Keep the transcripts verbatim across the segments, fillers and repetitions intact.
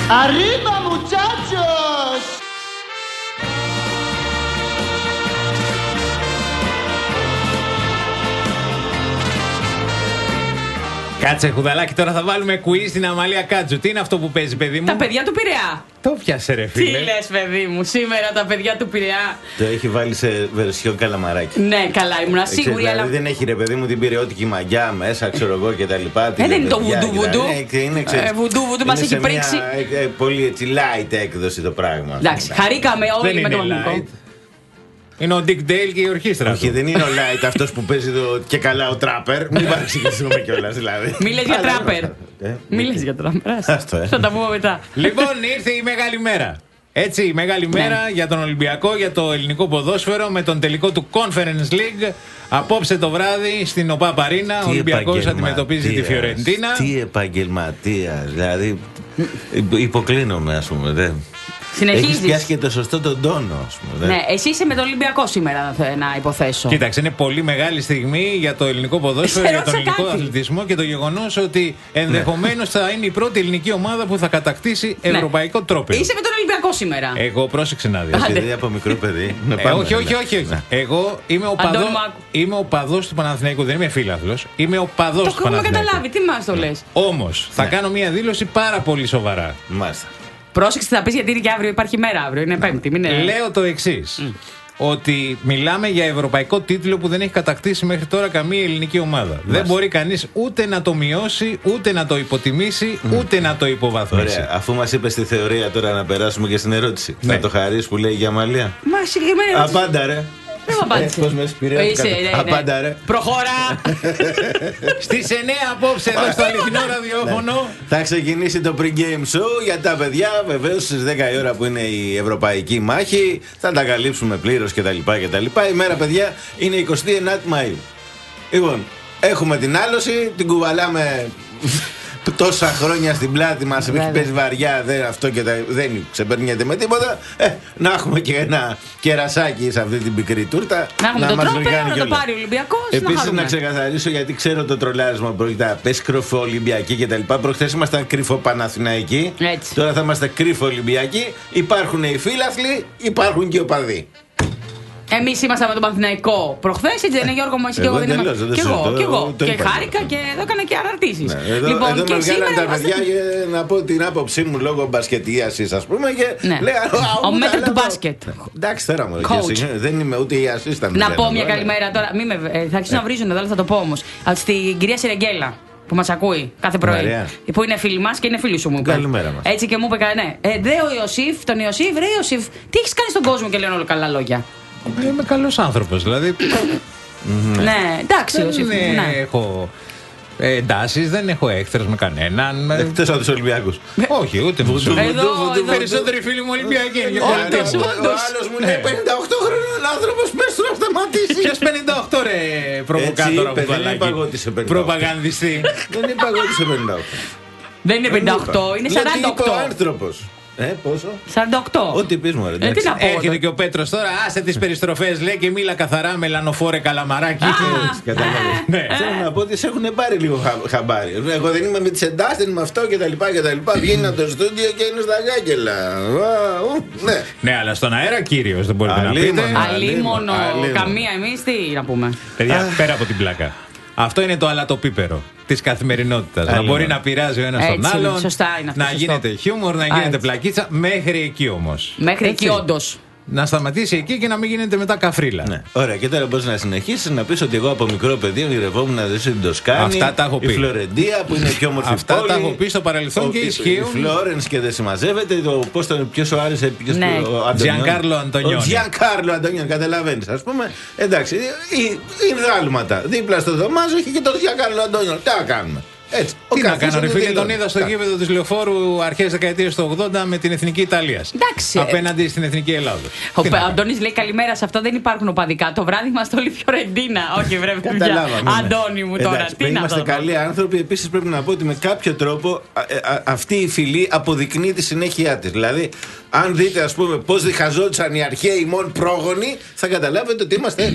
Arriba, muchachos! Κάτσε χουδαλάκι, τώρα θα βάλουμε quiz στην Αμαλία Κάτζου. Τι είναι αυτό που παίζει, παιδί μου? Τα παιδιά του Πειραιά. Το πιάσε, ρε φίλε. Τι λες, παιδί μου, σήμερα τα παιδιά του Πειραιά. Το έχει βάλει σε βερσιόν καλαμαράκι. Ναι, καλά, ήμουν σίγουρη. Δηλαδή αλλά... δεν έχει, ρε παιδί μου, την πειραιώτικη μαγιά μέσα, ξέρω εγώ και τα λοιπά. Ε, δεν είναι το βουντού βουντού. Είναι, ε, βουντού βουντού μας έχει πρίξει. Είναι ε, πολύ έτσι light έκδοση το πράγμα. Εντάξει, χαρήκαμε όλοι με το μαγνητικό. Είναι ο Dick Dale και η ορχήστρα. Όχι, δεν είναι ο Light αυτός που παίζει το και καλά ο τράπερ. Μην παρεξηγήσουμε κιόλας δηλαδή. Μη λες για τράπερ. Μη λες για τράπερ. Θα τα πούμε μετά. Λοιπόν, ήρθε η μεγάλη μέρα. Έτσι, η μεγάλη μέρα για τον Ολυμπιακό, για το ελληνικό ποδόσφαιρο με τον τελικό του Conference League. Απόψε το βράδυ στην ΟΠΑ Παρίνα ο Ολυμπιακός αντιμετωπίζει τη Φιωρεντίνα. Τι επαγγελματία, δηλαδή υποκλίνομαι, ας πούμε. Έχεις πιάσει και το σωστό τον τόνο, ας πούμε. Ναι, εσύ είσαι με τον Ολυμπιακό σήμερα, να υποθέσω. Κοίταξε, είναι πολύ μεγάλη στιγμή για το ελληνικό ποδόσφαιρο, για τον ελληνικό κάτι. αθλητισμό και το γεγονός ότι ενδεχομένως ναι. θα είναι η πρώτη ελληνική ομάδα που θα κατακτήσει ναι. ευρωπαϊκό τρόπαιο. Είσαι με τον Ολυμπιακό σήμερα. Εγώ πρόσεξε να δεις. Δηλαδή από μικρό παιδί. ε, όχι, όχι, όχι. όχι. Ναι. Εγώ είμαι οπαδός, είμαι οπαδός του Παναθηναϊκού, δεν είμαι φίλαθλος. Είμαι οπαδός του Παναθηναϊκού. Το έχουμε καταλάβει, τι μας το λες. Όμως θα κάνω μια δήλωση πάρα πολύ σοβαρά. Μάλιστα. Πρόσεξε, θα πεις γιατί είναι και αύριο, υπάρχει μέρα αύριο, είναι Πέμπτη. Μην είναι... Λέω το εξής. Mm. Ότι μιλάμε για ευρωπαϊκό τίτλο που δεν έχει κατακτήσει μέχρι τώρα καμία ελληνική ομάδα. Μάλιστα. Δεν μπορεί κανείς ούτε να το μειώσει, ούτε να το υποτιμήσει, mm. ούτε να το υποβαθμίσει. Ωραία. Αφού μας είπες τη θεωρία, τώρα να περάσουμε και στην ερώτηση. Ναι. Θα το χαρείς που λέει για Αμαλία. Μα συγκεκριμένη ερώτηση. Απάντα, ρε. Πώς με σπηρέω. Απάντα, ρε. Προχώρα. Στις εννέα απόψε εδώ στο αληθινό ραδιόφωνο θα ξεκινήσει το pre-game show για τα παιδιά. Βεβαίως στις δέκα η ώρα που είναι η ευρωπαϊκή μάχη θα τα καλύψουμε πλήρως κτλ. Η μέρα, παιδιά, είναι εικοστή ενάτη Μαΐου. Λοιπόν, έχουμε την άλωση, την κουβαλάμε τόσα χρόνια στην πλάτη μας, έχει παίζει βαριά, δεν, αυτό και τα, δεν ξεπερνιέται με τίποτα. Ε, να έχουμε και ένα κερασάκι σε αυτή την πικρή τούρτα. Να έχουμε το τρόπαιο, να το πάρει ο Ολυμπιακός. Επίσης να, να ξεκαθαρίσω, γιατί ξέρω το τρολάρισμα που πρόκειται πες κρυφό Ολυμπιακή κτλ. Προχθές ήμασταν κρυφό Παναθηναϊκοί. Τώρα θα είμαστε κρυφό Ολυμπιακοί. Υπάρχουν οι φίλαθλοι, υπάρχουν και οι οπαδοί. Εμείς ήμασταν με τον Παναθηναϊκό προχθές, έτσι δεν είναι, Γιώργο μου, εσύ και εγώ δεν είμαστε. Και εγώ, και εγώ. Και χάρηκα και εδώ έκανα και αναρτήσεις. Ναι, εδώ, λοιπόν, εδώ και με βγάλαν τα παιδιά για να πω την άποψή μου λόγω μπασκετίασης, ας πούμε. Και ναι. Λέγα, ο μέτρο του μπάσκετ. Εντάξει, τώρα μου δεν είμαι ούτε η assistant. Να πω μια καλημέρα τώρα. Θα αρχίσω να βρίζουν εδώ, αλλά θα το πω όμως. Στην κυρία Σιρεγγέλα, που μας ακούει κάθε πρωί. Μαρία. Που είναι φίλη μας και είναι φίλη σου, μου είπε. Καλημέρα μας. Έτσι και μου είπε, ναι. Ε, δε ο Ιωσήφ, τον Ιωσήφ, ρε Ιωσήφ, τι έχεις κάνει στον κόσμο και λένε όλα καλά λόγια. Είμαι καλός άνθρωπος, δηλαδή. Ναι, εντάξει, Ιωσήφ. Δεν έχω εντάσεις, δεν έχω έκθρας με κανέναν. Εκτός από τους Ολυμπιακούς. Όχι, ούτε με τους Ολυμπιακούς. Περισσότεροι φίλοι μου Ολυμπιακοί. Ο άλλος μου λέει πενήντα οκτώ χρονών άνθρωπος, πες του να σταματήσει. Ποιος πενήντα οκτώ ρε προβοκάτορα που βαλάκι. Προπαγανδιστή. Δεν είπα εγώ ότι είσαι πενήντα οκτώ. Δεν είναι πενήντα οκτώ, είναι σαράντα οκτώ. Είναι άνθρωπος. Ε, πόσο? σαράντα οκτώ. Ό,τι πεις μου, ρε. Ε, έρχεται και ο Πέτρος τώρα, άσε τις περιστροφές, λέει, και μίλα καθαρά με λανοφόρε καλαμαράκι. Κατάλαβες. Θέλω να πω ότι σε έχουν πάρει λίγο χαμπάρι. Εγώ δεν είμαι με τις εντάσεις, δεν είμαι αυτό κτλ. Βγαίνει από το στούντιο και είναι στα γάγκελα. Ναι, αλλά στον αέρα κύριος, δεν μπορείτε να πείτε. Αλίμονο, καμία εμείς τι να πούμε. Παιδιά, πέρα από την πλάκα. Αυτό είναι το αλατοπίπερο της καθημερινότητας. Να μπορεί να πειράζει ο ένας τον άλλον, σωστά είναι αυτό, να σωστό. γίνεται χιούμορ, να γίνεται έτσι. πλακίτσα. Μέχρι εκεί όμως. Μέχρι εκεί όντως. Να σταματήσει εκεί και να μην γίνεται μετά καφρίλα. Ναι. Ωραία, και τώρα μπορείς να συνεχίσεις να πεις ότι εγώ από μικρό παιδί ονειρευόμουν να δεις την Τοσκάνη. Αυτά τα έχω πει. Η Φλωρεντία που είναι πιο όμορφη. Αυτά πόλη, τα έχω πει στο παρελθόν και ισχύουν. Η Φλόρενς και δεν συμμαζεύεται. Το πώς τον ποιος σου άρεσε, ποιος ναι. ο Τζιανκάρλο Αντωνιόνι. Ο Τζιανκάρλο Αντωνιόνι, καταλαβαίνεις, ας πούμε. Εντάξει, είναι άλματα. Δίπλα στο δωμάζο έχει και τον Τζιανκάρλο Αντωνιόνι. Τι να κάνουμε. Έτσι. Τι να κάνω, ρε φίλε, τον είδα στο γήπεδο της Λεωφόρου αρχές δεκαετίας του ογδόντα με την Εθνική Ιταλίας. Εντάξει. Απέναντι στην Εθνική Ελλάδα. Ο Αντώνης λέει καλημέρα, σε αυτό δεν υπάρχουν οπαδικά. Το βράδυ είμαστε όλοι Φιωρεντίνα. Όχι, βρε παιδιά. Αντώνη μου τώρα. Εντάξει, τι να είμαστε καλοί άνθρωποι. Επίσης πρέπει να πω ότι με κάποιο τρόπο α, α, αυτή η φυλή αποδεικνύει τη συνέχεια της. Δηλαδή, αν δείτε, ας πούμε, πώς διχαζόντουσαν οι αρχαίοι μόν πρόγονοι, θα καταλάβετε ότι είμαστε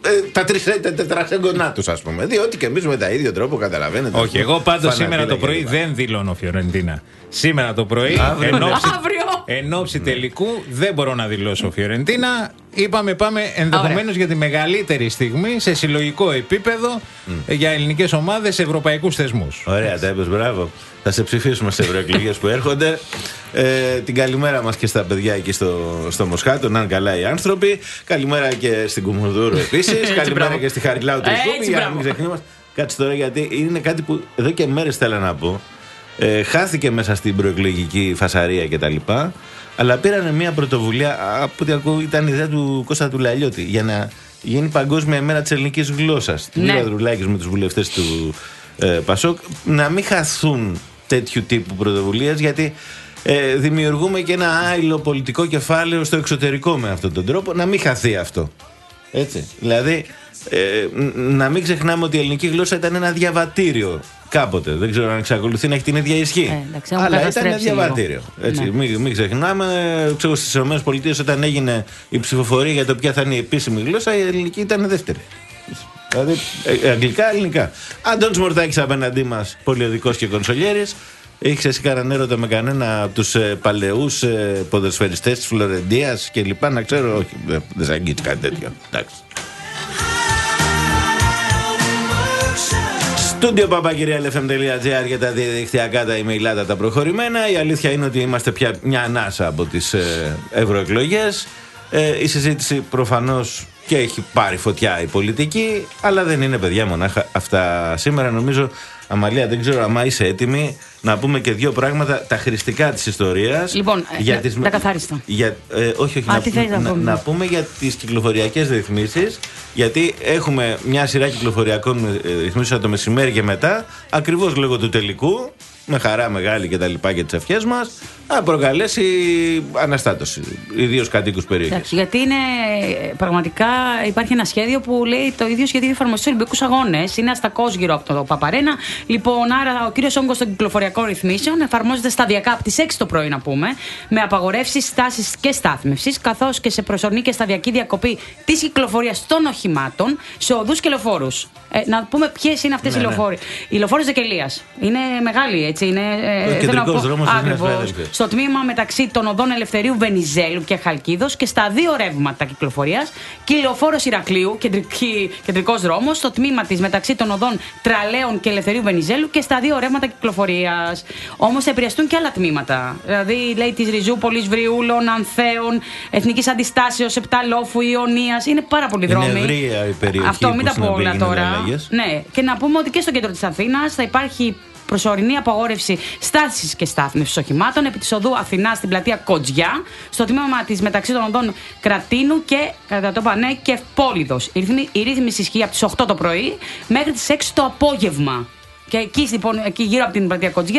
τα τετρασέγγονά τους, ας πούμε. Διότι και εμείς με τα ίδιο τρόπο, καταλαβαίνετε. Όχι, εγώ πάντως σήμερα το πρωί δεν δηλώνω Φιωρεντίνα. Σήμερα το πρωί, εν ώψη τελικού, δεν μπορώ να δηλώσω Φιωρεντίνα. Είπαμε, πάμε ενδεχομένως για τη μεγαλύτερη στιγμή σε συλλογικό επίπεδο mm. για ελληνικές ομάδες σε ευρωπαϊκούς θεσμούς. Ωραία, τα είπες, μπράβο. Θα σε ψηφίσουμε σε ευρωεκλογές που έρχονται. Ε, την καλημέρα μας και στα παιδιά εκεί στο, στο Μοσχάτο, να είναι καλά οι άνθρωποι. Καλημέρα και στην Κουμουνδούρου επίσης. Καλημέρα και στη Χαριλάου του Σκούπη. Για να μην ξεχνάμε. Κάτσε τώρα, γιατί είναι κάτι που εδώ και μέρες θέλω να πω. Ε, χάθηκε μέσα στην προεκλογική φασαρία κτλ. Αλλά πήρανε μια πρωτοβουλία, από ό,τι ακούω ήταν η ιδέα του Κώστα του Λαλιώτη, για να γίνει Παγκόσμια ημέρα της ελληνικής γλώσσας. Την ναι. Δρουλάκης με τους βουλευτές του ε, Πασόκ, να μην χαθούν τέτοιου τύπου πρωτοβουλίες, γιατί ε, δημιουργούμε και ένα άειλο πολιτικό κεφάλαιο στο εξωτερικό με αυτόν τον τρόπο, να μην χαθεί αυτό. Έτσι. Δηλαδή, ε, να μην ξεχνάμε ότι η ελληνική γλώσσα ήταν ένα διαβατήριο κάποτε. Δεν ξέρω αν εξακολουθεί να έχει την ίδια ισχύ. Ε, εντάξει, αλλά ήταν ένα διαβατήριο. Έτσι, ναι. μην, μην ξεχνάμε, ξέρω, στις ΗΠΑ όταν έγινε η ψηφοφορία για το ποια θα είναι η επίσημη γλώσσα, η ελληνική ήταν δεύτερη. Δηλαδή, ε, αγγλικά, ελληνικά. Αντώνης Μορτάκης απέναντί μας, πολιοδικός και κονσολιέρης. Έχεις εσύ κανέναν έρωτα με κανένα από τους ε, παλαιούς ε, ποδοσφαιριστές της Φλωρεντίας και λοιπά? Να ξέρω, όχι, ε, δεν σ' αγγίξει κάτι τέτοιο. Εντάξει. Studio παπακυρία ελ εφ εμ τελεία τζι άρ για τα διαδικτυακά, τα emailάτα, τα προχωρημένα. Η αλήθεια είναι ότι είμαστε πια μια ανάσα από τις ε, ευρωεκλογές. Ε, η συζήτηση προφανώς και έχει πάρει φωτιά η πολιτική, αλλά δεν είναι, παιδιά, μονάχα αυτά σήμερα. Νομίζω, Αμαλία, δεν ξέρω αν είσαι έτοιμη να πούμε και δύο πράγματα, τα χρηστικά της ιστορίας. Λοιπόν, για ε, τις, τα καθάριστα. Για, ε, όχι, όχι, Α, να, να, να, να πούμε για τις κυκλοφοριακές ρυθμίσεις, γιατί έχουμε μια σειρά κυκλοφοριακών ρυθμίσεων το μεσημέρι και μετά, ακριβώς λόγω του τελικού, με χαρά μεγάλη και τα λοιπά και τις ευχές μας, να προκαλέσει αναστάτωση, ιδίως κατοίκους περιοχές. Γιατί είναι πραγματικά, υπάρχει ένα σχέδιο που λέει το ίδιο σχέδιο εφαρμοστεί στους Ολυμπιακούς Αγώνες. Είναι αστακός γύρω από το Παπαρένα. Λοιπόν, άρα ο κύριος όγκος των κυκλοφοριακών ρυθμίσεων εφαρμόζεται σταδιακά από τις έξι το πρωί, να πούμε, με απαγορεύσεις στάσης και στάθμευσης, καθώς και σε προσωρινή και σταδιακή διακοπή της κυκλοφορίας των οχημάτων σε οδούς και λεωφόρους. Ε, να πούμε ποιες είναι αυτές ναι, οι λεωφόροι. Ναι. Οι λεωφόροι Δεκελίας. Είναι μεγάλη, έτσι. Είναι, ο κεντρικός δρόμος ακριβώς. Στο τμήμα μεταξύ των οδών Ελευθερίου Βενιζέλου και Χαλκίδος και στα δύο ρεύματα κυκλοφορίας. Και η λεωφόρος Ηρακλείου, κεντρικός δρόμος, στο τμήμα της μεταξύ των οδών Τραλέων και Ελευθερίου Βενιζέλου και στα δύο ρεύματα κυκλοφορίας. Όμως θα επηρεαστούν και άλλα τμήματα. Δηλαδή, λέει, της Ριζούπολης, Βριούλων, Ανθέων, Εθνικής Αντιστάσεως, Επταλόφου, Ιωνίας. Είναι πάρα πολλοί δρόμοι. Είναι ευρεία η περιοχή. Αυτό, μην τα πω όλα τώρα. Ναι, και να πούμε ότι και στο κέντρο της Αθήνας θα υπάρχει προσωρινή απαγόρευση στάσης και στάθμευσης οχημάτων επί της οδού Αθηνά στην πλατεία Κοτζιά, στο τμήμα της μεταξύ των οδών Κρατίνου και Κατατόπα και Ευπόλυδος. Η ρύθμιση ισχύει από τις οκτώ το πρωί μέχρι τις έξι το απόγευμα. Και εκεί, λοιπόν, εκεί γύρω από την πλατεία Κοτζιά,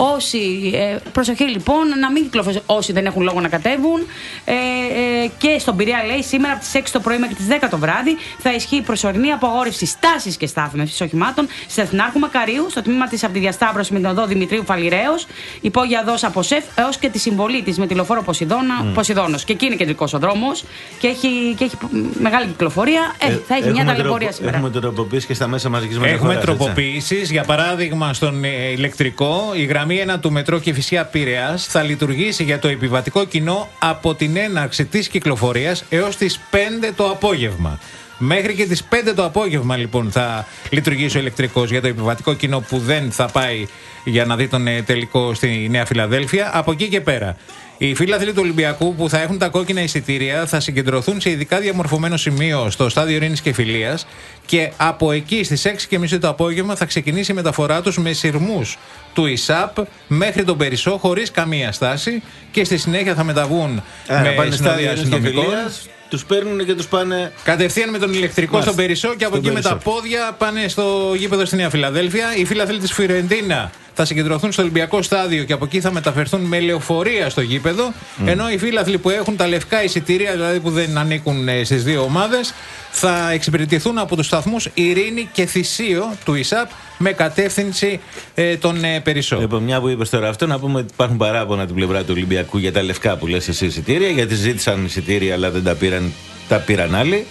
όσοι. Ε, προσοχή λοιπόν να μην κυκλοφορήσουν όσοι δεν έχουν λόγο να κατέβουν. Ε, ε, και στον Πειραιά, λέει, σήμερα από τις έξι το πρωί μέχρι τις δέκα το βράδυ θα ισχύει η προσωρινή απαγόρευση στάσης και στάθμευσης οχημάτων στην Αθηνάρχου Μακαρίου, στο τμήμα της από τη διασταύρωση με την οδό Δημητρίου Φαλιρέως, υπόγεια οδός από ΣΕΦ έως και τη συμβολή της με τη λεωφόρο Ποσειδώνα, mm. Ποσειδώνος. Και εκεί είναι κεντρικός ο δρόμος και έχει, και έχει μεγάλη κυκλοφορία. Ε, ε, θα έχει μια ταλαιπωρία σήμερα. Έχουμε τροποποιήσει και στα μέσα μαζικής μεταφοράς. Έχουμε τροποποιήσεις. Για παράδειγμα, στον ηλεκτρικό, η γραμμή ένα του μετρό Κηφισιά Πειραιάς θα λειτουργήσει για το επιβατικό κοινό από την έναρξη της κυκλοφορίας έως τις πέντε το απόγευμα. Μέχρι και τις πέντε το απόγευμα, λοιπόν, θα λειτουργήσει ο ηλεκτρικός για το επιβατικό κοινό που δεν θα πάει για να δει τον τελικό στη Νέα Φιλαδέλφια. Από εκεί και πέρα, οι φίλαθλοι του Ολυμπιακού που θα έχουν τα κόκκινα εισιτήρια θα συγκεντρωθούν σε ειδικά διαμορφωμένο σημείο στο Στάδιο Ειρήνης και Φιλίας και από εκεί στις έξι και μισή το απόγευμα θα ξεκινήσει η μεταφορά τους με σειρμούς του ΙΣΑΠ μέχρι τον Περισσό χωρίς καμία στάση και στη συνέχεια θα μεταβούν Α, με συνοδεία αστυνομικών. Τους παίρνουν και τους πάνε κατευθείαν με τον ηλεκτρικό Μάλιστα. στον Περισσό και από στον εκεί Περισσό. με τα πόδια πάνε στο γήπεδο στη Νέα Φιλαδέλφια. Οι φίλαθλοι της Φιωρεντίνα θα συγκεντρωθούν στο Ολυμπιακό Στάδιο και από εκεί θα μεταφερθούν με λεωφορεία στο γήπεδο. Mm. Ενώ οι φίλαθλοι που έχουν τα λευκά εισιτήρια, δηλαδή που δεν ανήκουν στις δύο ομάδες, θα εξυπηρετηθούν από τους σταθμούς Ειρήνη και Θησίο του ΙΣΑΠ με κατεύθυνση ε, τον ε, Περισσό. Λοιπόν, μια που είπες τώρα αυτό, να πούμε ότι υπάρχουν παράπονα την πλευρά του Ολυμπιακού για τα λευκά που λες εσύ εισιτήρια, γιατί ζήτησαν εισιτήρια αλλά δεν τα πήραν, τα πήραν άλλοι.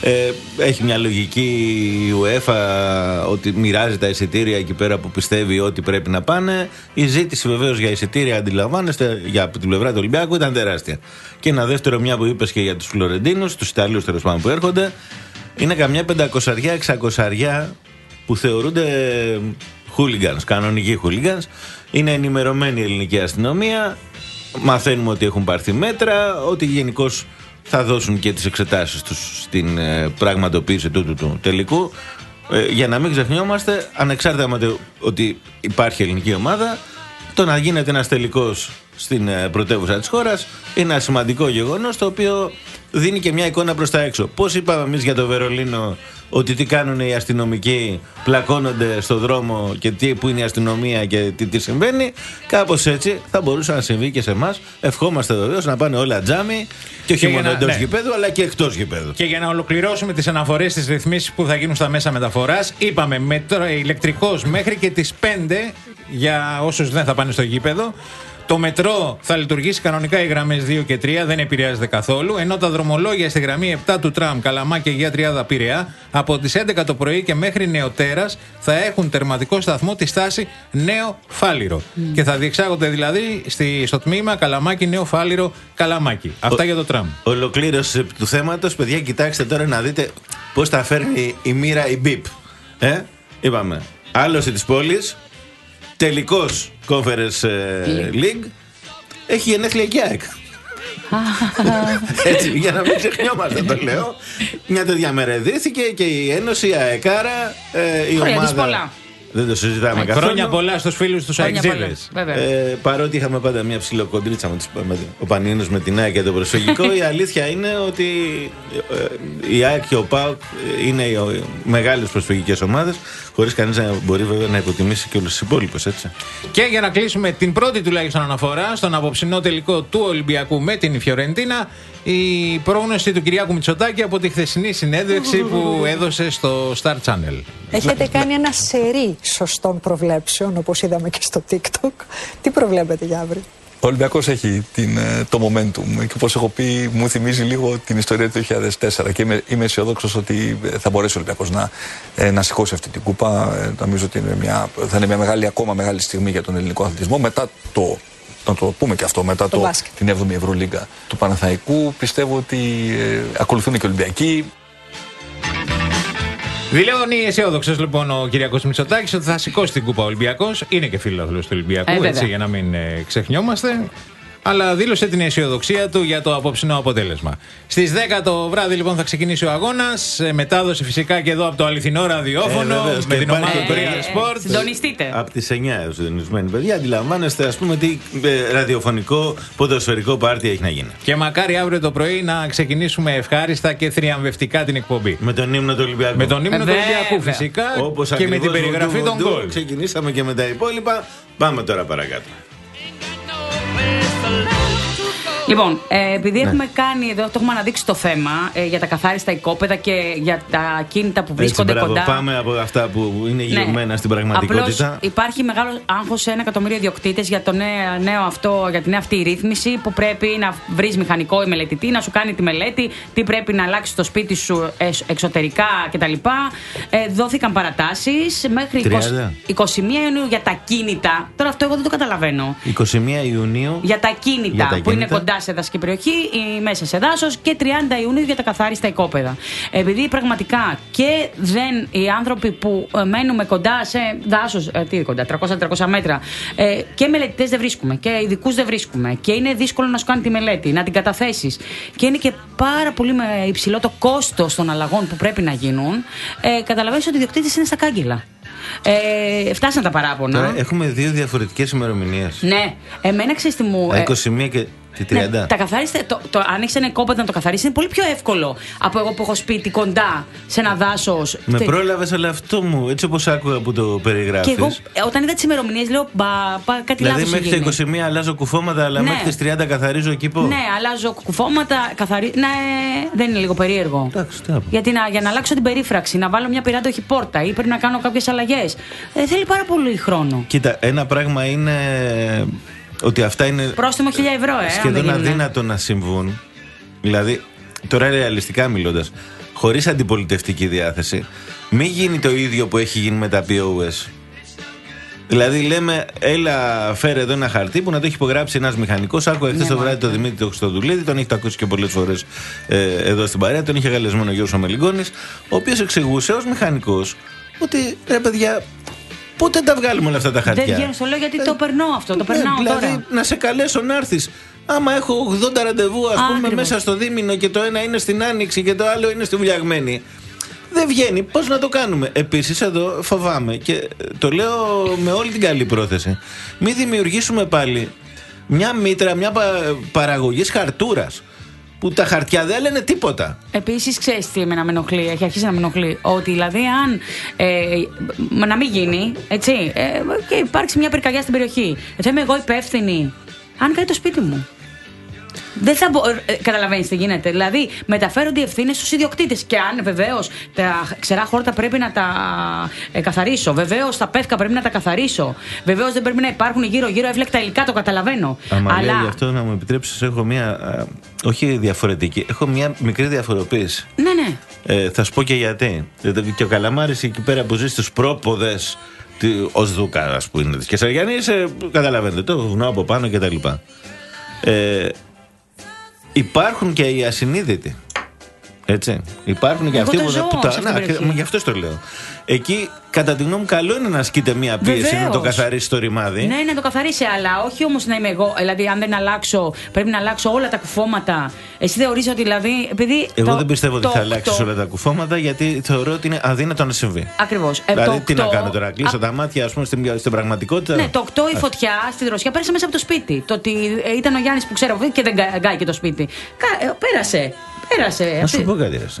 Ε, έχει μια λογική η UEFA ότι μοιράζει τα εισιτήρια εκεί πέρα που πιστεύει ότι πρέπει να πάνε. Η ζήτηση βεβαίως για εισιτήρια, αντιλαμβάνεστε, για την πλευρά του Ολυμπιακού ήταν τεράστια. Και ένα δεύτερο, μια που είπες και για τους Φλωρεντίνους, τους Ιταλίους τέλος πάντων που έρχονται, είναι καμιά πεντακοσαριά, εξακοσαριά που θεωρούνται hooligans, κανονικοί hooligans. Είναι ενημερωμένη η ελληνική αστυνομία. Μαθαίνουμε ότι έχουν πάρθει μέτρα, ότι γενικώς θα δώσουν και τις εξετάσεις τους στην ε, πραγματοποίηση τούτου του τελικού. Ε, για να μην ξεχνιόμαστε, ανεξάρτητα με το ότι υπάρχει ελληνική ομάδα, το να γίνεται ένας τελικός στην ε, πρωτεύουσα της χώρας είναι ένα σημαντικό γεγονός, το οποίο δίνει και μια εικόνα προς τα έξω. Πώς είπαμε εμείς για το Βερολίνο ότι τι κάνουν οι αστυνομικοί, πλακώνονται στο δρόμο και τι, που είναι η αστυνομία και τι, τι συμβαίνει, κάπως έτσι θα μπορούσε να συμβεί και σε εμάς. Ευχόμαστε βεβαίως να πάνε όλα τζάμι και όχι μόνο εντός ναι. γηπέδου αλλά και εκτός γηπέδου. Και για να ολοκληρώσουμε τις αναφορές, τις ρυθμίσεις που θα γίνουν στα μέσα μεταφοράς, είπαμε μετρό, ηλεκτρικός μέχρι και τις πέντε για όσους δεν θα πάνε στο γήπεδο. Το μετρό θα λειτουργήσει κανονικά οι γραμμές δύο και τρία, δεν επηρεάζεται καθόλου. Ενώ τα δρομολόγια στη γραμμή επτά του τραμ Καλαμάκη Αγία Τριάδα Πειραιά από τις έντεκα το πρωί και μέχρι νεοτέρας θα έχουν τερματικό σταθμό τη στάση Νέο Φάληρο. Mm. Και θα διεξάγονται δηλαδή στη, στο τμήμα Καλαμάκη Νέο Φάληρο Καλαμάκη. Αυτά Ο, για το τραμ. Ολοκλήρωση του θέματος, παιδιά, κοιτάξτε τώρα να δείτε πώς θα φέρνει η μοίρα η μπιπ. Ε, είπαμε. Άλωση της πόλης. Τελικός Conference League. Έχει γενέθλια και ΑΕΚ. Έτσι, για να μην ξεχνιόμαστε το λέω. Μια τέτοια μερεδίθηκε και η Ένωση, η ΑΕΚΑΡΑ, η ομάδα. Δεν το συζητάμε καθόλου. Χρόνια πολλά στους φίλους τους αεξίδες. Ε, παρότι είχαμε πάντα μια ψιλοκοντρίτσα με, με ο Πανίνος με την ΑΕΚ και το προσφυγικό, η αλήθεια είναι ότι ε, η ΑΕΚ και ο ΠΑΟΚ είναι οι μεγάλες προσφυγικές ομάδες, χωρίς κανείς να μπορεί βέβαια να υποτιμήσει και όλους τους υπόλοιπους, έτσι. Και για να κλείσουμε την πρώτη τουλάχιστον αναφορά στον απόψινό τελικό του Ολυμπιακού με την Φιωρεντίνα, η πρόγνωση του Κυριάκου Μητσοτάκη από τη χθεσινή συνέντευξη που έδωσε στο Star Channel. Έχετε κάνει ένα σερί σωστών προβλέψεων, όπως είδαμε και στο TikTok. Τι προβλέπετε για αύριο? Ο Ολυμπιακός έχει την, το momentum και όπως έχω πει μου θυμίζει λίγο την ιστορία του δύο χιλιάδες τέσσερα και είμαι, είμαι αισιοδόξος ότι θα μπορέσει ο Ολυμπιακός να, να σηκώσει αυτή την κούπα. Νομίζω ότι είναι μια, θα είναι μια μεγάλη, ακόμα μεγάλη στιγμή για τον ελληνικό αθλητισμό μετά το... Να το πούμε και αυτό, μετά το το, την έβδομη Ευρωλίγκα του Παναθηναϊκού. Πιστεύω ότι ε, ακολουθούν και οι Ολυμπιακοί. Δηλώνει αισιόδοξος λοιπόν ο Κυριάκος Μητσοτάκης ότι θα σηκώσει την κούπα ο Ολυμπιακός. Είναι και φίλαθλος του Ολυμπιακού, ε, έτσι, για να μην ε, ξεχνιόμαστε. Αλλά δήλωσε την αισιοδοξία του για το απόψινό αποτέλεσμα. Στις δέκα το βράδυ λοιπόν θα ξεκινήσει ο αγώνας. Μετάδοση φυσικά και εδώ από το αληθινό ραδιόφωνο. Ε, με την ομάδα του Real Sport. Συντονιστείτε. Από τις εννιά συντονισμένοι παιδιά, αντιλαμβάνεστε ας πούμε τι ε, ραδιοφωνικό ποδοσφαιρικό πάρτι έχει να γίνει. Και μακάρι αύριο το πρωί να ξεκινήσουμε ευχάριστα και θριαμβευτικά την εκπομπή. Με τον ύμνο του Ολυμπιακού. Με τον ύμνο του Ολυμπιακού φυσικά. Όπως και με την περιγραφή των γκολ. Ξεκινήσαμε και με τα υπόλοιπα. Πάμε τώρα παρακάτω. Λοιπόν, ε, επειδή ναι. έχουμε κάνει εδώ, το έχουμε αναδείξει το θέμα ε, για τα καθάριστα οικόπεδα και για τα κίνητα που βρίσκονται Έτσι, μπράβο, κοντά. Πάμε από αυτά που είναι γεγμένα ναι. στην πραγματικότητα. Απλώς υπάρχει μεγάλο άγχος σε ένα εκατομμύριο ιδιοκτήτες για, το νέο, νέο αυτό, για την νέα αυτή ρύθμιση που πρέπει να βρεις μηχανικό ή μελετητή, να σου κάνει τη μελέτη, τι πρέπει να αλλάξει στο σπίτι σου εξωτερικά κτλ. Ε, δόθηκαν παρατάσεις μέχρι είκοσι μία Ιουνίου για τα κίνητα. Τώρα αυτό εγώ δεν το καταλαβαίνω. είκοσι μία Ιουνίου για τα κίνητα, για τα που κίνητα. είναι κοντά σε δασική περιοχή ή μέσα σε δάσος και τριάντα Ιουνίου για τα καθάριστα οικόπεδα. Επειδή πραγματικά και δεν οι άνθρωποι που μένουμε κοντά σε δάσος, ε, τι κοντά, τριακόσια με τριακόσια μέτρα, ε, και μελετητές δεν βρίσκουμε και ειδικούς δεν βρίσκουμε και είναι δύσκολο να σου κάνει τη μελέτη, να την καταθέσεις και είναι και πάρα πολύ υψηλό το κόστος των αλλαγών που πρέπει να γίνουν, ε, καταλαβαίνεις ότι οι ιδιοκτήτες είναι στα κάγκελα. Ε, φτάσαν τα παράπονα. Τώρα έχουμε δύο διαφορετικές ημερομηνίες. Ναι, εμένα ξέρεις τι μου. είκοσι μία και τη τριάντα. Ναι, τα καθάριστε, το, το, αν έχεις ένα οικόπεδο να το καθαρίσεις είναι πολύ πιο εύκολο από εγώ που έχω σπίτι κοντά σε ένα δάσος. Με τε... πρόλαβες, αλλά αυτό μου, έτσι όπως άκουγα που το περιγράφεις. Και εγώ όταν είδα τις ημερομηνίες λέω μπα, μπα, κάτι δηλαδή, λάθος. Δηλαδή μέχρι τα είκοσι μία αλλάζω κουφώματα, αλλά ναι. μέχρι τις τριάντα καθαρίζω εκήπο. Ναι, αλλάζω κουφώματα, καθαρίζω. Ναι, δεν είναι λίγο περίεργο. Εντάξει, γιατί να, για να αλλάξω την περίφραξη, να βάλω μια πυράντα όχι πόρτα ή πρέπει να κάνω κάποιες αλλαγές. Ε, θέλει πάρα πολύ χρόνο. Κοίτα, ένα πράγμα είναι ότι αυτά είναι. Πρόστιμο χίλια ευρώ, ε. Σχεδόν αδύνατο να συμβούν. Δηλαδή, τώρα ρεαλιστικά μιλώντας, χωρίς αντιπολιτευτική διάθεση, μην γίνει το ίδιο που έχει γίνει με τα πι ο ες. Δηλαδή λέμε, έλα φέρε εδώ ένα χαρτί που να το έχει υπογράψει ένας μηχανικός. Άκουγα χθες το βράδυ τον Δημήτρη τον Χριστοδουλίδη, τον έχετε ακούσει και πολλές φορές ε, εδώ στην παρέα, τον είχε καλεσμένο ο Γιώργος Αμελιγκόνης, ο οποίος εξηγούσε ως μηχανικός ότι ρε παιδιά, πότε τα βγάλουμε όλα αυτά τα χαρτιά. Δεν βγαίνω στο λέω γιατί το περνώ αυτό, το ε, περνάω δηλαδή, τώρα. Δηλαδή να σε καλέσω να έρθεις. Άμα έχω ογδόντα ραντεβού, ας πούμε, Άκριβος. μέσα στο δίμηνο και το ένα είναι στην Άνοιξη και το άλλο είναι στη Βουλιαγμένη. Δεν βγαίνει. Πώς να το κάνουμε. Επίσης, εδώ φοβάμαι και το λέω με όλη την καλή πρόθεση. Μην δημιουργήσουμε πάλι μια μήτρα, μια πα- παραγωγής χαρτούρας. Που τα χαρτιά δεν λένε τίποτα. Επίσης, ξέρεις τι εμένα με ενοχλεί, έχει αρχίσει να με ενοχλεί. Ότι δηλαδή, αν ε, να μην γίνει, έτσι, ε, και υπάρξει μια πυρκαγιά στην περιοχή, θα είμαι εγώ υπεύθυνη. Αν κάνει το σπίτι μου. Δεν θα μπο... ε, καταλαβαίνεις τι γίνεται. Δηλαδή, μεταφέρονται οι ευθύνες στους ιδιοκτήτες. Και αν βεβαίως τα ξερά χόρτα πρέπει να τα ε, καθαρίσω. Βεβαίως τα πεύκα πρέπει να τα καθαρίσω. Βεβαίως δεν πρέπει να υπάρχουν γύρω-γύρω εύλεκτα υλικά, το καταλαβαίνω. Αμαλία, γι' αυτό να μου επιτρέψεις, έχω μια. Α, όχι διαφορετική, έχω μια μικρή διαφοροποίηση. Ναι, ναι. Ε, θα σου πω και γιατί. Και ο Καλαμάρης εκεί πέρα που ζει στους πρόποδες ως Δούκα, ας πούμε, της Κεσαριανής, ε, καταλαβαίνετε, το βουνό από πάνω κτλ. Ε, υπάρχουν και οι ασυνείδητοι. Έτσι. Υπάρχουν και Εγώ αυτοί το που. ζω που σε τα, αυτή την να, περιοχή. και, γι' αυτό το λέω. Εκεί, κατά τη γνώμη μου, καλό είναι να ασκείται μια πίεση, Βεβαίως. να το καθαρίσει το ρημάδι. Ναι, να το καθαρίσει, αλλά όχι όμως να είμαι εγώ. Δηλαδή, αν δεν αλλάξω, πρέπει να αλλάξω όλα τα κουφώματα. Εσύ θεωρείς ότι δηλαδή. Επειδή Εγώ το, δεν πιστεύω ότι το, θα αλλάξει το, όλα τα κουφώματα, γιατί θεωρώ ότι είναι αδύνατο να συμβεί. Ακριβώς. Ε, Δηλαδή, το τι να οκτώ κάνω τώρα, κλείσω α, τα μάτια, ας πούμε, στην, στην πραγματικότητα. Ναι, το οκτώ η φωτιά στη Δροσιά πέρασε μέσα από το σπίτι. Το ότι ε, ήταν ο Γιάννης που ξέρω και δεν γκάει το σπίτι. Κα, ε, πέρασε. Πέρασε. Να σου πω κάτι, ρε.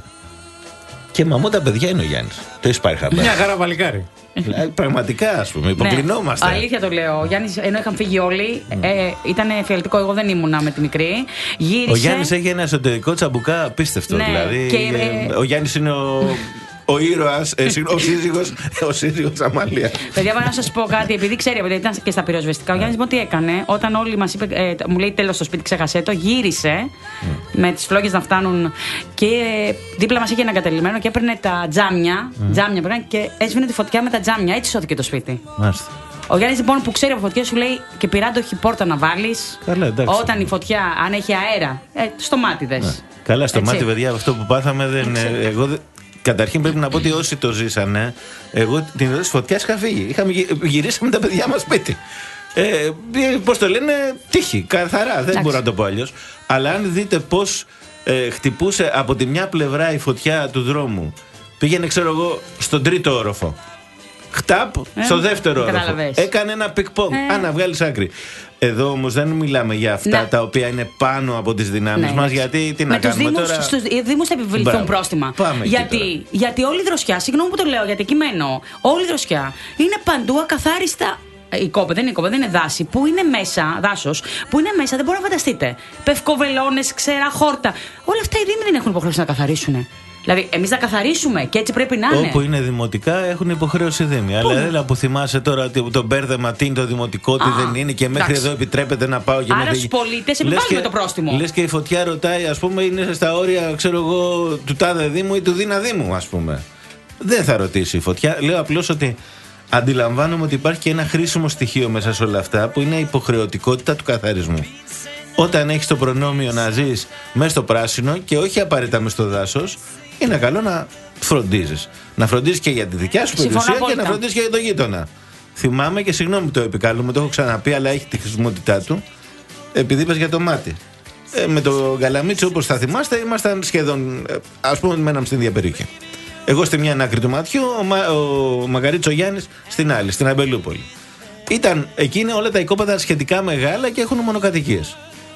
Και μαμώ τα παιδιά είναι ο Γιάννης. Το έχεις πάρει χαμπάρι. Μια χαρά παλικάρι. Δηλαδή, πραγματικά, ας πούμε, υποκλεινόμαστε. Ναι, αλήθεια το λέω. Ο Γιάννης, ενώ είχαν φύγει όλοι, mm. ε, ήταν εφιαλτικό. Εγώ δεν ήμουνα με τη μικρή. Γύρισε. Ο Γιάννης έχει ένα εσωτερικό τσαμπουκά απίστευτο. Ναι, δηλαδή, και, ε, ε, ο Γιάννης είναι ο, ο ήρωας, ε, ο σύζυγος, ο σύζυγος Αμαλία. Παιδιά, πάω να σας πω κάτι, επειδή ξέρει, επειδή ήταν και στα πυροσβεστικά. Ο Γιάννης μου τι έκανε, όταν όλοι μας είπε, ε, μου λέει τέλος στο σπίτι, ξέχασέ το, γύρισε mm. με τις φλόγες να φτάνουν και ε, δίπλα μας είχε ένα εγκατελειμμένο και έπαιρνε τα τζάμια, mm. τζάμια πρέπει, και έσβηνε τη φωτιά με τα τζάμια. Έτσι σώθηκε το σπίτι. Μάλιστα. Ο Γιάννης λοιπόν που ξέρει από φωτιά σου λέει και πυράντοχη πόρτα να βάλεις. Καλά, εντάξει. Όταν η φωτιά, αν έχει αέρα, ε, στο μάτι δες. Ναι. Καλά, στο Έτσι. μάτι, παιδιά, αυτό που πάθαμε δεν. Ε, εγώ, δεν- καταρχήν πρέπει να πω ότι όσοι το ζήσανε, εγώ την ώρα της φωτιάς είχα φύγει. Είχαμε, γυ- γυρίσαμε τα παιδιά μας σπίτι. Ε, πώς το λένε, τύχη, καθαρά, δεν Εντάξει. μπορώ να το πω αλλιώς. Αλλά αν δείτε πώς ε, χτυπούσε από τη μια πλευρά η φωτιά του δρόμου, πήγαινε, ξέρω εγώ, στον τρίτο όροφο. Χταπ, Ε, στο δεύτερο όροφο. κατάλαβες. Έκανε ένα πικ-πονγκ. Ε. Α, να βγάλεις άκρη. Εδώ όμως δεν μιλάμε για αυτά Ναι. τα οποία είναι πάνω από τις δυνάμεις Ναι, μας, εντάξει. γιατί τι να με τους κάνουμε δήμους, τώρα. στους δήμους θα επιβληθούν Μπράβο. πρόστιμα. Πάμε εκεί γιατί, τώρα. γιατί όλη η δροσιά, συγγνώμη που το λέω, γιατί εκεί μένω, όλη η δροσιά είναι παντού ακαθάριστα. Η κόπη, δεν είναι κόπη, δεν είναι δάση. Που είναι μέσα, δάσος, που είναι μέσα, δεν μπορείτε να φανταστείτε. Πευκοβελώνες, ξέρα, χόρτα. Όλα αυτά οι δήμοι δεν έχουν υποχρέωση να καθαρίσουν. Δηλαδή, εμείς να καθαρίσουμε και έτσι πρέπει να είναι. Όπου είναι δημοτικά έχουν υποχρέωση δήμοι. Αλλά έλα που θυμάσαι τώρα ότι το μπέρδεμα τι είναι το δημοτικό, τι Α, δεν είναι και μέχρι εντάξει. εδώ επιτρέπεται να πάω και Άρα να στους πολίτες επιβάλλουμε το πρόστιμο. Λες και η φωτιά ρωτάει, ας πούμε, είναι στα όρια, ξέρω εγώ, του τάδε δήμου ή του δίνα δήμου, ας πούμε. Δεν θα ρωτήσει η φωτιά. Λέω απλώς ότι αντιλαμβάνομαι ότι υπάρχει και ένα χρήσιμο στοιχείο μέσα σε όλα αυτά που είναι η υποχρεωτικότητα του καθαρισμού. Όταν έχεις το προνόμιο να ζεις μέσα στο πράσινο και όχι απαραίτητα μέσα στο δάσος, είναι καλό να φροντίζεις. Να φροντίζεις και για τη δικιά σου Συμφωνώ περιουσία και απόλυτα. να φροντίζεις και για τον γείτονα. Θυμάμαι και συγγνώμη που το επικαλούμε, το έχω ξαναπεί, αλλά έχει τη χρησιμότητά του, επειδή είπες για το μάτι. Ε, με το Γκαλαμίτσι, όπως θα θυμάστε, ήμασταν σχεδόν, ε, ας πούμε, μέναμε στην ίδια περιοχή. Εγώ στη μια άκρη του ματιού, ο, Μα, ο Μαγαρίτσο Γιάννης στην άλλη, στην Αμπελούπολη. Ήταν, εκεί είναι όλα τα οικόπεδα σχετικά μεγάλα και έχουν μονοκατοικίες.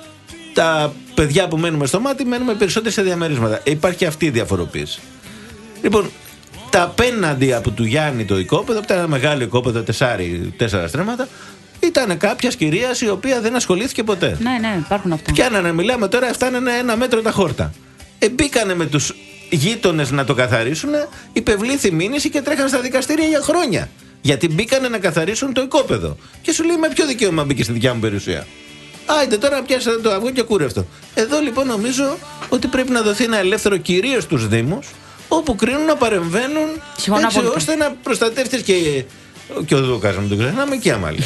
Τα παιδιά που μένουμε στο μάτι μένουμε περισσότερο σε διαμερίσματα. Υπάρχει και αυτή η διαφοροποίηση. Λοιπόν, τα απέναντι από του Γιάννη το οικόπεδο, που ήταν ένα μεγάλο οικόπεδο, τεσσάρι, τέσσερα στρέμματα, ήταν κάποια κυρία η οποία δεν ασχολήθηκε ποτέ. Ναι, ναι, υπάρχουν αυτά. Πιάνανε, μιλάμε τώρα, φτάνανε ένα μέτρο τα χόρτα. Ε, μπήκανε με τους γείτονες να το καθαρίσουν, υπευλήθη μήνυση και τρέχαν στα δικαστήρια για χρόνια. Γιατί μπήκανε να καθαρίσουν το οικόπεδο. Και σου λέει, με ποιο δικαίωμα μπήκε στη δικιά μου περιουσία. Άιντε τώρα πιάσατε το αυγό και κούρευτο. Εδώ λοιπόν νομίζω ότι πρέπει να δοθεί ένα ελεύθερο κυρίως στους Δήμους, όπου κρίνουν να παρεμβαίνουν. Συμφωνώ έτσι πολύ. ώστε να προστατεύσεις και, και ο Δούκας, να μην τον ξεχνάμε, και η Αμάλια.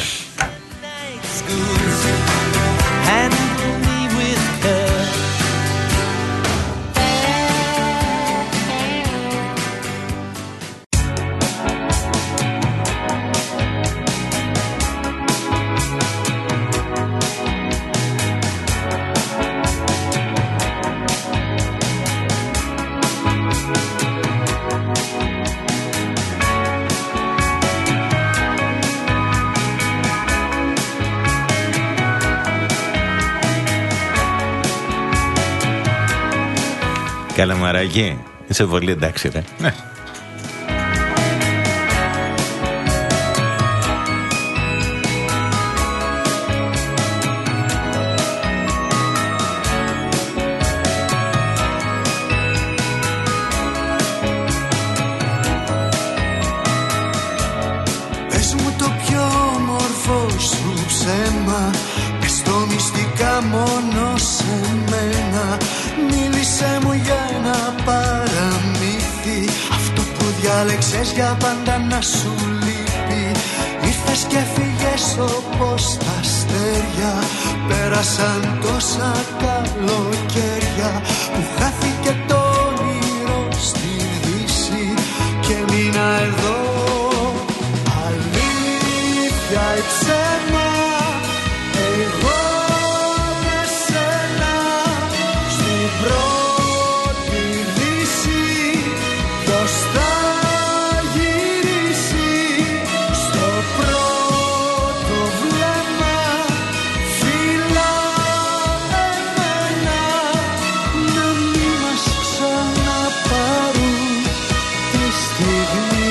Καλαμαράκι, είσαι πολύ εντάξει ρε. Ναι. Πες μου το πιο όμορφο σου ψέμα, πες το μυστικά μόνο σε μένα. Μίλησέ μου για ένα παραμύθι, αυτό που διάλεξες για πάντα να σου λείπει. Ήρθες και φύγες όπως τα αστέρια, πέρασαν τόσα καλοκαίρια που χάθηκε το όνειρο στη δύση και μείνα εδώ. Αλήθεια ή ψέμα, εγώ με σένα στην πρώτη δύση. Ποιος θα γυρίσει στο πρώτο βλέμμα, φίλα εμένα, να μην μας ξαναπάρουν τη στιγμή.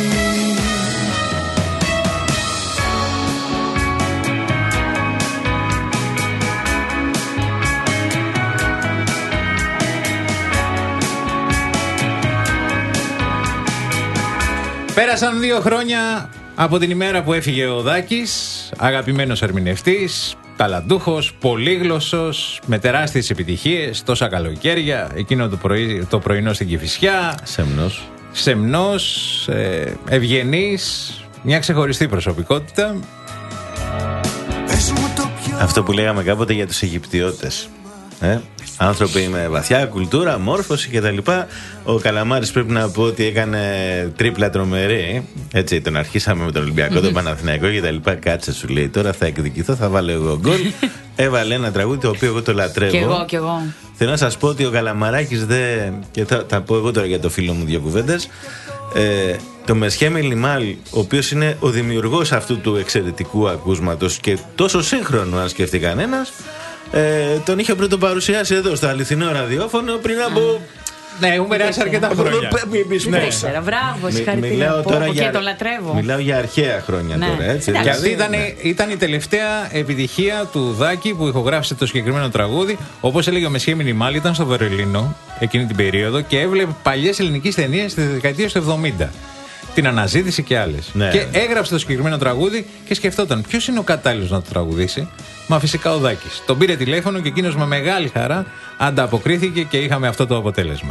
Πέρασαν δύο χρόνια από την ημέρα που έφυγε ο Δάκης, αγαπημένος ερμηνευτής, ταλαντούχος, πολύγλωσσος, με τεράστιες επιτυχίες, τόσα καλοκαίρια, εκείνο το, πρωί, το πρωινό στην Κηφισιά. Σεμνός. Σεμνός, ε, ευγενής, μια ξεχωριστή προσωπικότητα. Πες μου το πιο Αυτό που λέγαμε κάποτε για τους Αιγυπτιώτες. Ε? Άνθρωποι με βαθιά κουλτούρα, μόρφωση κτλ. Ο Καλαμάρης πρέπει να πω ότι έκανε τρίπλα τρομερή. Έτσι, τον αρχίσαμε με τον Ολυμπιακό, τον Παναθηναϊκό κτλ. Κάτσε, σου λέει, τώρα θα εκδικηθώ, θα βάλω εγώ γκολ. Έβαλε ένα τραγούδι το οποίο εγώ το λατρεύω. Κι εγώ, κι εγώ. Θέλω να σας πω ότι ο Καλαμαράκης δεν. Και θα, θα πω εγώ τώρα για το φίλο μου δύο κουβέντες. Ε, το Μεσχέ Μελιμάλ, ο οποίος είναι ο δημιουργός αυτού του εξαιρετικού ακούσματος και τόσο σύγχρονο, αν σκεφτεί κανένας, ε, τον είχε πρώτο παρουσιάσει εδώ στο αληθινό ραδιόφωνο πριν από. Ναι, έχουν περάσει αρκετά χρόνια. Δεν ήξερα, μπράβο, συγχαρητήρια. Και το λατρεύω. Μιλάω για αρχαία χρόνια Ναι. τώρα, έτσι. Και αυτή ήταν, ναι. ήταν η τελευταία επιτυχία του Δάκη που ηχογράφησε το συγκεκριμένο τραγούδι. Όπως έλεγε ο Μεσχέ Μινιμάλ, ήταν στο Βερολίνο εκείνη την περίοδο και έβλεπε παλιές ελληνικές ταινίες στις δεκαετίες του εβδομήντα. Την Αναζήτηση και άλλες. Ναι. Και έγραψε το συγκεκριμένο τραγούδι και σκεφτόταν ποιος είναι ο κατάλληλος να το τραγουδήσει. Μα φυσικά ο Δάκης. Τον πήρε τηλέφωνο και εκείνος με μεγάλη χαρά ανταποκρίθηκε και είχαμε αυτό το αποτέλεσμα.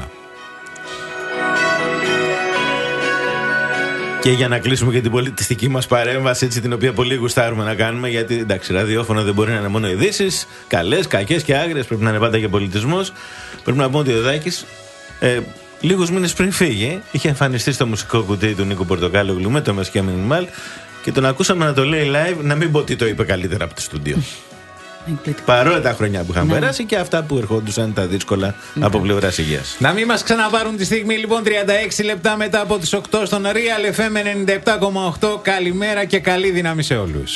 Και για να κλείσουμε και την πολιτιστική μας παρέμβαση, έτσι, την οποία πολύ γουστάρουμε να κάνουμε, γιατί εντάξει, ραδιόφωνο δεν μπορεί να είναι μόνο ειδήσεις, καλές, κακές και άγριες, πρέπει να είναι πάντα και πολιτισμός. Πρέπει να πούμε ότι ο Δάκης, ε, λίγους μήνες πριν φύγει, είχε εμφανιστεί στο μουσικό κουτί του Νίκου Πορτοκάλογλου με το Μεσχέ Μινιμάλ και τον ακούσαμε να το λέει live, να μην πω τι το είπε καλύτερα από το στούντιο. Παρόλα τα χρόνια που είχαν Ναι. περάσει και αυτά που ερχόντουσαν τα δύσκολα από πλευράς υγείας. Να μην μας ξαναπάρουν τη στιγμή, λοιπόν, τριάντα έξι λεπτά μετά από τις οκτώ στον Real εφ εμ ενενήντα επτά κόμμα οκτώ. Καλημέρα και καλή δύναμη σε όλους.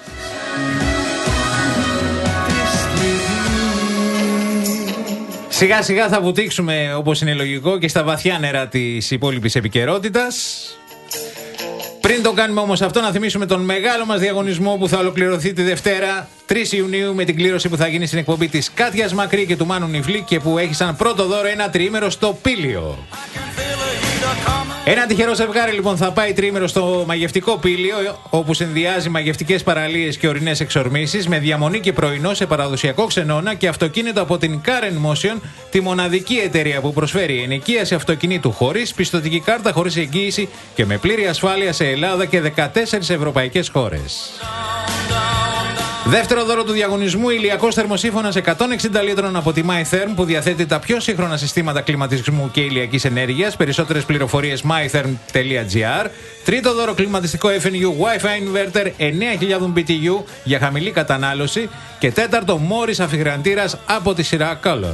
Σιγά σιγά θα βουτήξουμε, όπως είναι λογικό, και στα βαθιά νερά της υπόλοιπης επικαιρότητας. Πριν το κάνουμε όμως αυτό, να θυμίσουμε τον μεγάλο μας διαγωνισμό που θα ολοκληρωθεί τη Δευτέρα, τρεις Ιουνίου, με την κλήρωση που θα γίνει στην εκπομπή της Κάτιας Μακρύ και του Μάνου Νιφλή και που έχει σαν πρώτο δώρο ένα τριήμερο στο Πήλιο. Ένα τυχερό ζευγάρι λοιπόν θα πάει τρίμερο στο μαγευτικό Πήλιο, όπου συνδυάζει μαγευτικές παραλίες και ορεινές εξορμήσεις με διαμονή και πρωινό σε παραδοσιακό ξενώνα και αυτοκίνητο από την Karen Motion, τη μοναδική εταιρεία που προσφέρει ενοικίαση αυτοκινήτου χωρίς πιστωτική κάρτα, χωρίς εγγύηση και με πλήρη ασφάλεια σε Ελλάδα και δεκατέσσερις ευρωπαϊκές χώρες. Δεύτερο δώρο του διαγωνισμού, ηλιακός θερμοσύφωνας εκατόν εξήντα λίτρων από τη MyTherm που διαθέτει τα πιο σύγχρονα συστήματα κλιματισμού και ηλιακής ενέργειας. Περισσότερες πληροφορίες mytherm τελεία gr. Τρίτο δώρο, κλιματιστικό εφ εν γιου Wi-Fi Inverter εννέα χιλιάδες μπι τι γιου για χαμηλή κατανάλωση. Και τέταρτο, Morris αφιγραντήρας από τη σειρά Color.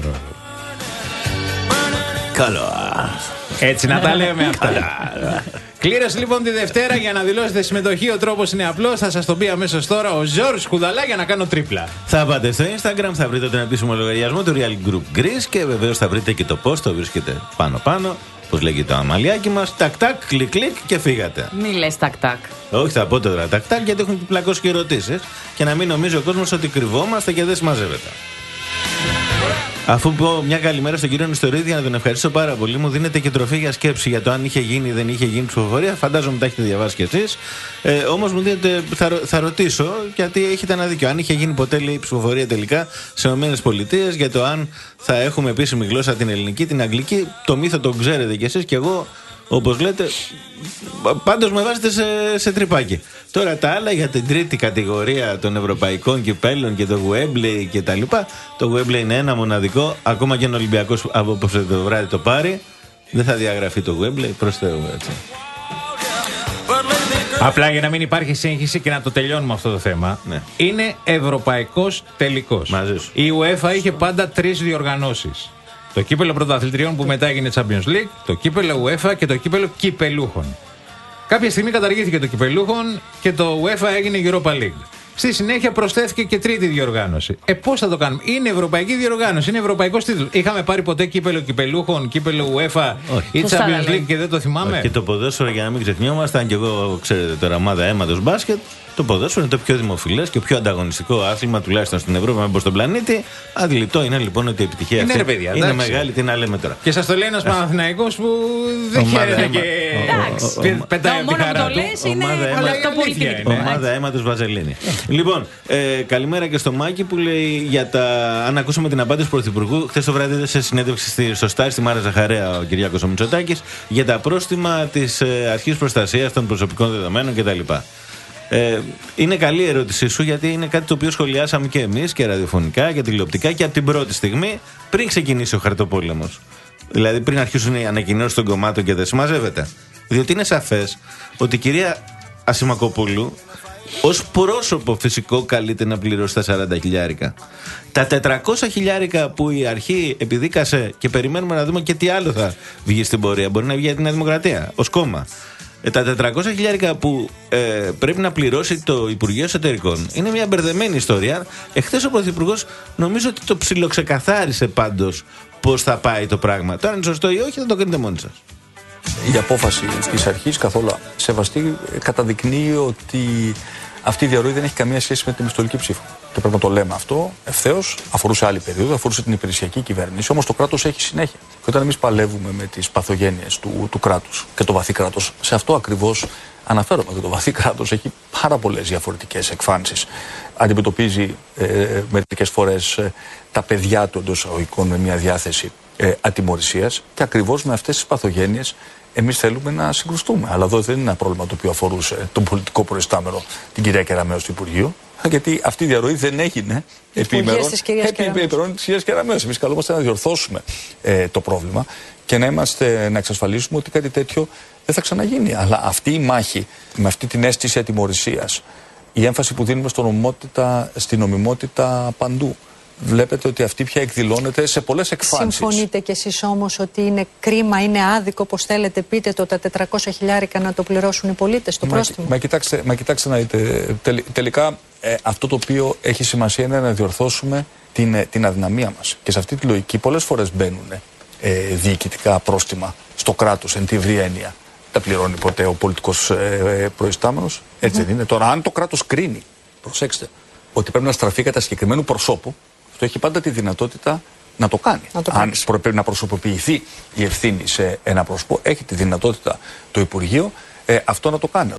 Color. Έτσι να τα λέμε αυτά. Κλήρωση λοιπόν τη Δευτέρα. Για να δηλώσετε συμμετοχή, ο τρόπος είναι απλός. Θα σας το πει αμέσως τώρα ο Ζόρις Κουδαλά για να κάνω τρίπλα. Θα πάτε στο Instagram, θα βρείτε τον επίσημο λογαριασμό του Real Group Greece και βεβαίως θα βρείτε και το post, το βρίσκεται πάνω-πάνω. Πώς λέγεται το αμαλιάκι μας. Τακ-τακ, κλικ-κλικ και φύγατε. Μη λες τακ-τακ. Όχι, θα πω τώρα τακ-τακ γιατί έχουν πλακώσει και ερωτήσεις. Και να μην νομίζει ο κόσμος ότι κρυβόμαστε και δεν συμμαζεύεται. Αφού πω μια καλημέρα στον κύριο Νεστορίδη για να τον ευχαριστήσω πάρα πολύ, μου δίνετε και τροφή για σκέψη για το αν είχε γίνει ή δεν είχε γίνει ψηφοφορία. Φαντάζομαι τα έχετε διαβάσει κι εσείς. Ε, όμως μου δίνετε, θα, θα ρωτήσω, γιατί έχετε ένα δίκιο. Αν είχε γίνει ποτέ λέει, ψηφοφορία τελικά σε ΗΠΑ για το αν θα έχουμε επίσημη γλώσσα την ελληνική, την αγγλική, το μύθο τον ξέρετε κι εσείς κι εγώ. Όπως λέτε, πάντως με βάζετε σε, σε τρυπάκι. Τώρα τα άλλα για την τρίτη κατηγορία των ευρωπαϊκών κυπέλων και το Wembley και τα λοιπά. Το Wembley είναι ένα μοναδικό. Ακόμα και ο Ολυμπιακός απόψε το βράδυ το πάρει, δεν θα διαγραφεί το Wembley, προς Θεού, έτσι. Απλά για να μην υπάρχει σύγχυση και να το τελειώνουμε αυτό το θέμα, ναι. Είναι ευρωπαϊκός τελικός. Μαζί σου. Η UEFA είχε πάντα τρεις διοργανώσεις. Το κύπελο πρωταθλητριών που μετά έγινε Champions League, το κύπελο UEFA και το κύπελο κυπελούχων. Κάποια στιγμή καταργήθηκε το κυπελούχων και το UEFA έγινε Europa League. Στη συνέχεια προσθέθηκε και τρίτη διοργάνωση. Ε, πώς θα το κάνουμε? Είναι ευρωπαϊκή διοργάνωση, είναι ευρωπαϊκός τίτλος. Είχαμε πάρει ποτέ κύπελο κυπελούχων, κύπελο UEFA ή Champions League και δεν το θυμάμαι? Όχι, και το ποδόσφαιρο, για να μην ξεχνιόμαστε, αν και εγώ ξέρετε τώρα, ομάδα αίματος μπάσκετ. Το ποδόσφαιρο είναι το πιο δημοφιλές και πιο ανταγωνιστικό άθλημα, τουλάχιστον στην Ευρώπη, με στον πλανήτη. Αντιληπτό είναι λοιπόν ότι η επιτυχία είναι, αυτή ρε, παιδιά, είναι μεγάλη. Τι να λέμε τώρα. Και σας το λέει ένας Παναθηναϊκός που δεν χαίρεται και πετάει από τη χαρά του. Ομάδα αίματος Βαζελίνη. Λοιπόν, καλημέρα και στο Μάκη που λέει για τα. Αν ακούσαμε την απάντηση του Πρωθυπουργού, χθες το βράδυ είδε σε συνέντευξη στο Στάρ στη Μάρα Ζαχαρέα ο Κυριάκος ο Μητσοτάκης για τα πρόστιμα της Αρχής Προστασίας των Προσωπικών Δεδομένων κτλ. Ε, είναι καλή η ερώτησή σου, γιατί είναι κάτι το οποίο σχολιάσαμε και εμείς και ραδιοφωνικά και τηλεοπτικά και από την πρώτη στιγμή πριν ξεκινήσει ο χαρτοπόλεμος. Δηλαδή πριν αρχίσουν οι ανακοινώσεις των κομμάτων και δεν συμμαζεύεται. Διότι είναι σαφές ότι η κυρία Ασημακοπούλου ως πρόσωπο φυσικό καλείται να πληρώσει τα σαράντα χιλιάρικα. Τα τετρακόσια χιλιάρικα που η αρχή επιδίκασε και περιμένουμε να δούμε και τι άλλο θα βγει στην πορεία. Μπορεί να βγει για την Δημοκρατία ως κόμμα. Ε, τα τετρακόσια χιλιάρικα που ε, πρέπει να πληρώσει το Υπουργείο Εσωτερικών είναι μια μπερδεμένη ιστορία. Εχθές ο Πρωθυπουργός νομίζω ότι το ψιλοξεκαθάρισε πάντως πώς θα πάει το πράγμα. Τώρα είναι σωστό ή όχι, θα το κάνετε μόνοι σας. Η απόφαση της αρχής, καθόλου σεβαστή, καταδεικνύει ότι αυτή η διαρροή δεν έχει καμία σχέση με την επιστολική ψήφο. Και πρέπει να το λέμε αυτό ευθέως. Αφορούσε άλλη περίοδο, αφορούσε την υπηρεσιακή κυβέρνηση. Όμως το κράτος έχει συνέχεια. Και όταν εμείς παλεύουμε με τις παθογένειες του, του κράτους και το βαθύ κράτος, σε αυτό ακριβώς αναφέρομαι. Και το βαθύ κράτος έχει πάρα πολλές διαφορετικές εκφάνσεις. Αντιμετωπίζει ε, μερικές φορές ε, τα παιδιά του εντός εισαγωγικών με μια διάθεση ε, ατιμωρησίας και ακριβώς με αυτές τις παθογένειες εμείς θέλουμε να συγκρουστούμε. Αλλά εδώ δεν είναι ένα πρόβλημα το οποίο αφορούσε τον πολιτικό προϊστάμενο, την κυρία Κεραμέως του Υπουργείου, γιατί αυτή η διαρροή δεν έγινε επίμερον της κυρίας Κεραμέως. Εμείς καλούμαστε να διορθώσουμε ε, το πρόβλημα και να, είμαστε, να εξασφαλίσουμε ότι κάτι τέτοιο δεν θα ξαναγίνει. Αλλά αυτή η μάχη, με αυτή την αίσθηση ατιμωρησίας, η έμφαση που δίνουμε στο νομιμότητα, στην νομιμότητα παντού, βλέπετε ότι αυτή πια εκδηλώνεται σε πολλές εκφάνσεις. Συμφωνείτε κι εσείς όμως ότι είναι κρίμα, είναι άδικο, όπως θέλετε πείτε το, τα τετρακόσια χιλιάρικα να το πληρώσουν οι πολίτες, το μα, πρόστιμο? Μα κοιτάξτε, μα κοιτάξτε να δείτε, τελ, τελικά ε, αυτό το οποίο έχει σημασία είναι να διορθώσουμε την, την αδυναμία μας. Και σε αυτή τη λογική πολλές φορές μπαίνουν ε, διοικητικά πρόστιμα στο κράτος, εν τη ευρία έννοια. Τα πληρώνει ποτέ ο πολιτικός ε, προϊστάμενος, έτσι mm. δεν είναι? Τώρα, αν το κράτος κρίνει, προσέξτε, ότι πρέπει να στραφεί κατά συγκεκριμένου προσώπου, αυτό έχει πάντα τη δυνατότητα να το κάνει. Να το Αν πρέπει να προσωποποιηθεί η ευθύνη σε ένα πρόσωπο, έχει τη δυνατότητα το Υπουργείο ε, αυτό να το κάνει.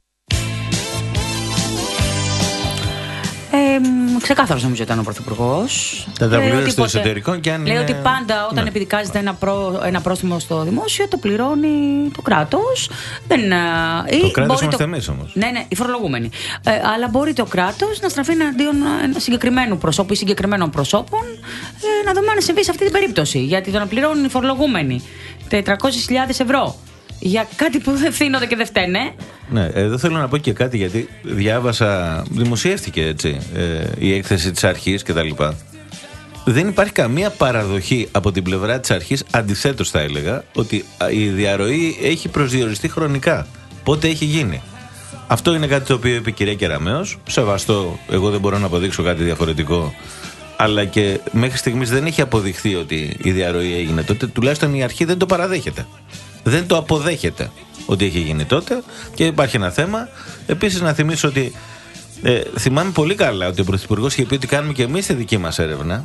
Ε, ξεκάθαρος νομίζω ήταν ο Πρωθυπουργός. Τα ταμπλούρα στο εσωτερικό και αν. Λέει είναι... ότι πάντα όταν ναι. επιδικάζεται ένα, προ, ένα πρόστιμο στο δημόσιο, το πληρώνει το κράτος. Δεν, το κράτος είμαστε το... εμείς όμως. Ναι, ναι, οι φορολογούμενοι. Ε, αλλά μπορεί το κράτος να στραφεί εναντίον συγκεκριμένου προσώπου ή συγκεκριμένων προσώπων, ε, να δούμε αν συμβεί σε αυτή την περίπτωση. Γιατί το να πληρώνουν οι φορολογούμενοι τετρακόσιες χιλιάδες ευρώ για κάτι που δεν ευθύνονται και δεν φταίνε. Ναι, εδώ θέλω να πω και κάτι, γιατί διάβασα, δημοσιεύτηκε έτσι ε, η έκθεση της αρχής και τα λοιπά. Δεν υπάρχει καμία παραδοχή από την πλευρά της αρχής, αντιθέτως θα έλεγα, ότι η διαρροή έχει προσδιοριστεί χρονικά. Πότε έχει γίνει. Αυτό είναι κάτι το οποίο είπε η κυρία Κεραμέως. Σεβαστό, εγώ δεν μπορώ να αποδείξω κάτι διαφορετικό. Αλλά και μέχρι στιγμής δεν έχει αποδειχθεί ότι η διαρροή έγινε τότε. Τουλάχιστον η αρχή δεν το παραδέχεται. Δεν το αποδέχεται ότι έχει γίνει τότε και υπάρχει ένα θέμα. Επίσης, να θυμίσω ότι ε, θυμάμαι πολύ καλά ότι ο Πρωθυπουργός είχε πει ότι κάνουμε και εμείς τη δική μας έρευνα.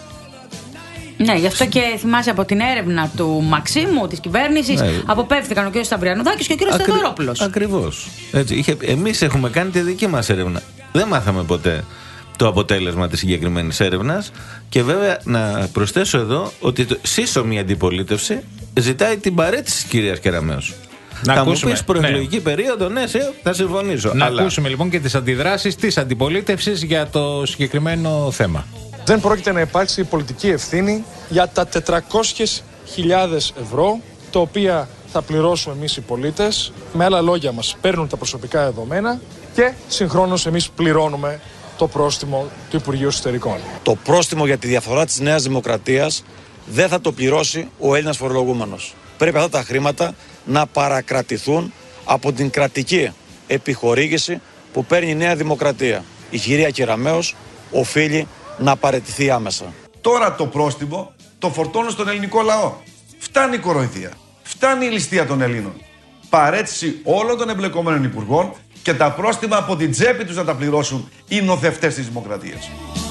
Ναι, γι' αυτό και θυμάσαι από την έρευνα του Μαξίμου, της κυβέρνησης, ναι. αποπέφθηκαν ο κ. Σταυριανουδάκης και ο κ. Ακρι... Θεοδωρόπουλος. Ακριβώς. Εμείς έχουμε κάνει τη δική μας έρευνα. Δεν μάθαμε ποτέ το αποτέλεσμα της συγκεκριμένης έρευνας. Και βέβαια να προσθέσω εδώ ότι το σύσσωμη αντιπολίτευση ζητάει την παρέτηση της κυρίας Κεραμέως. Να θα ακούσουμε, μου πεις προεκλογική ναι. περίοδο, ναι, θα συμφωνήσω. Να αλλά... ακούσουμε λοιπόν και τις αντιδράσεις της αντιπολίτευσης για το συγκεκριμένο θέμα. Δεν πρόκειται να υπάρξει πολιτική ευθύνη για τα τετρακόσιες χιλιάδες ευρώ, τα οποία θα πληρώσουμε εμείς οι πολίτες. Με άλλα λόγια, μας παίρνουν τα προσωπικά δεδομένα και συγχρόνως εμείς πληρώνουμε το πρόστιμο του Υπουργείου Εσωτερικών. Το πρόστιμο για τη διαφθορά της Νέας Δημοκρατίας δεν θα το πληρώσει ο Έλληνας φορολογούμενος. Πρέπει αυτά τα χρήματα να παρακρατηθούν από την κρατική επιχορήγηση που παίρνει η Νέα Δημοκρατία. Η κυρία Κεραμέως οφείλει να παραιτηθεί άμεσα. Τώρα το πρόστιμο το φορτώνω στον ελληνικό λαό. Φτάνει η κοροϊδία. Φτάνει η ληστεία των Ελλήνων. Παρέτηση όλων των εμπλεκόμενων υπουργών και τα πρόστιμα από την τσέπη τους να τα πληρώσουν οι νοθευτές της Δημοκρατίας.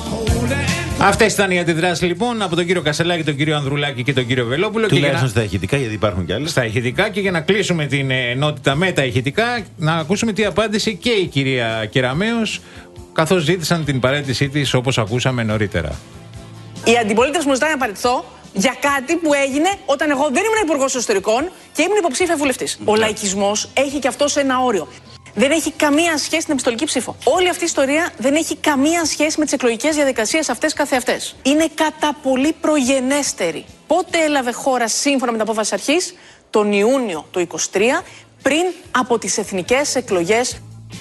Αυτές ήταν οι αντιδράσεις λοιπόν από τον κύριο Κασελάκη, τον κύριο Ανδρουλάκη και τον κύριο Βελόπουλο. Τουλάχιστον να... στα ηχητικά, γιατί υπάρχουν κι άλλες. Στα ηχητικά, και για να κλείσουμε την ενότητα με τα ηχητικά, να ακούσουμε τι απάντησε και η κυρία Κεραμέως, καθώς ζήτησαν την παραίτησή της, όπως ακούσαμε νωρίτερα. Η αντιπολίτευση μου ζητάει να παραιτηθώ για κάτι που έγινε όταν εγώ δεν ήμουν υπουργός εσωτερικών και ήμουν υποψήφια βουλευτής. Ο λαϊκισμός έχει και αυτός ένα όριο. Δεν έχει καμία σχέση με την επιστολική ψήφο. Όλη αυτή η ιστορία δεν έχει καμία σχέση με τις εκλογικές διαδικασίες αυτές καθεαυτές. Είναι κατά πολύ προγενέστερη. Πότε έλαβε χώρα σύμφωνα με την απόφαση αρχής? Τον Ιούνιο του είκοσι τρία, πριν από τις εθνικές εκλογές.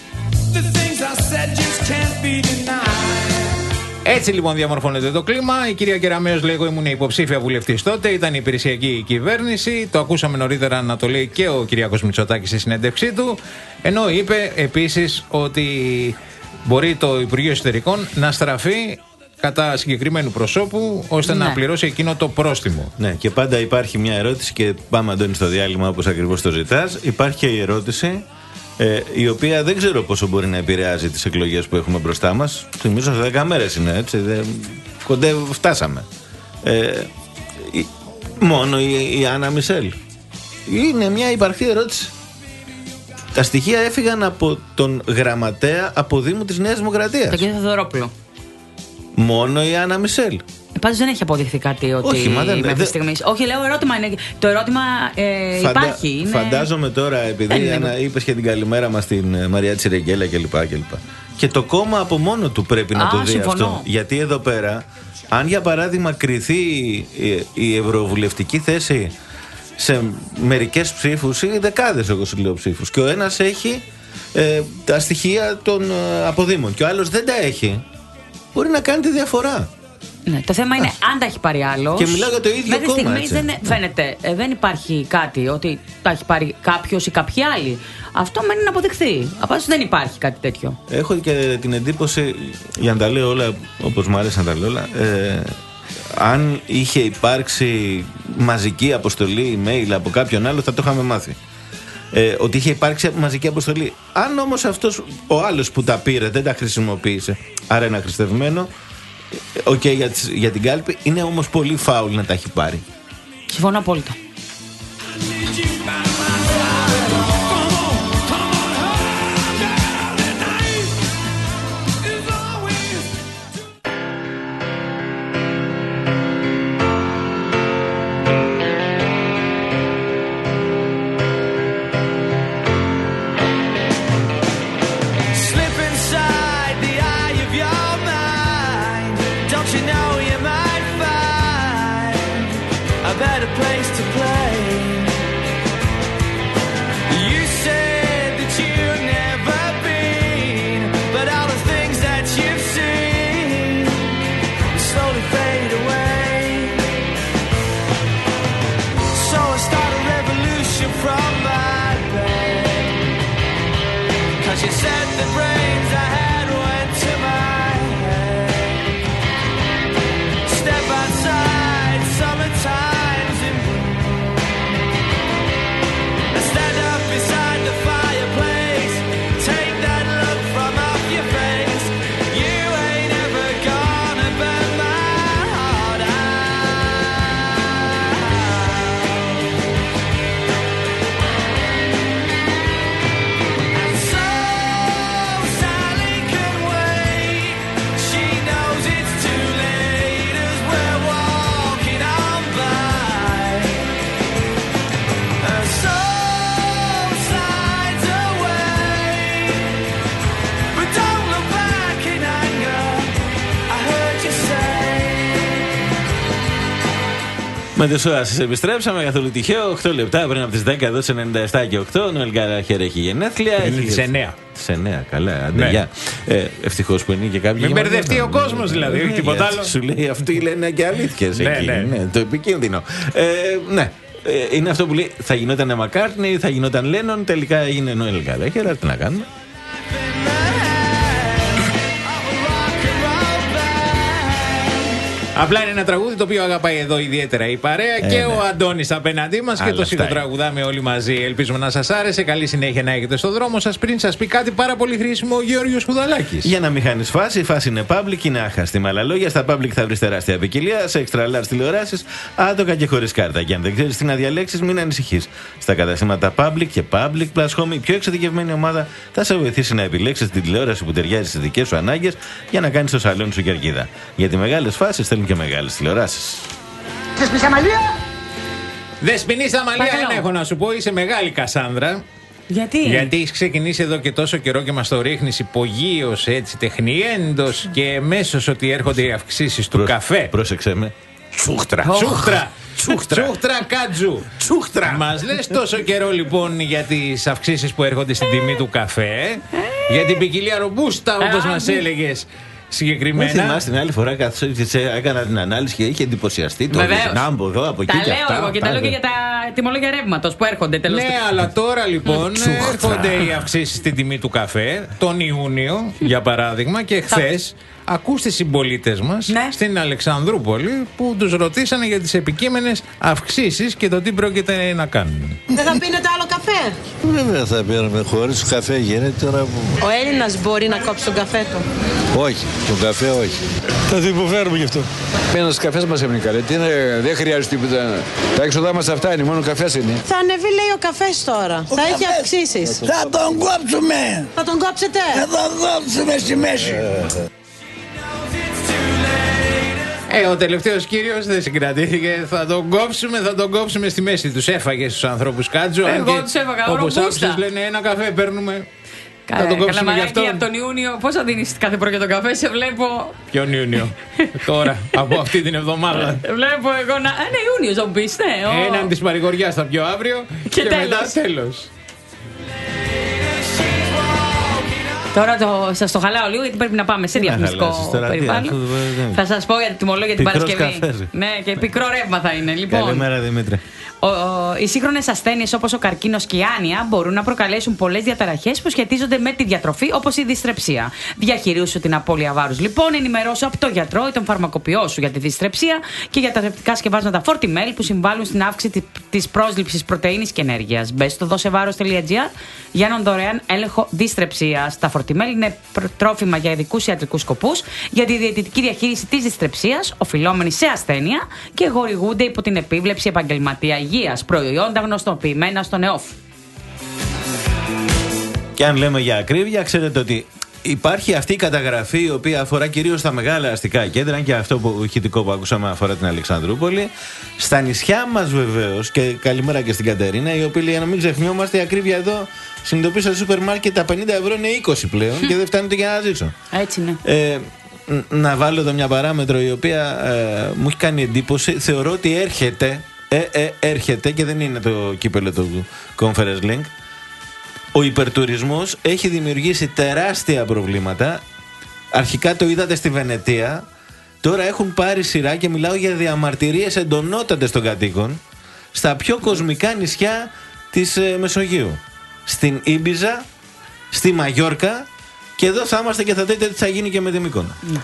Έτσι λοιπόν διαμορφώνεται το κλίμα. Η κυρία Κεραμέως λέει: εγώ ήμουν υποψήφια βουλευτής τότε, ήταν η υπηρεσιακή κυβέρνηση. Το ακούσαμε νωρίτερα να το λέει και ο Κυριάκος Μητσοτάκης στη συνέντευξή του. Ενώ είπε επίσης ότι μπορεί το Υπουργείο Εσωτερικών να στραφεί κατά συγκεκριμένου προσώπου ώστε ναι. να πληρώσει εκείνο το πρόστιμο. Ναι, και πάντα υπάρχει μια ερώτηση, και πάμε, Αντώνη, στο διάλειμμα όπως ακριβώς το ζητάς. Υπάρχει και η ερώτηση. Ε, η οποία δεν ξέρω πόσο μπορεί να επηρεάζει τις εκλογές που έχουμε μπροστά μας. Θυμίζω σε δέκα μέρες είναι, έτσι. Δε, κοντεύω, φτάσαμε. Ε, η, μόνο η, η Άννα Μισελ. Είναι μια υπαρκτή ερώτηση. Τα στοιχεία έφυγαν από τον γραμματέα αποδήμου της Νέας Δημοκρατίας. Τον κύριο Θεοδωρόπουλο. Μόνο η Άννα Μισελ. Πάντως δεν έχει αποδειχθεί κάτι ότι όχι, μα δεν, μέχρι δε... στιγμής. Όχι, λέω ερώτημα είναι. Το ερώτημα ε, Φαντα... υπάρχει. Είναι... Φαντάζομαι τώρα, επειδή ένα... είπες και την καλημέρα μας στην Μαρία Τσιρεγγέλα κλπ. κλπ. Και το κόμμα από μόνο του πρέπει να Α, το δει συμφωνώ. αυτό. Γιατί εδώ πέρα, αν για παράδειγμα κριθεί η, η ευρωβουλευτική θέση σε μερικές ψήφους ή δεκάδες, εγώ σου λέω, ψήφους, και ο ένας έχει ε, τα στοιχεία των ε, αποδήμων και ο άλλος δεν τα έχει, μπορεί να κάνει τη διαφορά. Ναι, το θέμα είναι αν τα έχει πάρει άλλος. Και μιλάω για το ίδιο μέχρι κόμμα. Μέχρι στιγμής δεν φαίνεται, ε, δεν υπάρχει κάτι ότι τα έχει πάρει κάποιος ή κάποιοι άλλοι. Αυτό μένει να αποδειχθεί. Απάντως δεν υπάρχει κάτι τέτοιο. Έχω και την εντύπωση, για να τα λέω όλα όπως μου αρέσει να τα λέω όλα, ε, αν είχε υπάρξει μαζική αποστολή email από κάποιον άλλο, θα το είχαμε μάθει. Ε, ότι είχε υπάρξει μαζική αποστολή. Αν όμως αυτός ο άλλος που τα πήρε δεν τα χρησιμοποίησε, άρα ένα χρηστευμένο, Οκ, okay, για, για την κάλπη. Είναι όμως πολύ φάουλ να τα έχει πάρει. Συμφωνώ απόλυτα. Με τις ώρες επιστρέψαμε, καθόλου τυχαίο. οκτώ λεπτά πριν από τις δέκα εδώ σε ενενήντα επτά και οκτώ. Ο Νοέλ Γκάλαχερ έχει γενέθλια. Είναι τις εννέα. Τις εννέα, καλά, άντε, ναι. ε, ευτυχώς που είναι και κάποιοι. Μην μπερδευτεί ο κόσμος δηλαδή, όχι ναι, τίποτα άλλο. Σου λέει αυτοί λένε και αλήθειες ναι, εκεί. ναι. Ναι, το επικίνδυνο. Ε, ναι. Ε, είναι αυτό που λέει θα γινόταν Μακάρτνι, θα γινόταν Λένον. Τελικά έγινε Νοέλ Γκάλαχερ. Τι να κάνουμε. Απλά είναι ένα τραγούδι το οποίο αγαπάει εδώ ιδιαίτερα η παρέα ε, και ναι. ο Αντώνης απέναντί μας και το συντραγουδάμε όλοι μαζί. Ελπίζουμε να σας άρεσε. Καλή συνέχεια να έχετε στο δρόμο σας. Πριν σας πει κάτι πάρα πολύ χρήσιμο ο Γεώργιος Χουδαλάκης. Για να μην χάνεις φάση, η φάση είναι public, είναι άχαστη. Με άλλα λόγια, στα public θα βρεις τεράστια ποικιλία σε extra large τηλεοράσεις, άτοκα και χωρίς κάρτα. Και αν δεν ξέρεις τι να διαλέξεις, μην ανησυχείς. Στα καταστήματα public και public plus home, η πιο εξειδικευμένη ομάδα θα σε βοηθήσει να επιλέξεις την τηλεόραση που ταιριάζει στις δικές σου ανάγκες για να κάνεις το σαλόνι σου κερκίδα. Γιατί μεγάλες φάσεις θέλουν και μεγάλες τηλεοράσεις. Δεσποινής Αμαλία! Δεσποινής Αμαλία, δεν έχω να σου πω, είσαι μεγάλη Κασάνδρα. Γιατί? Γιατί έχεις ξεκινήσει εδώ και τόσο καιρό και μας το ρίχνεις υπογείως, έτσι, τεχνιέντος και εμέσως ότι έρχονται οι αυξήσεις του Προς, καφέ. Πρόσεξε με. Τσούχτρα. Oh. Τσούχτρα. Τσούχτρα. Τσούχτρα κάτζου. Τσούχτρα. Μας λες τόσο καιρό λοιπόν για τις αυξήσεις που έρχονται στην τιμή του καφέ, για την ποικιλία ρομπούστα όπως μας έλεγες. Συγκεκριμένα. Δεν θυμάσαι την άλλη φορά καθώς έκανα την ανάλυση και είχε εντυπωσιαστεί το Βιετνάμ εδώ από εκεί. Τα λέω εγώ και τα λέω και για τα τιμολόγια ρεύματος που έρχονται τέλος. Ναι, αλλά τώρα λοιπόν έρχονται οι αυξήσεις στην τιμή του καφέ τον Ιούνιο, για παράδειγμα, και χθες ακούστε συμπολίτες μας ναι. στην Αλεξανδρούπολη που τους ρωτήσανε για τις επικείμενες αυξήσεις και το τι πρόκειται να κάνουν. Δεν θα πίνετε άλλο καφέ? Βέβαια θα πίνουμε, χωρίς καφέ γίνεται τώρα που... Ο Έλληνας μπορεί να κόψει τον καφέ του? Όχι, τον καφέ όχι. Θα το υποφέρουμε γι' αυτό. Ένας καφές μας έμεινε καλή. Δεν χρειάζεται τίποτα. Τα έξοδά μας αυτά είναι, μόνο καφές είναι. Θα ανεβεί λέει ο καφές τώρα. Ο θα καφές. Έχει αυξήσεις. Θα τον κόψουμε. Θα τον κόψετε? Θα τον κόψουμε στη μέση. Ε, ο τελευταίος κύριος δεν συγκρατήθηκε. Θα τον κόψουμε, θα τον κόψουμε στη μέση. Τους έφαγε στους ανθρώπους κάτζο. Εγώ τους έφαγα. Όπως άκουσες λένε ένα καφέ παίρνουμε. Καλά, θα τον κόψουμε για αυτόν. Από τον Ιούνιο, πώς θα δίνεις κάθε πρωί για τον καφέ, σε βλέπω. Ποιον Ιούνιο? Τώρα, από αυτή την εβδομάδα. Βλέπω εγώ να. Ε, ναι, Ιούνιος θα μου πεις, ναι. Έναν της παρηγοριάς θα πιω αύριο και, και μετά τέλος. Τώρα το, σας το χαλάω λίγο γιατί πρέπει να πάμε σε διαφημιστικό περιβάλλον. Θα σας πω για τη τιμολόγια την Παρασκευή. Ναι, και πικρό ρεύμα θα είναι. Λοιπόν, καλημέρα Δημήτρη. Ο, ο, οι σύγχρονες ασθένειες όπως ο καρκίνος και η άνοια μπορούν να προκαλέσουν πολλές διαταραχές που σχετίζονται με τη διατροφή, όπως η δυστρεψία. Διαχειρίσου την απώλεια βάρους λοιπόν, ενημερώσου από τον γιατρό ή τον φαρμακοποιό σου για τη δυστρεψία και για τα θρεπτικά σκευάσματα Fortimel που συμβάλλουν στην αύξηση της πρόσληψης πρωτεΐνης και ενέργειας. Μπες στο δώσεβάρος τελεία τζι άρ για έναν δωρεάν έλεγχο δυστρεψίας. Τα φορτιμέλι είναι τρόφιμα για ειδικούς ιατρικούς σκοπούς, για τη διαιτητική διαχείριση της δυστρεψίας, οφειλόμενη σε ασθένεια και χορηγούνται υπό την επίβλεψη επαγγελματία υγείας. Προϊόντα γνωστοποιημένα στον ΕΟΦ. Και αν λέμε για ακρίβεια, ξέρετε ότι υπάρχει αυτή η καταγραφή η οποία αφορά κυρίως τα μεγάλα αστικά κέντρα, και αυτό που, ηχητικό που ακούσαμε αφορά την Αλεξανδρούπολη. Στα νησιά μας βεβαίως, και καλημέρα και στην Κατερίνα, η οποία λέει: να μην ξεχνιόμαστε, η ακρίβεια εδώ συνειδητοποίησα στο σούπερ μάρκετ τα πενήντα ευρώ είναι είκοσι πλέον και δεν φτάνει το για να ζήσω. Έτσι είναι. Ε, να βάλω εδώ μια παράμετρο η οποία ε, μου έχει κάνει εντύπωση. Θεωρώ ότι έρχεται, ε, ε, έρχεται και δεν είναι το κύπελο του Conference Link. Ο υπερτουρισμός έχει δημιουργήσει τεράστια προβλήματα. Αρχικά το είδατε στη Βενετία. Τώρα έχουν πάρει σειρά και μιλάω για διαμαρτυρίες εντονότατες των κατοίκων στα πιο κοσμικά νησιά της ε, Μεσογείου. Στην Ήμπιζα, στη Μαγιόρκα, και εδώ θα είμαστε και θα δείτε τι θα γίνει και με τη Μύκονα. Ναι.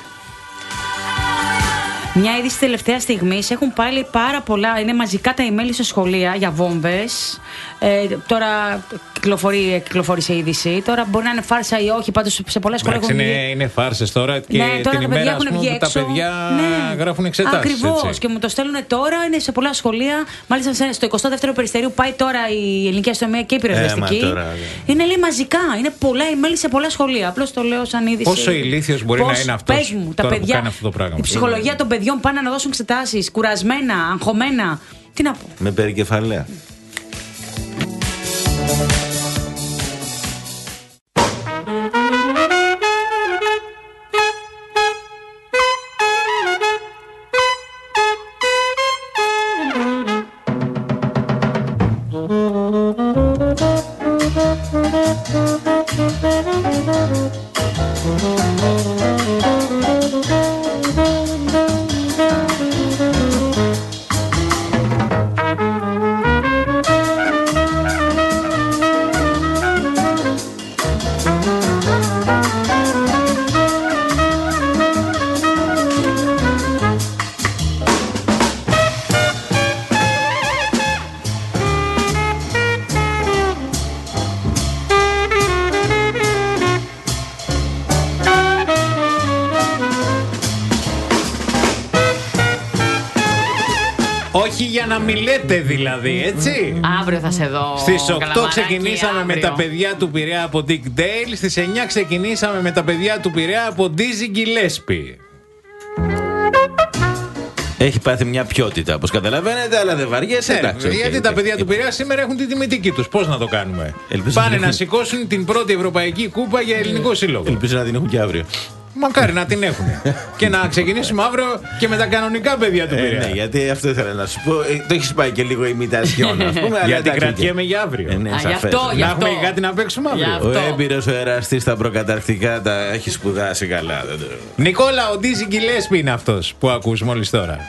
Μια είδηση τελευταία στιγμή. Έχουν πάλι πάρα πολλά. Είναι μαζικά τα email σε σχολεία για βόμβες. Ε, τώρα κυκλοφορεί, κυκλοφόρησε η είδηση. Τώρα μπορεί να είναι φάρσα ή όχι. Πάντως σε πολλά σχολεία έχουν είναι, είναι φάρσες τώρα. Και ναι, τώρα την τα παιδιά ημέρα έχουν βγει έξω. Τα παιδιά ναι, γράφουν εξετάσεις. Ακριβώς. Και μου το στέλνουν τώρα. Είναι σε πολλά σχολεία. Μάλιστα στο εικοστό δεύτερο περιστερίου πάει τώρα η ελληνική αστυνομία και η πυροσβεστική. Ε, τώρα, yeah. Είναι λέει μαζικά. Είναι πολλά email σε πολλά σχολεία. Απλώς το λέω σαν είδηση. Πόσο ηλίθιος μπορεί Πώς, να είναι αυτός πες μου, τα τώρα παιδιά, που κάνει αυτό το πράγμα. Η ψυχολογία των παιδιών πάνε να δώσουν εξετάσεις. Κουρασμένα, αγχωμένα. Τι να πω. Με περικεφαλαία. Όχι για να μιλέτε δηλαδή, έτσι. Αύριο θα σε δω. Στις οκτώ ξεκινήσαμε με τα παιδιά του Πειραιά από Dick Dale. Στις εννιά ξεκινήσαμε με τα παιδιά του Πειραιά από Dizzy Gillespie. Έχει πάθει μια ποιότητα, όπως καταλαβαίνετε, αλλά δεν βαριέσαι. Ναι, εντάξει, γιατί okay, τα okay. παιδιά του Πειραιά σήμερα έχουν την τιμητική τους. Πώς να το κάνουμε. Ελπίζω Πάνε να, να σηκώσουν την πρώτη ευρωπαϊκή κούπα για ελληνικό σύλλογο. Ελπίζω να την έχουν και αύριο. Μακάρι να την έχουν. Και να ξεκινήσουμε αύριο και με τα κανονικά παιδιά του Πειραιά. Ε, ναι, γιατί αυτό ήθελα να σου πω. Ε, το έχει πάει και λίγο ημιτασιόν, α πούμε. Γιατί κρατιέμαι για αύριο. Ε, ναι, Α, γι' αυτό, γι' να αυτό. έχουμε κάτι να παίξουμε αύριο. Ο έμπειρος ο εραστής στα προκαταρκτικά τα έχει σπουδάσει καλά. Νικόλα, ο Dizzy Gillespie είναι αυτός που ακούς μόλις τώρα.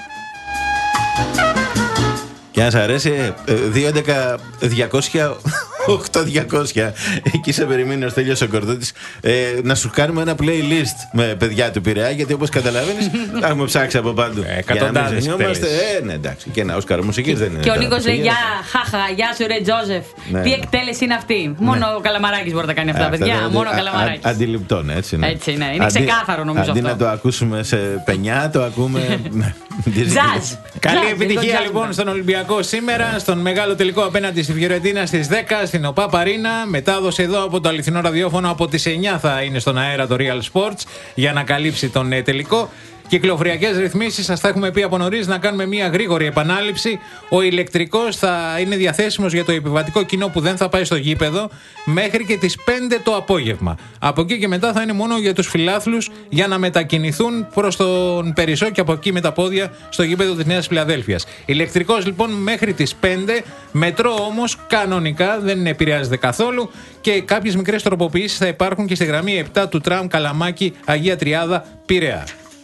Και αν σ' αρέσει, δύο έντεκα διακόσια οκτώ διακόσια. Εκεί σε περιμένει ο Στέλιος ο Κορδούτης. Ε, να σου κάνουμε ένα playlist με παιδιά του Πειραιά, γιατί όπως καταλαβαίνεις, τα έχουμε ψάξει από παντού. Ε, εκατοντάδες εκτέλεσεις. Ε, ναι, εντάξει. Και ένα Όσκαρ μουσικής δεν είναι. Και ο Νίκος λέει: Γεια, χάχα, γεια σου, ρε Τζόζεφ. Ναι, τι ναι. εκτέλεση είναι αυτή. Μόνο ο Καλαμαράκης μπορεί να τα κάνει αυτά, παιδιά. Αυτά, Μόνο ο α, Καλαμαράκης. α, αντιληπτών, έτσι είναι. Έτσι είναι. Είναι ξεκάθαρο νομίζω αντί αυτό. Αντί να το ακούσουμε σε πενιά, το ακούμε. Τζαζ. Καλή επιτυχία λοιπόν στον Ολυμπιακό σήμερα, στον μεγάλο τελικό απέναντι στη Φιωρεντίνα στις δέκα, στην ΟΠΑ Παρίνα. Μετάδοση εδώ από το αληθινό ραδιόφωνο από τις εννιά θα είναι στον αέρα το Real Sports για να καλύψει τον τελικό. Κυκλοφοριακές ρυθμίσεις, σας τα έχουμε πει από νωρίς, να κάνουμε μια γρήγορη επανάληψη. Ο ηλεκτρικός θα είναι διαθέσιμος για το επιβατικό κοινό που δεν θα πάει στο γήπεδο μέχρι και τις πέντε το απόγευμα. Από εκεί και μετά θα είναι μόνο για τους φιλάθλους για να μετακινηθούν προς τον Περισσό και από εκεί με τα πόδια στο γήπεδο της Νέας Φιλαδέλφειας. Ηλεκτρικός λοιπόν μέχρι τις πέντε, μετρό όμως κανονικά δεν επηρεάζεται καθόλου και κάποιες μικρές τροποποιήσεις θα υπάρχουν και στη γραμμή επτά του τραμ Καλαμάκι Αγία Τριάδα Πειραιά.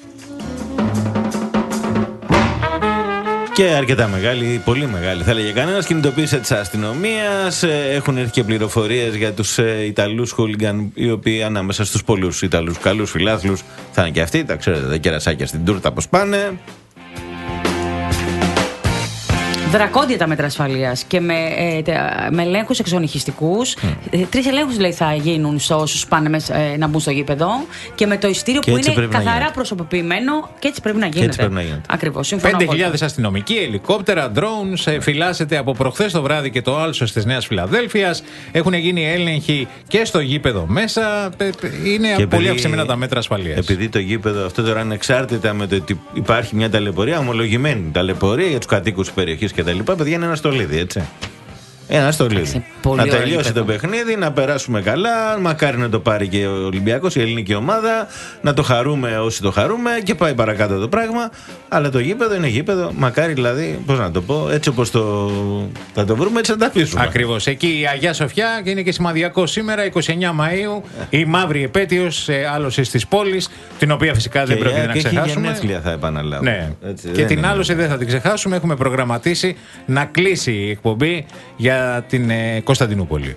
Και αρκετά μεγάλη, πολύ μεγάλη θα έλεγε κανένας, κινητοποίηση της αστυνομίας. Έχουν έρθει και πληροφορίες για τους Ιταλούς χούλιγκαν, οι οποίοι ανάμεσα στους πολλούς Ιταλούς καλούς φιλάθλους θα είναι και αυτοί. Τα ξέρετε, τα κερασάκια στην τούρτα πως πάνε. Δρακόντια τα μέτρα ασφαλείας και με, ε, με ελέγχους εξονυχιστικούς. Mm. Ε, τρεις ελέγχους λέει θα γίνουν σε όσους πάνε μέσα, ε, να μπουν στο γήπεδο και με το ειστήριο που είναι καθαρά προσωποποιημένο και έτσι πρέπει να γίνεται. Ακριβώς. πέντε χιλιάδες αστυνομικοί, ελικόπτερα, drones, ε, φυλάσσεται από προχθές το βράδυ και το άλσος της Νέας Φιλαδέλφειας. Έχουν γίνει έλεγχοι και στο γήπεδο μέσα. Είναι και πολύ επειδή, αυξημένα τα μέτρα ασφαλείας. Επειδή το γήπεδο αυτό τώρα ανεξάρτητα με το ότι υπάρχει μια ταλαιπωρία, ομολογημένη ταλαιπωρία για τους κατοίκους της περιοχής κτλ. Παιδιά, είναι ένα στολίδι, έτσι. Ένα στολίδι. Να τελειώσει το παιχνίδι, να περάσουμε καλά. Μακάρι να το πάρει και ο Ολυμπιακός, η ελληνική ομάδα. Να το χαρούμε όσοι το χαρούμε και πάει παρακάτω το πράγμα. Αλλά το γήπεδο είναι γήπεδο. Μακάρι δηλαδή, πώς να το πω, έτσι όπως το... θα το βρούμε, έτσι θα τα αφήσουμε. Ακριβώς. Εκεί η Αγιά Σοφιά και είναι και σημαδιακό σήμερα, είκοσι εννέα Μαΐου, η μαύρη επέτειος άλωσης της πόλης, την οποία φυσικά και δεν πρόκειται να ξεχάσουμε. Και γενέθλια θα επαναλάβω. Ναι. Έτσι, και την άλωση δεν θα την ξεχάσουμε. Έχουμε προγραμματίσει να κλείσει η εκπομπή για την ε, Κωνσταντινούπολη.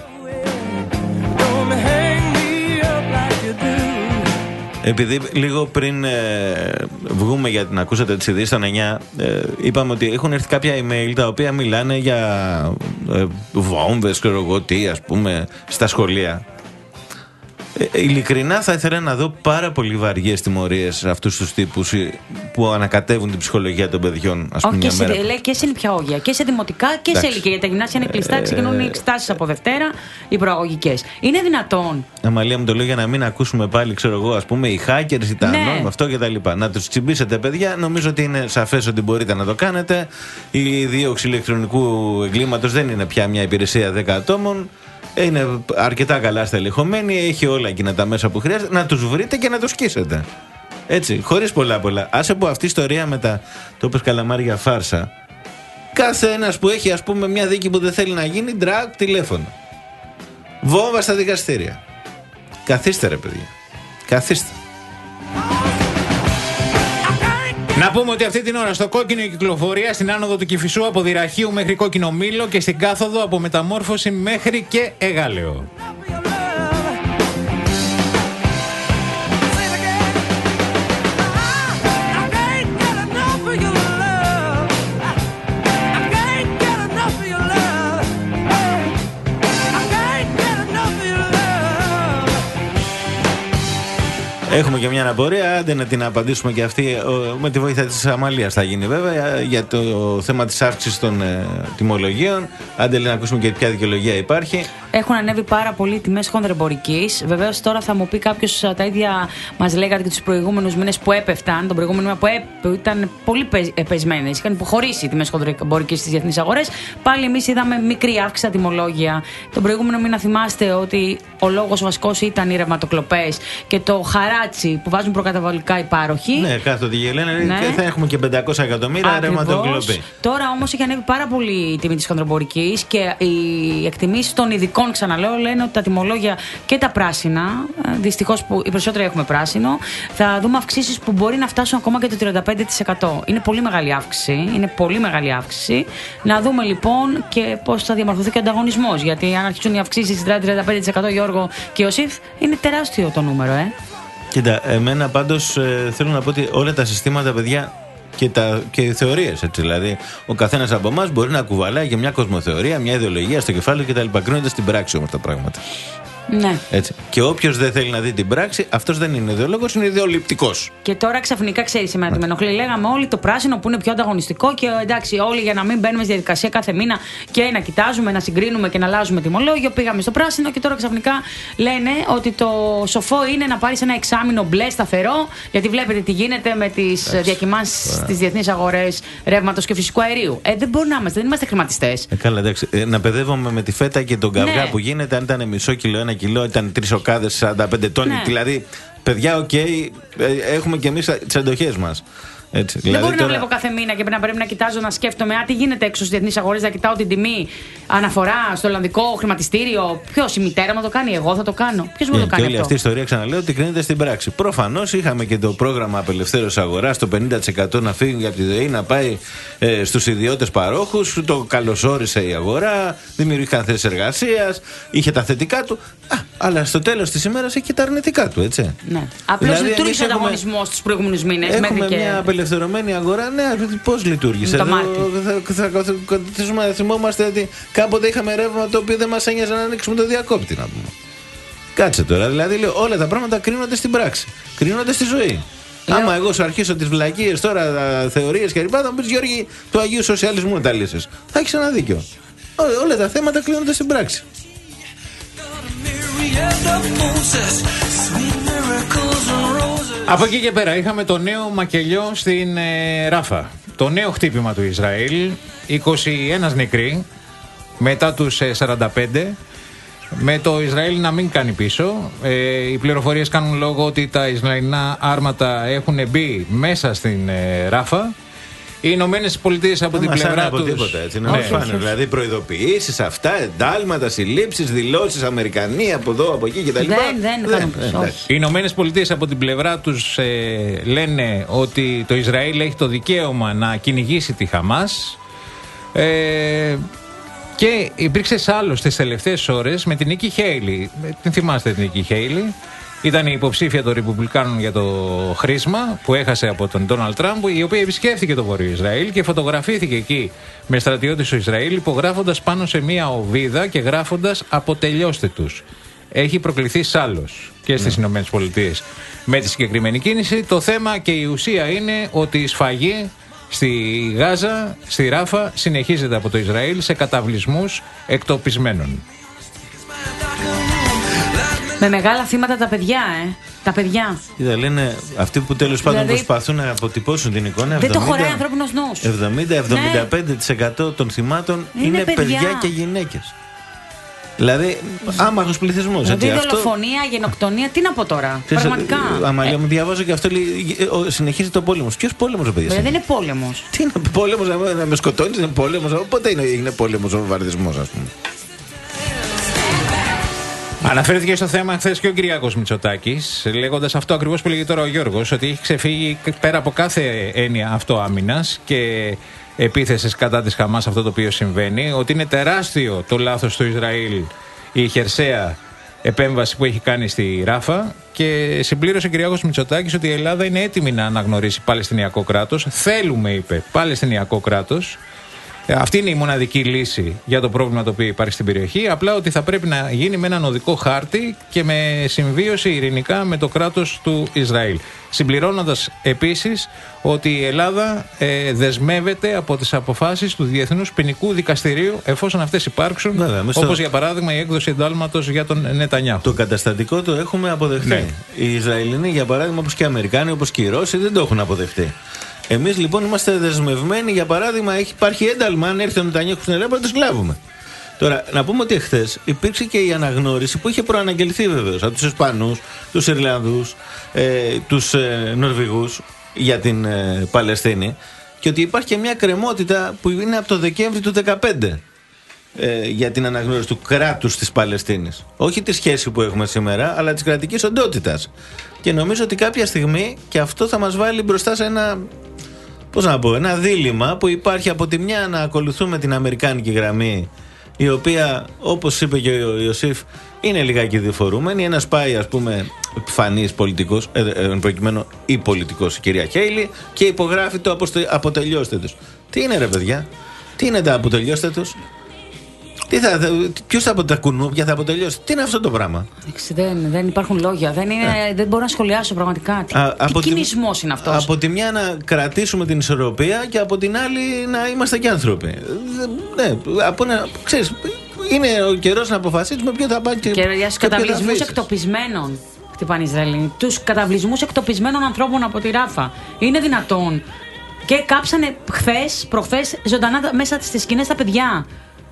Επειδή λίγο πριν ε, βγούμε για να ακούσετε τις ειδήσεις των εννιά, ε, είπαμε ότι έχουν έρθει κάποια email τα οποία μιλάνε για ε, βόμβες, ξέρω εγώ τι, ας πούμε, στα σχολεία. Ε, ειλικρινά θα ήθελα να δω πάρα πολύ βαριές τιμωρίες σε αυτούς τους τύπους που ανακατεύουν την ψυχολογία των παιδιών. Ας πούμε, Όχι, μια μέρα. σε, λέει και σε νηπιαγωγεία και σε δημοτικά και εντάξει. Σε ηλικία. Γιατί τα γυμνάσια είναι κλειστά, ξεκινούν οι εξετάσεις από Δευτέρα, οι προαγωγικές. Είναι δυνατόν. Αμαλία μου το λέω για να μην ακούσουμε πάλι, ξέρω εγώ, ας πούμε, οι hackers, οι τανών, ναι. αυτό κτλ. Να τους τσιμπήσετε, παιδιά. Νομίζω ότι είναι σαφές ότι μπορείτε να το κάνετε. Η δίωξη ηλεκτρονικού εγκλήματος δεν είναι πια μια υπηρεσία δέκα ατόμων. Είναι αρκετά καλά στελεχωμένοι, έχει όλα εκείνα τα μέσα που χρειάζεται. Να τους βρείτε και να τους σκίσετε. Έτσι, χωρίς πολλά πολλά. Άσε που αυτή η ιστορία με τα, το είπες καλαμάρια, φάρσα. Κάθε ένας που έχει, ας πούμε, μια δίκη που δεν θέλει να γίνει, ντρακ, τηλέφωνο. Βόμβα στα δικαστήρια. Καθίστε ρε παιδιά. Καθίστε. Να πούμε ότι αυτή την ώρα στο κόκκινο η κυκλοφορία στην άνοδο του Κηφισού από Δυραχείου μέχρι Κόκκινο Μήλο και στην κάθοδο από Μεταμόρφωση μέχρι και Εγάλεο. Έχουμε και μια αναπορία, άντε να την απαντήσουμε και αυτή με τη βοήθεια της Αμαλίας θα γίνει βέβαια για το θέμα της αύξησης των ε, τιμολογίων. Άντε να ακούσουμε και ποια δικαιολογία υπάρχει. Έχουν ανέβει πάρα πολύ οι τιμές χονδρεμπορικής. Βεβαίως τώρα θα μου πει κάποιος τα ίδια μας λέγατε και τους προηγούμενους μήνες που έπεφταν, τον προηγούμενο μήνα που, έπ, που ήταν πολύ πεσμένες, είχαν υποχωρήσει οι τιμές χονδρεμπορικής στις διεθνείς αγορές. Πάλι εμείς είδαμε μικρή αύξηση στα τιμολόγια. Τον προηγούμενο μήνα θυμάστε ότι ο λόγος βασικός ήταν οι ρευματοκλοπές και το χαράτσι που βάζουν προκαταβολικά οι πάροχοι. Ναι, κάθονται και λένε ναι. Και θα έχουμε και πεντακόσια εκατομμύρια ρευματοκλοπή. Τώρα όμως έχει ανέβει πάρα πολύ η τιμή της χονδρεμπορικής και οι εκτιμήσεις των ειδικών, ξαναλέω, λένε ότι τα τιμολόγια και τα πράσινα, δυστυχώς που οι περισσότεροι έχουμε πράσινο, θα δούμε αυξήσεις που μπορεί να φτάσουν ακόμα και το τριάντα πέντε τοις εκατό. Είναι πολύ μεγάλη αύξηση. Είναι πολύ μεγάλη αύξηση. Να δούμε λοιπόν και πώς θα διαμορφωθεί και ο ανταγωνισμός. Γιατί αν αρχίσουν οι αυξήσεις τριάντα πέντε τοις εκατό, Γιώργο και Ιωσήφ, είναι τεράστιο το νούμερο, ε. Κοίτα, εμένα πάντως ε, θέλω να πω ότι όλα τα συστήματα, παιδιά, και, τα, και οι θεωρίες, έτσι. Δηλαδή, ο καθένας από εμάς μπορεί να κουβαλάει για μια κοσμοθεωρία, μια ιδεολογία στο κεφάλι κτλ. Κρίνονται στην πράξη όμως τα πράγματα. Ναι. Έτσι. Και όποιος δεν θέλει να δει την πράξη, αυτός δεν είναι ιδεολόγος, είναι ιδεολειπτικός. Και τώρα ξαφνικά ξέρεις εμένα τι με ενοχλεί. Λέγαμε όλοι το πράσινο που είναι πιο ανταγωνιστικό και εντάξει, όλοι για να μην μπαίνουμε στη διαδικασία κάθε μήνα και να κοιτάζουμε, να συγκρίνουμε και να αλλάζουμε τιμολόγιο. Πήγαμε στο πράσινο και τώρα ξαφνικά λένε ότι το σοφό είναι να πάρεις ένα εξάμηνο μπλε σταθερό, γιατί βλέπετε τι γίνεται με τις διακυμάνσεις στις διεθνείς αγορές ρεύματος και φυσικού αερίου. Ε, δεν μπορούμε να είμαστε, δεν είμαστε χρηματιστές. Ε, καλά, εντάξει. Ε, να παιδεύομαι με τη φέτα και τον καυγά ναι. που γίνεται, αν ήταν μισό κιλό, ένα κιλό, ήταν τρεις οκάδες, σαράντα πέντε τόνοι. Ναι. Δηλαδή, παιδιά, οκ, okay, έχουμε κι εμείς τις αντοχές μας. Έτσι. Δεν δηλαδή, μπορεί τώρα... να βλέπω κάθε μήνα και να πρέπει να κοιτάζω, να σκέφτομαι, α, τι γίνεται έξω στις διεθνείς αγορές, να κοιτάω την τιμή αναφορά στο Ολλανδικό χρηματιστήριο. Ποιος, η μητέρα μου το κάνει, εγώ θα το κάνω. Ποιος μου yeah, το κάνει και όλη αυτό. Αυτή η ιστορία, ξαναλέω, ότι κρίνεται στην πράξη. Προφανώς είχαμε και το πρόγραμμα απελευθέρωσης αγοράς, το πενήντα τοις εκατό να φύγει από τη ΔΕΗ, να πάει ε, στους ιδιώτες παρόχους. Το καλωσόρισε η αγορά, δημιουργήθηκαν θέσεις εργασίας, είχε τα θετικά του. Α, αλλά στο τέλος της ημέρας έχει και τα αρνητικά του, έτσι. Ναι. Απλώς δηλαδή, λειτουργήσε ο ανταγωνισμός στους προηγούμενους μήνες. Έχουμε και... μια απελευθερωμένη αγορά, ναι, πώς λειτουργήσε. Το θα, θα, θα, θα θυμόμαστε ότι κάποτε είχαμε ρεύμα το οποίο δεν μας ένοιαζε να ανοίξουμε το διακόπτη, να πούμε. Κάτσε τώρα, δηλαδή λέω, όλα τα πράγματα κρίνονται στην πράξη. Κρίνονται στη ζωή. Λέω... Άμα εγώ σου αρχίσω τις βλακίες τώρα, θεωρίες και λοιπά, θα μου πεις Γιώργη, του Αγίου Σοσιαλισμού τα λύσεις. Θα έχεις ένα δίκιο. Ό, όλα τα θέματα κρίνονται στην πράξη. Από εκεί και πέρα είχαμε το νέο μακελιό στην ε, Ράφα. Το νέο χτύπημα του Ισραήλ. είκοσι ένα νεκροί μετά τους ε, σαράντα πέντε. Με το Ισραήλ να μην κάνει πίσω. Ε, οι πληροφορίες κάνουν λόγο ότι τα Ισραηλινά άρματα έχουν μπει μέσα στην ε, Ράφα. Οι Ηνωμένες Πολιτείες από την πλευρά τους. Τίποτα, έτσι, να ναι. φάνε, δηλαδή προειδοποιήσεις, αυτά, εντάλματα, συλλήψεις, δηλώσεις, Αμερικανοί από εδώ, από εκεί κτλ. Δεν, δεν, δεν, δεν, δεν. Οι Ηνωμένες Πολιτείες από την πλευρά τους ε, λένε ότι το Ισραήλ έχει το δικαίωμα να κυνηγήσει τη Χαμάς. Ε, και υπήρξε άλλο στις τελευταίες ώρες με την Νίκη Χέιλι. Την θυμάστε την Νίκη Χέιλι? Ήταν η υποψήφια των Ρεπουμπλικάνων για το χρήσμα που έχασε από τον Ντόναλντ Τραμπ, η οποία επισκέφθηκε το Βόρειο Ισραήλ και φωτογραφήθηκε εκεί με στρατιώτες του Ισραήλ, υπογράφοντας πάνω σε μία οβίδα και γράφοντας «Αποτελειώστε τους». Έχει προκληθεί σάλος και στις ναι. Ηνωμένες Πολιτείες με τη συγκεκριμένη κίνηση. Το θέμα και η ουσία είναι ότι η σφαγή στη Γάζα, στη Ράφα, συνεχίζεται από το Ισραήλ σε καταβλισμούς εκτοπισμένων. Με μεγάλα θύματα τα παιδιά, ε. Τα παιδιά. Είδα, λένε αυτοί που τέλος πάντων δηλαδή, προσπαθούν να αποτυπώσουν την εικόνα. Δεν εβδομήντα, το χωράει ανθρώπινος νους. εβδομήντα με εβδομήντα πέντε τοις εκατό των θυμάτων είναι, είναι παιδιά. παιδιά και γυναίκες. Δηλαδή, άμαχος πληθυσμός. Δηλαδή, δολοφονία, αυτό... γενοκτονία, τι να πω τώρα. Ξέρεις, πραγματικά. Αμαλία, μου διαβάζω και αυτό λέει. Συνεχίζεται ο πόλεμος. Ποιος πόλεμος, παιδιά? Δηλαδή, δεν είναι πόλεμος. Τι είναι πόλεμος, να με, με σκοτώνεις, είναι πόλεμος. Πότε είναι, είναι πόλεμος ο βομβαρδισμός, ας πούμε. Αναφέρθηκε στο θέμα χθες και ο Κυριάκος Μητσοτάκης, λέγοντας αυτό ακριβώς που λέγει τώρα ο Γιώργος, ότι έχει ξεφύγει πέρα από κάθε έννοια αυτό άμυνας και επίθεσης κατά της Χαμάς αυτό το οποίο συμβαίνει, ότι είναι τεράστιο το λάθος του Ισραήλ η χερσαία επέμβαση που έχει κάνει στη Ράφα, και συμπλήρωσε ο Κυριάκος Μητσοτάκης ότι η Ελλάδα είναι έτοιμη να αναγνωρίσει Παλαιστινιακό κράτος. Θέλουμε, είπε, Παλαιστινιακό κράτος. Αυτή είναι η μοναδική λύση για το πρόβλημα το οποίο υπάρχει στην περιοχή. Απλά ότι θα πρέπει να γίνει με έναν οδικό χάρτη και με συμβίωση ειρηνικά με το κράτος του Ισραήλ. Συμπληρώνοντας επίσης ότι η Ελλάδα ε, δεσμεύεται από τις αποφάσεις του Διεθνούς Ποινικού Δικαστηρίου εφόσον αυτές υπάρξουν. Βέβαια, όπως στο... για παράδειγμα η έκδοση εντάλματος για τον Νετανιάχου. Το καταστατικό το έχουμε αποδεχτεί. Ναι. Οι Ισραηλινοί, για παράδειγμα, όπως και οι Αμερικάνοι, όπως και οι Ρώσοι, δεν το έχουν αποδεχτεί. Εμείς λοιπόν είμαστε δεσμευμένοι, για παράδειγμα, έχει, υπάρχει ένταλμα, αν έρθει ο Νετανιάχου στην Ελλάδα, να το σκλάβουμε. Τώρα, να πούμε ότι εχθές υπήρξε και η αναγνώριση που είχε προαναγγελθεί βεβαίως από τους Ισπανούς, τους Ιρλανδούς, ε, τους ε, Νορβηγούς για την ε, Παλαιστίνη, και ότι υπάρχει και μια κρεμότητα που είναι από το Δεκέμβρη του δύο χιλιάδες δεκαπέντε ε, για την αναγνώριση του κράτους της Παλαιστίνης. Όχι τη σχέση που έχουμε σήμερα, αλλά της κρατικής οντότητας. Και νομίζω ότι κάποια στιγμή και αυτό θα μας βάλει μπροστά σε ένα, πώς να πω, ένα δίλημμα που υπάρχει. Από τη μια να ακολουθούμε την αμερικάνικη γραμμή, η οποία, όπως είπε και ο Ιωσήφ, είναι λιγάκι διφορούμενη. Ένας πάει, ας πούμε, επιφανής πολιτικός, ε, ε, προκειμένου ή πολιτικός, η κυρία Χέιλι, και υπογράφει το αποτελειώστε τους. Τι είναι, ρε παιδιά, τι είναι τα αποτελειώστε τους? Τι θα, ποιος από τα κουνούπια θα αποτελειώσει? Τι είναι αυτό το πράγμα? Δεν, δεν υπάρχουν λόγια. Δεν, είναι, yeah. δεν μπορώ να σχολιάσω πραγματικά. Τι, Α, τι κινησμός τη, είναι αυτός? Από τη μια να κρατήσουμε την ισορροπία και από την άλλη να είμαστε και άνθρωποι. Ναι, από να, ξέρεις, είναι ο καιρός να αποφασίσουμε ποιο θα πάει και, και για τους καταβλισμούς εκτοπισμένων χτυπάνε οι Ισραηλοί. Τους καταβλισμούς εκτοπισμένων ανθρώπων από τη Ράφα. Είναι δυνατόν? Και κάψανε χθες, προχθές, ζωντανά μέσα στις σκηνές τα παιδιά.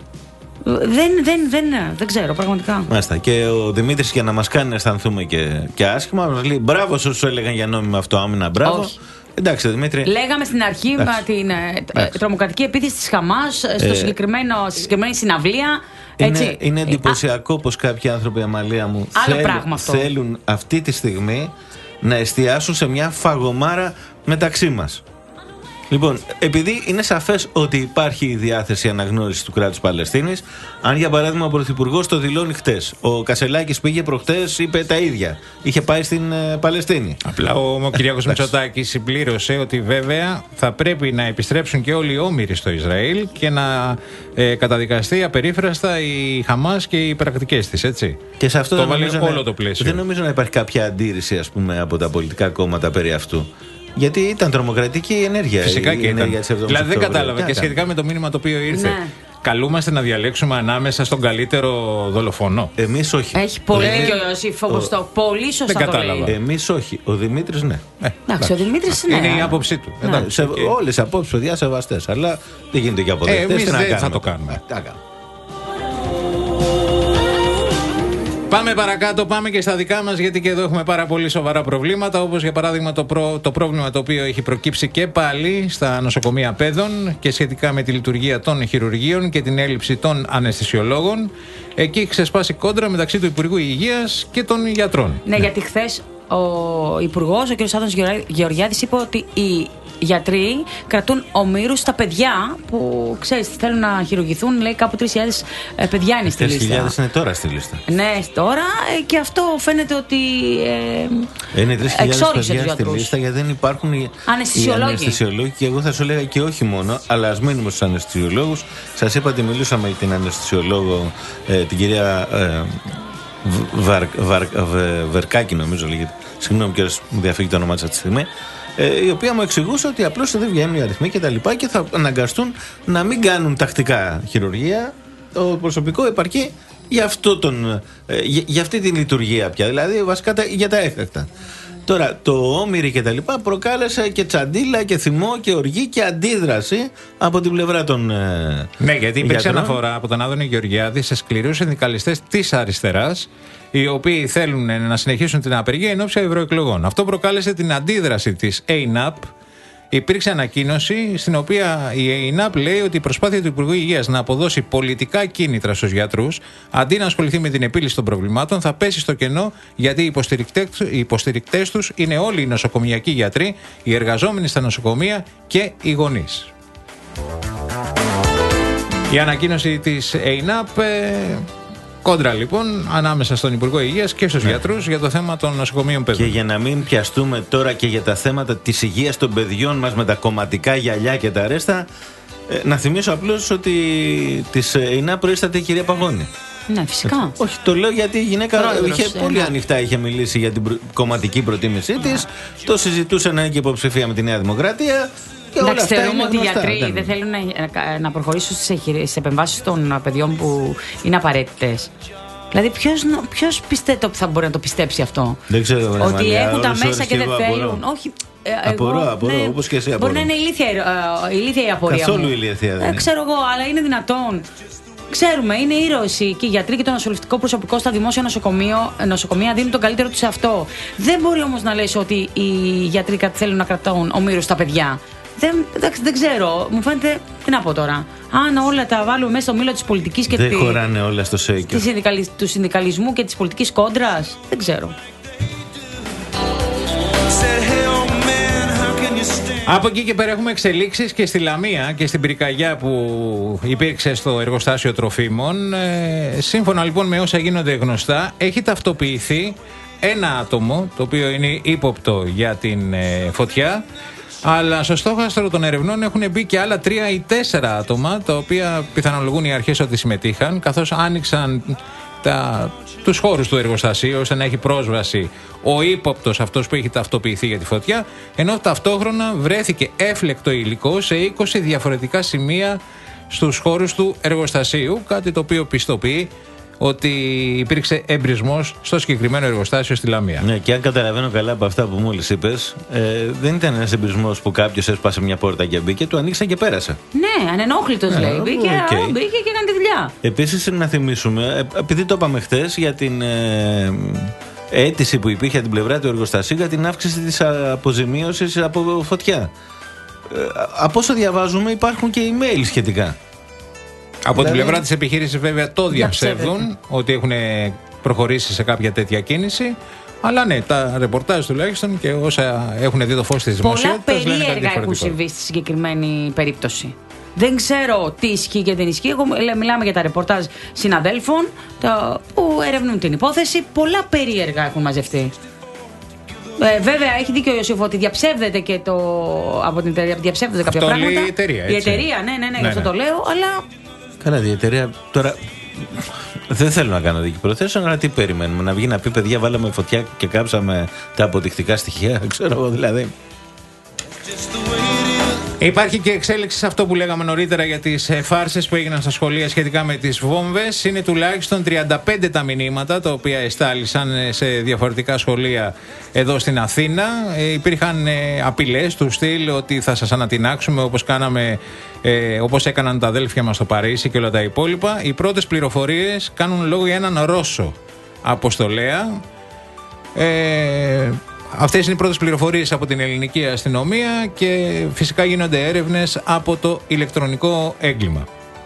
Δεν, δεν, δεν, δεν ξέρω πραγματικά. Μάλιστα. Και ο Δημήτρης, για να μας κάνει να αισθανθούμε και, και άσχημα, μας λέει μπράβο σε όσους έλεγαν για νόμιμο αυτό άμυνα. Μπράβο. Όχι. Εντάξει, Δημήτρη. Λέγαμε στην αρχή με την ε, τρομοκρατική επίθεση της Χαμάς στο ε, συγκεκριμένο, στη συγκεκριμένη συναυλία. Έτσι. Είναι, είναι εντυπωσιακό πως κάποιοι άνθρωποι, Αμαλία μου, θέλουν, θέλουν αυτή τη στιγμή να εστιάσουν σε μια φαγωμάρα μεταξύ μας. Λοιπόν, επειδή είναι σαφές ότι υπάρχει η διάθεση αναγνώρισης του κράτους Παλαιστίνης, αν για παράδειγμα ο Πρωθυπουργός το δηλώνει χτες, ο Κασελάκης πήγε προχτές, είπε τα ίδια. Είχε πάει στην ε, Παλαιστίνη. Απλά ο, ο Κυριάκος Μητσοτάκης συμπλήρωσε ότι βέβαια θα πρέπει να επιστρέψουν και όλοι οι όμηροι στο Ισραήλ και να ε, καταδικαστεί απερίφραστα η Χαμάς και οι πρακτικές της, έτσι. Και σε αυτό το δεν, βάλει όλο να, το πλαίσιο. Δεν νομίζω να υπάρχει κάποια αντίρρηση, ας πούμε, από τα πολιτικά κόμματα περί αυτού. Γιατί ήταν τρομοκρατική η ενέργεια. Φυσικά η και ενέργεια ήταν. Δηλαδή δεν κατάλαβα και σχετικά με το μήνυμα το οποίο ήρθε. Ναι. Καλούμαστε να διαλέξουμε ανάμεσα στον καλύτερο δολοφονό. Εμείς όχι. Έχει πολύ δίκιο ο Ιωσήφ Φωβοστό. Πολύ σωστά δεν το κατάλαβα. λέει. Εμείς όχι. Ο Δημήτρης ναι. Ε, εντάξει, ο Δημήτρης ναι. Είναι η άποψή του. Ναι. Σε, okay. Όλες οι απόψεις, παιδιά, σεβαστές. Αλλά δεν γίνεται και αποδεκτές. Ε, εμείς δεν κάνουμε. θα το κάνουμε. Ε, Πάμε παρακάτω, πάμε και στα δικά μας, γιατί και εδώ έχουμε πάρα πολύ σοβαρά προβλήματα, όπως για παράδειγμα το, προ, το πρόβλημα το οποίο έχει προκύψει και πάλι στα νοσοκομεία παιδών και σχετικά με τη λειτουργία των χειρουργείων και την έλλειψη των αναισθησιολόγων. Εκεί έχει ξεσπάσει κόντρα μεταξύ του Υπουργού Υγείας και των γιατρών. Ναι, ναι. Γιατί χθες ο Υπουργός, ο κ. Άδωνης Γεωργιάδης, είπε ότι οι γιατροί κρατούν ομήρους στα παιδιά που, ξέρεις, θέλουν να χειρουργηθούν. Λέει κάπου τρεις χιλιάδες παιδιά είναι στη λίστα. τρεις χιλιάδες είναι τώρα στη λίστα. Ναι, τώρα, και αυτό φαίνεται ότι ε, είναι τρεις χιλιάδες παιδιά στη λίστα, γιατί δεν υπάρχουν οι αναισθησιολόγοι. Και εγώ θα σου έλεγα και όχι μόνο, αλλά ας μείνουμε στους αναισθησιολόγους. Σας είπα ότι μιλούσαμε με την αναισθησιολόγο, ε, την κυρία ε, Βαρ, Βαρ, Βαρ, Βερκάκη, νομίζω λέγεται. Συγγνώμη και μου διαφύγει το όνομά της αυτή τη στιγμή. Ε, η οποία μου εξηγούσε ότι απλώς δεν βγαίνουν οι αριθμοί και τα λοιπά και θα αναγκαστούν να μην κάνουν τακτικά χειρουργία. Το προσωπικό επαρκεί για, αυτό τον, ε, για, για αυτή την λειτουργία πια, δηλαδή βασικά τα, για τα έκτακτα. Τώρα το όμηρι και τα λοιπά προκάλεσε και τσαντίλα και θυμό και οργή και αντίδραση από την πλευρά των ε, ναι, γιατί υπήρξε γιατρών. Αναφορά από τον Άδωνη Γεωργιάδη σε σκληρούς συνδικαλιστές της αριστεράς, οι οποίοι θέλουν να συνεχίσουν την απεργία εν ώψη ευρωεκλογών. Αυτό προκάλεσε την αντίδραση της ΕΙΝΑΠ. Υπήρξε ανακοίνωση στην οποία η ΕΙΝΑΠ λέει ότι η προσπάθεια του Υπουργού Υγείας να αποδώσει πολιτικά κίνητρα στους γιατρούς αντί να ασχοληθεί με την επίλυση των προβλημάτων θα πέσει στο κενό, γιατί οι υποστηρικτές, οι υποστηρικτές τους είναι όλοι οι νοσοκομιακοί γιατροί, οι εργαζόμενοι στα νοσοκομεία και οι γονείς. Η ανακοίνωση της ΕΙΝΑΠ ε, κόντρα λοιπόν ανάμεσα στον Υπουργό Υγείας και στους ναι. γιατρούς για το θέμα των νοσοκομείων παιδών. Και για να μην πιαστούμε τώρα και για τα θέματα της υγείας των παιδιών μας με τα κομματικά γυαλιά και τα ρέστα, ε, να θυμίσω απλώς ότι της ΕΙΝΑ προείσταται η κυρία Παγώνη. Ναι, φυσικά. Όχι, το λέω γιατί η γυναίκα Πρόεδρος, είχε ε, πολύ ναι. ανοιχτά είχε μιλήσει για την προ... κομματική προτίμησή της. Το συζητούσε να είναι και υποψηφία με τη Νέα Δημοκρατία. Εντάξει, θεωρούμε ότι οι γιατροί δεν, δεν θέλουν να, να προχωρήσουν στις επεμβάσεις των παιδιών που είναι απαραίτητες. Δηλαδή, ποιος, ποιος πιστεύει ότι θα μπορεί να το πιστέψει αυτό? Δεν ξέρω. Ότι Μανία, έχουν τα μέσα και δεν απορώ. θέλουν. Όχι. Απορώ, εγώ, απορώ, ναι, όπως και εσύ απορώ. Μπορεί να είναι ηλίθια, ε, ηλίθια η απορία. Καθόλου μου. ηλίθια δεν ε, είναι. Ξέρω εγώ, αλλά είναι δυνατόν. Ξέρουμε, είναι ήρωες και οι γιατροί και το νοσηλευτικό προσωπικό στα δημόσια νοσοκομεία δίνουν τον καλύτερο τους σε αυτό. Δεν μπορεί όμως να λες ότι οι γιατροί θέλουν να κρατούν ομήρους στα παιδιά. Δεν, εντάξει, δεν ξέρω. Μου φαίνεται. Τι να πω τώρα. Αν όλα τα βάλουμε μέσα στο μήλο της πολιτικής και δεν τη, χωράνε όλα στο σέικερ. συνδικαλι, του συνδικαλισμού και της πολιτικής κόντρας, δεν ξέρω. Από εκεί και πέρα έχουμε εξελίξεις και στη Λαμία και στην πυρκαγιά που υπήρξε στο εργοστάσιο τροφίμων. Ε, σύμφωνα λοιπόν με όσα γίνονται γνωστά, έχει ταυτοποιηθεί ένα άτομο το οποίο είναι ύποπτο για την ε, φωτιά. Αλλά στο στόχαστρο των ερευνών έχουν μπει και άλλα τρία ή τέσσερα άτομα, τα οποία πιθανολογούν οι αρχές ότι συμμετείχαν, καθώς άνοιξαν τα, τους χώρους του εργοστασίου ώστε να έχει πρόσβαση ο ύποπτος, αυτός που έχει ταυτοποιηθεί για τη φωτιά, ενώ ταυτόχρονα βρέθηκε έφλεκτο υλικό σε είκοσι διαφορετικά σημεία στους χώρους του εργοστασίου, κάτι το οποίο πιστοποιεί ότι υπήρξε εμπρισμός στο συγκεκριμένο εργοστάσιο στη Λαμία. Ναι, και αν καταλαβαίνω καλά από αυτά που μόλις είπες, ε, δεν ήταν ένας εμπρισμός που κάποιος έσπασε μια πόρτα και μπήκε, του ανοίξαν και πέρασε. Ναι, ανενόχλητος λέει. Yeah, μπήκε, okay. μπήκε και έκανε τη δουλειά. Επίσης, να θυμίσουμε, επειδή το είπαμε χτες για την ε, αίτηση που υπήρχε από την πλευρά του εργοστασίου για την αύξηση της αποζημίωσης από φωτιά. Ε, από όσο διαβάζουμε, υπάρχουν και email σχετικά. Από δηλαδή, την πλευρά της επιχείρησης βέβαια το διαψεύδουν ότι έχουν προχωρήσει σε κάποια τέτοια κίνηση. Αλλά ναι, τα ρεπορτάζ τουλάχιστον και όσα έχουν δει το φως της δημοσιότητας. Πολλά περίεργα έχουν συμβεί στη συγκεκριμένη περίπτωση. Δεν ξέρω τι ισχύει και δεν ισχύει. Εγώ, μιλάμε για τα ρεπορτάζ συναδέλφων το, που ερευνούν την υπόθεση. Πολλά περίεργα έχουν μαζευτεί. Ε, βέβαια, έχει δίκιο ο Ιωσήφ ότι διαψεύδεται και το. Από την εταιρεία διαψεύδεται κάποια αυτό πράγματα. Λέει η εταιρεία, έτσι. Η εταιρεία, ναι, ναι, ναι, ναι, γι' αυτό ναι. το λέω, αλλά. Καλά, η εταιρεία τώρα. Δεν θέλω να κάνω δίκη προθέσεων, αλλά τι περιμένουμε, να βγει να πει παιδιά, βάλαμε φωτιά και κάψαμε τα αποδεικτικά στοιχεία, ξέρω εγώ δηλαδή. Υπάρχει και εξέλιξη σε αυτό που λέγαμε νωρίτερα για τις φάρσες που έγιναν στα σχολεία σχετικά με τις βόμβες. Είναι τουλάχιστον τριάντα πέντε τα μηνύματα τα οποία εστάλησαν σε διαφορετικά σχολεία εδώ στην Αθήνα. Ε, υπήρχαν ε, απειλές του στυλ ότι θα σας ανατινάξουμε όπως, κάναμε, ε, όπως έκαναν τα αδέλφια μας στο Παρίσι και όλα τα υπόλοιπα. Οι πρώτες πληροφορίες κάνουν λόγο για έναν Ρώσο αποστολέα. Ε, Αυτές είναι οι πρώτες πληροφορίες από την ελληνική αστυνομία και φυσικά γίνονται έρευνες από το ηλεκτρονικό έγκλημα.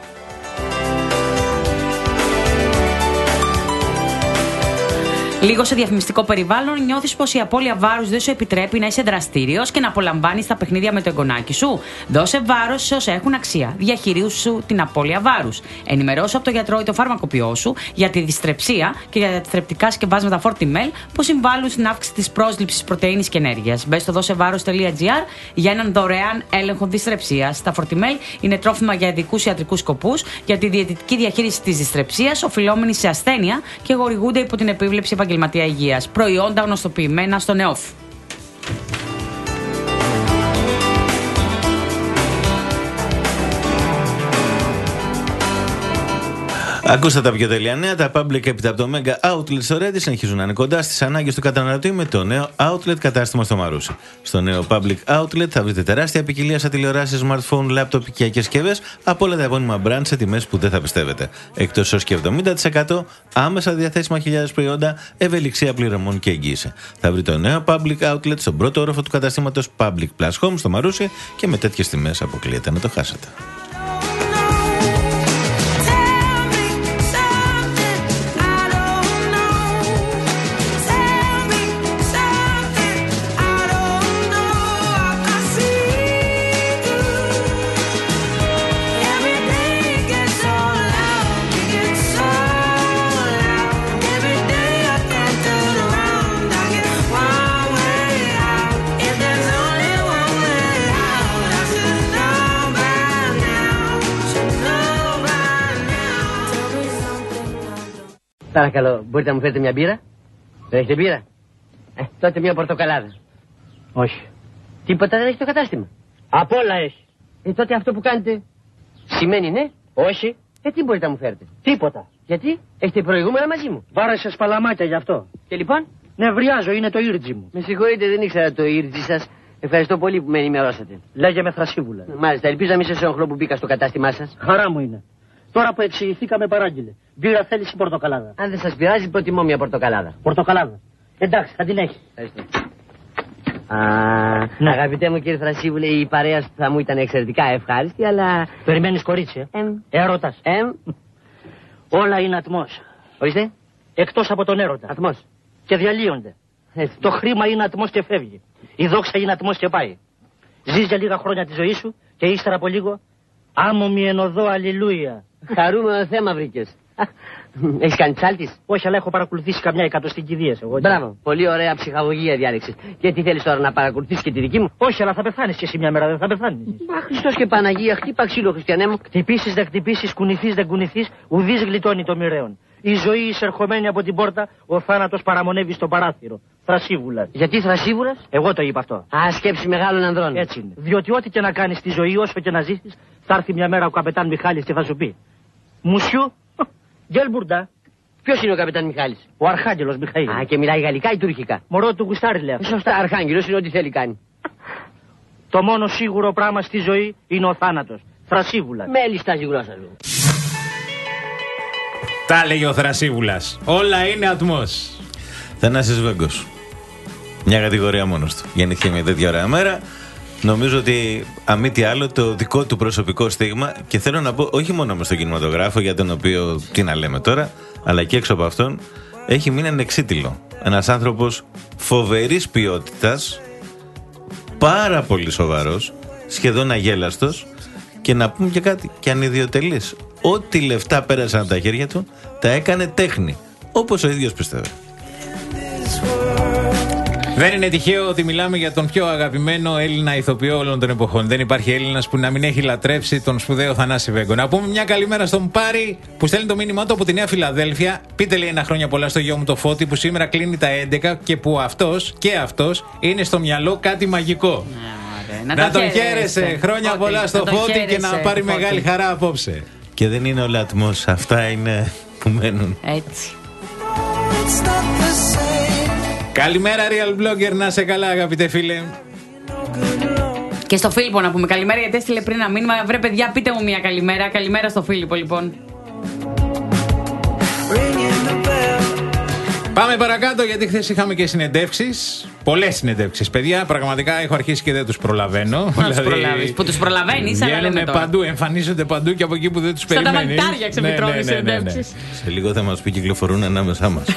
Λίγο σε διαφημιστικό περιβάλλον, νιώθεις πως η απώλεια βάρους δεν σου επιτρέπει να είσαι δραστήριος και να απολαμβάνεις τα παιχνίδια με το εγγονάκι σου. Δώσε βάρος σε όσα έχουν αξία. Διαχειρίσου την απώλεια βάρους. Ενημερώσου από τον γιατρό ή το φαρμακοποιό σου για τη δυστρεψία και για τα θρεπτικά σκευάσματα Fortimel που συμβάλλουν στην αύξηση της πρόσληψης πρωτεΐνης και ενέργειας. Μπες στο δώσεβάρος τελεία τζι άρ για έναν δωρεάν έλεγχο δυστρεψίας. Τα Fortimel είναι τρόφιμα για ειδικούς ιατρικούς σκοπούς για τη διαιτητική διαχείριση της δυστρεψίας, οφειλόμενη σε ασθένεια και χορηγούνται υπό την επίβλεψη επαγγελματία υγείας. Προϊόντα γνωστοποιημένα στο ΝΕΟΦ. Ακούστε τα πιο τέλεια νέα. Τα public έπειτα από το Mega Outlet στο Ρέντι συνεχίζουν να είναι κοντά στις ανάγκες του καταναλωτή με το νέο Outlet κατάστημα στο Μαρούσι. Στο νέο Public Outlet θα βρείτε τεράστια ποικιλία σε τηλεοράσεις, smartphone, laptop και συσκευές από όλα τα επώνυμα brand σε τιμές που δεν θα πιστεύετε. Εκτός έως και εβδομήντα τοις εκατό άμεσα διαθέσιμα χιλιάδες προϊόντα, ευελιξία πληρωμών και εγγύηση. Θα βρείτε το νέο Public Outlet στον πρώτο όροφο του καταστήματος Public Plus Home στο Μαρούσι και με τέτοιες τιμές αποκλείεται να το χάσετε. Παρακαλώ, μπορείτε να μου φέρετε μια μπύρα? Δεν έχετε μπύρα? Ε, τότε μια πορτοκαλάδα. Όχι. Τίποτα δεν έχει το κατάστημα? Απ' όλα έχει. Ε, τότε αυτό που κάνετε σημαίνει ναι? Όχι. Ε, τι μπορείτε να μου φέρετε? Τίποτα. Γιατί? Έχετε προηγούμενα μαζί μου? Βάρεσε σπαλαμάκια γι' αυτό. Και λοιπόν? Νευριάζω, είναι το ήρτζι μου. Με συγχωρείτε, δεν ήξερα το ήρτζι σας. Ευχαριστώ πολύ που με ενημερώσατε. Λέγε με Θρασίβουλα. Μάλιστα, ελπίζω να μην σας ενοχλώ που μπήκα στο κατάστημά σας. Χαρά μου είναι. Τώρα που εξηγηθήκαμε παράγγειλε. Μπύρα θέλεις ή πορτοκαλάδα? Αν δεν σας πειράζει, προτιμώ μια πορτοκαλάδα. Πορτοκαλάδα. Εντάξει, θα την έχει. Ευχαριστώ. Α, ναι. Αγαπητέ μου κύριε Θρασίβουλε, η παρέα θα μου ήταν εξαιρετικά ευχάριστη, αλλά... Περιμένεις κορίτσι, ε. Εμ. Έρωτας. Εμ. Όλα είναι ατμός. Ορίστε. Εκτός από τον έρωτα. Ατμός. Και διαλύονται. Έτσι. Το χρήμα είναι ατμός και φεύγει. Η δόξα είναι ατμός και πάει. Ζεις για λίγα χρόνια τη ζωή σου και ύστερα από λίγο άμμο μη εν οδό αλληλούια. Χαρούμενο θέμα βρήκες. Έχεις κάνει ψάλτης? Όχι, αλλά έχω παρακολουθήσει καμιά εκατοστή κηδείας εγώ. Μπράβο, πολύ ωραία ψυχαγωγία διάλεξες. Και τι θέλεις τώρα, να παρακολουθήσεις και τη δική μου? Όχι, αλλά θα πεθάνεις και εσύ μια μέρα, δεν θα πεθάνεις? Μα Χριστός και Παναγία, χτύπα ξύλο, χριστιανέ μου. Χτυπήσεις δεν χτυπήσεις, κουνηθείς δεν κουνηθείς, ουδής γλιτώνει το μοιραίον. Η ζωή εισερχομένη από την πόρτα, ο θάνατος παραμονεύει στο παράθυρο. Θρασίβουλα. Γιατί Θρασίβουλας? Εγώ το είπα αυτό. Α, σκέψη μεγάλων ανδρών. Έτσι είναι. Διότι ό,τι και να κάνεις στη ζωή, όσο και να ζήσεις, θα έρθει μια μέρα ο καπετάν Μιχάλης και θα σου πει: Μουσιού, γκέλμπουρντα. Ποιος είναι ο καπετάν Μιχάλης? Ο Αρχάγγελος Μιχαήλ. Α, και μιλάει γαλλικά ή τουρκικά? Μωρό του γουστάρι λέει. Σωστά, Αρχάγγελος είναι ό,τι θέλει κάνει. Το μόνο σίγουρο πράγμα στη ζωή είναι ο θάνατος. Θρασίβουλα. Μέλιστα σίγουρα σας λέω. Τα έλεγε ο Θρασίβουλας. Όλα είναι ατμός. Θανάσης Βέγκος. Μια κατηγορία μόνος του. Γεννήθηκε μια τέτοια ωραία μέρα. Νομίζω ότι αμή τι άλλο το δικό του προσωπικό στίγμα, και θέλω να πω όχι μόνο μες στον κινηματογράφο, για τον οποίο τι να λέμε τώρα, αλλά και έξω από αυτόν, έχει μείνει ανεξίτηλο. Ένας άνθρωπος φοβερής ποιότητας, πάρα πολύ σοβαρός, σχεδόν αγέλαστος, και να πούμε και κάτι, και ανιδιοτελής. Ό,τι λεφτά πέρασαν από τα χέρια του, τα έκανε τέχνη, όπως ο ίδιος πιστεύει. Δεν είναι τυχαίο ότι μιλάμε για τον πιο αγαπημένο Έλληνα ηθοποιό όλων των εποχών. Δεν υπάρχει Έλληνας που να μην έχει λατρέψει τον σπουδαίο Θανάση Βέγκο. Να πούμε μια καλημέρα στον Πάρη που στέλνει το μήνυμά του από τη Νέα Φιλαδέλφια. Πείτε, λέει, ένα χρόνια πολλά στο γιο μου το Φώτη που σήμερα κλείνει τα έντεκα και που αυτός και αυτός είναι στο μυαλό κάτι μαγικό. Να, να τον χαίρεσαι. Χρόνια Φώτη, πολλά στο Φώτη χαίρεσαι, και να πάρει Φώτη. Μεγάλη χαρά απόψε. Και δεν είναι ο λατμός. Αυτά είναι που μένουν. Έτσι. Καλημέρα Real Blogger, να σε καλά αγαπητέ φίλε. Και στο Φίλιππο να πούμε καλημέρα, γιατί έστειλε πριν ένα μήνυμα. Βρε παιδιά, πείτε μου μια καλημέρα. Καλημέρα στο Φίλιππο λοιπόν. Πάμε παρακάτω, γιατί χθες είχαμε και συνεντεύξεις. Πολλές συνεντεύξεις, παιδιά. Πραγματικά έχω αρχίσει και δεν τους προλαβαίνω. Να τους προλάβεις. Που τους προλαβαίνεις, αλλά λέμε τώρα. Παντού, εμφανίζονται παντού και από εκεί που δεν τους περιμένεις. Σαν τα μαγιτάρια ξεμητρώνουν οι συνεντεύξεις. Σε λίγο θα μας πει κυκλοφορούν ανάμεσά μας.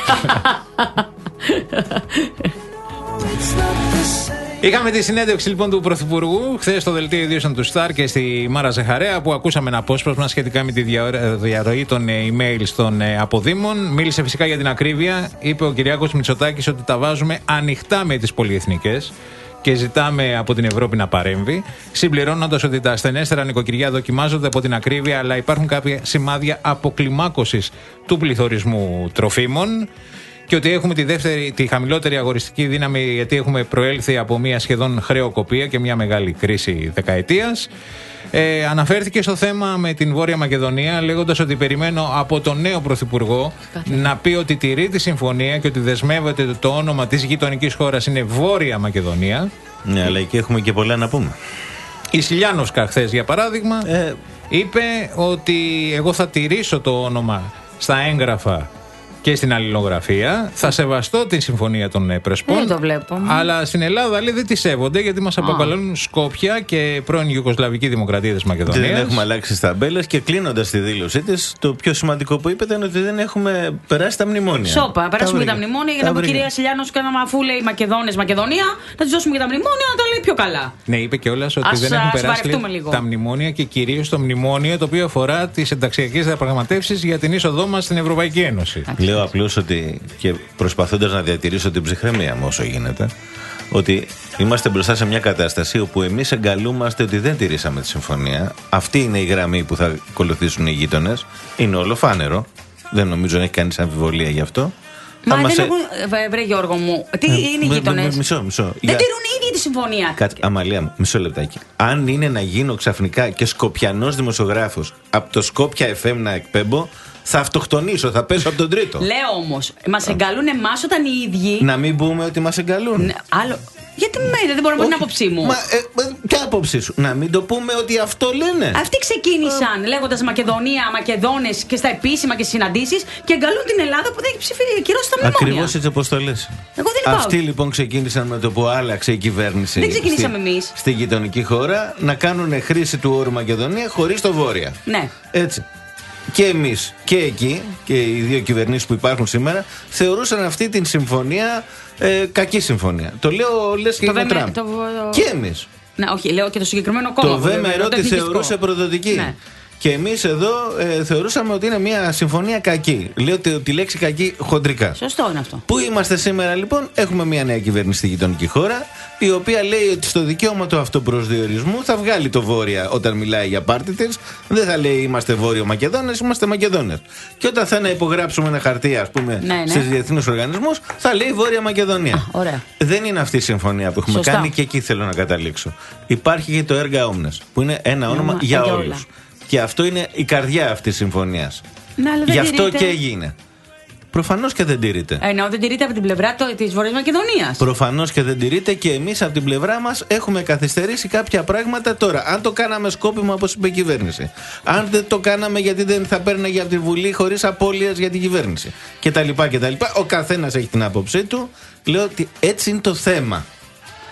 Είχαμε τη συνέντευξη λοιπόν του Πρωθυπουργού χθες στο δελτίο ειδήσεων του Σταρ και στη Μάρα Ζεχαρέα, που ακούσαμε ένα απόσπασμα σχετικά με τη διαρροή των email των αποδήμων. Μίλησε φυσικά για την ακρίβεια. Είπε ο Κυριάκος Μητσοτάκης ότι τα βάζουμε ανοιχτά με τις πολυεθνικές και ζητάμε από την Ευρώπη να παρέμβει, συμπληρώνοντας ότι τα ασθενέστερα νοικοκυριά δοκιμάζονται από την ακρίβεια, αλλά υπάρχουν κάποια σημάδια αποκλιμάκωσης του πληθωρισμού τροφίμων. Και ότι έχουμε τη, δεύτερη, τη χαμηλότερη αγοριστική δύναμη, γιατί έχουμε προέλθει από μια σχεδόν χρεοκοπία και μια μεγάλη κρίση δεκαετίας. Ε, αναφέρθηκε στο θέμα με την Βόρεια Μακεδονία, λέγοντας ότι περιμένω από τον νέο Πρωθυπουργό να πει ότι τηρεί τη συμφωνία και ότι δεσμεύεται ότι το όνομα της γειτονικής χώρας είναι Βόρεια Μακεδονία. Ναι, αλλά εκεί έχουμε και πολλά να πούμε. Η Σιλιάνοσκα χθες, για παράδειγμα, ε... είπε ότι εγώ θα τηρήσω το όνομα στα έγγραφα και στην αλληλογραφία. Θα σεβαστώ τη συμφωνία των Πρεσπών. Δεν το βλέπω. Αλλά στην Ελλάδα, λέει, δεν τη σέβονται, γιατί μας αποκαλούν Σκόπια και πρώην Ιουγκοσλαβική Δημοκρατία της Μακεδονίας. Δεν έχουμε αλλάξει τις ταμπέλες. Και κλείνοντας τη δήλωσή της, το πιο σημαντικό που είπε ήταν ότι δεν έχουμε περάσει τα μνημόνια. Σόπα, περάσουμε τα, τα μνημόνια για να πω κυρία Σιλιάνος, κάναμε αφού λέει Μακεδόνες, Μακεδονία, να τη δώσουμε και τα μνημόνια να τα λέει πιο καλά. Ναι, είπε κιόλας ότι ας, δεν έχουν περάσει λίγο. τα μνημόνια και κυρίως το μνημόνιο το οποίο αφορά τις ενταξιακές διαπραγματεύσεις για την είσοδό μας στην Ευρωπαϊκή Ένωση. Λέω απλώς ότι, και προσπαθώντας να διατηρήσω την ψυχραιμία μου όσο γίνεται, ότι είμαστε μπροστά σε μια κατάσταση όπου εμείς εγκαλούμαστε ότι δεν τηρήσαμε τη συμφωνία. Αυτή είναι η γραμμή που θα ακολουθήσουν οι γείτονες. Είναι όλο φάνερο. Δεν νομίζω να έχει κανείς αμφιβολία γι' αυτό. Μα δεν έχουν. Βρε Γιώργο μου, τι ε, είναι οι γείτονες? Μισό, μισό. Δεν για... τηρούν οι ίδιοι τη συμφωνία. Κάτσε, Αμαλία μου, μισό λεπτάκι. Αν είναι να γίνω ξαφνικά και σκοπιανός δημοσιογράφος, από το Σκόπια εφ εμ να εκπέμπω, θα αυτοκτονήσω, θα πέσω από τον τρίτο. Λέω όμως, μας εγκαλούν εμάς όταν οι ίδιοι. Να μην πούμε ότι μας εγκαλούν. Ναι, άλλο. Γιατί με, δεν μπορώ να πω την άποψή μου. Μα, ε, ποια άποψη σου? Να μην το πούμε ότι αυτό λένε. Αυτοί ξεκίνησαν ε, λέγοντας Μακεδονία, Μακεδόνες και στα επίσημα και συναντήσεις και εγκαλούν την Ελλάδα που δεν έχει ψηφίσει κυρώσει τα μνημόνια. Ακριβώς έτσι όπως το λες. Εγώ δεν Αυτοί λοιπόν ξεκίνησαν με το που άλλαξε η κυβέρνηση. Δεν ξεκινήσαμε εμείς. Στη γειτονική χώρα να κάνουν χρήση του όρου Μακεδονία χωρίς το Βόρεια. Ναι. Έτσι. Και εμείς και εκεί, και οι δύο κυβερνήσεις που υπάρχουν σήμερα, θεωρούσαν αυτή την συμφωνία ε, κακή συμφωνία. Το λέω, λες και είναι ο Τραμπ. Το... Και εμείς. Ναι, όχι, λέω και το συγκεκριμένο κόμμα. Το ΒΜΡΟ τη θεωρούσε προδοτική. Ναι. Και εμείς εδώ ε, θεωρούσαμε ότι είναι μια συμφωνία κακή. Λέω τη, τη λέξη κακή χοντρικά. Σωστό είναι αυτό. Πού είμαστε σήμερα λοιπόν? Έχουμε μια νέα κυβέρνηση στη γειτονική χώρα, η οποία λέει ότι στο δικαίωμα του αυτοπροσδιορισμού θα βγάλει το Βόρεια όταν μιλάει για πάρτι της. Δεν θα λέει είμαστε Βόρειο Μακεδόνες, είμαστε Μακεδόνες. Και όταν θα να υπογράψουμε ένα χαρτί, ας πούμε, ναι, ναι. στις διεθνείς οργανισμούς, θα λέει Βόρεια Μακεδονία. Α, ωραία. Δεν είναι αυτή η συμφωνία που έχουμε Σωστά. κάνει, και εκεί θέλω να καταλήξω. Υπάρχει και το έργα Όμνες, που είναι ένα όνομα Όμα, για όλους. Και αυτό είναι η καρδιά αυτής της συμφωνίας. Ναι, γι' αυτό τηρείται. και έγινε. Προφανώς και δεν τηρείται. Ενώ δεν τηρείται από την πλευρά της Βόρειας Μακεδονίας. Προφανώς και δεν τηρείται, και εμείς από την πλευρά μας έχουμε καθυστερήσει κάποια πράγματα τώρα. Αν το κάναμε σκόπιμα, όπως είπε η κυβέρνηση. Αν δεν το κάναμε γιατί δεν θα παίρναγε από τη Βουλή χωρίς απώλειες για την κυβέρνηση. Κτλ. κτλ. Ο καθένας έχει την άποψή του. Λέω ότι έτσι είναι το θέμα.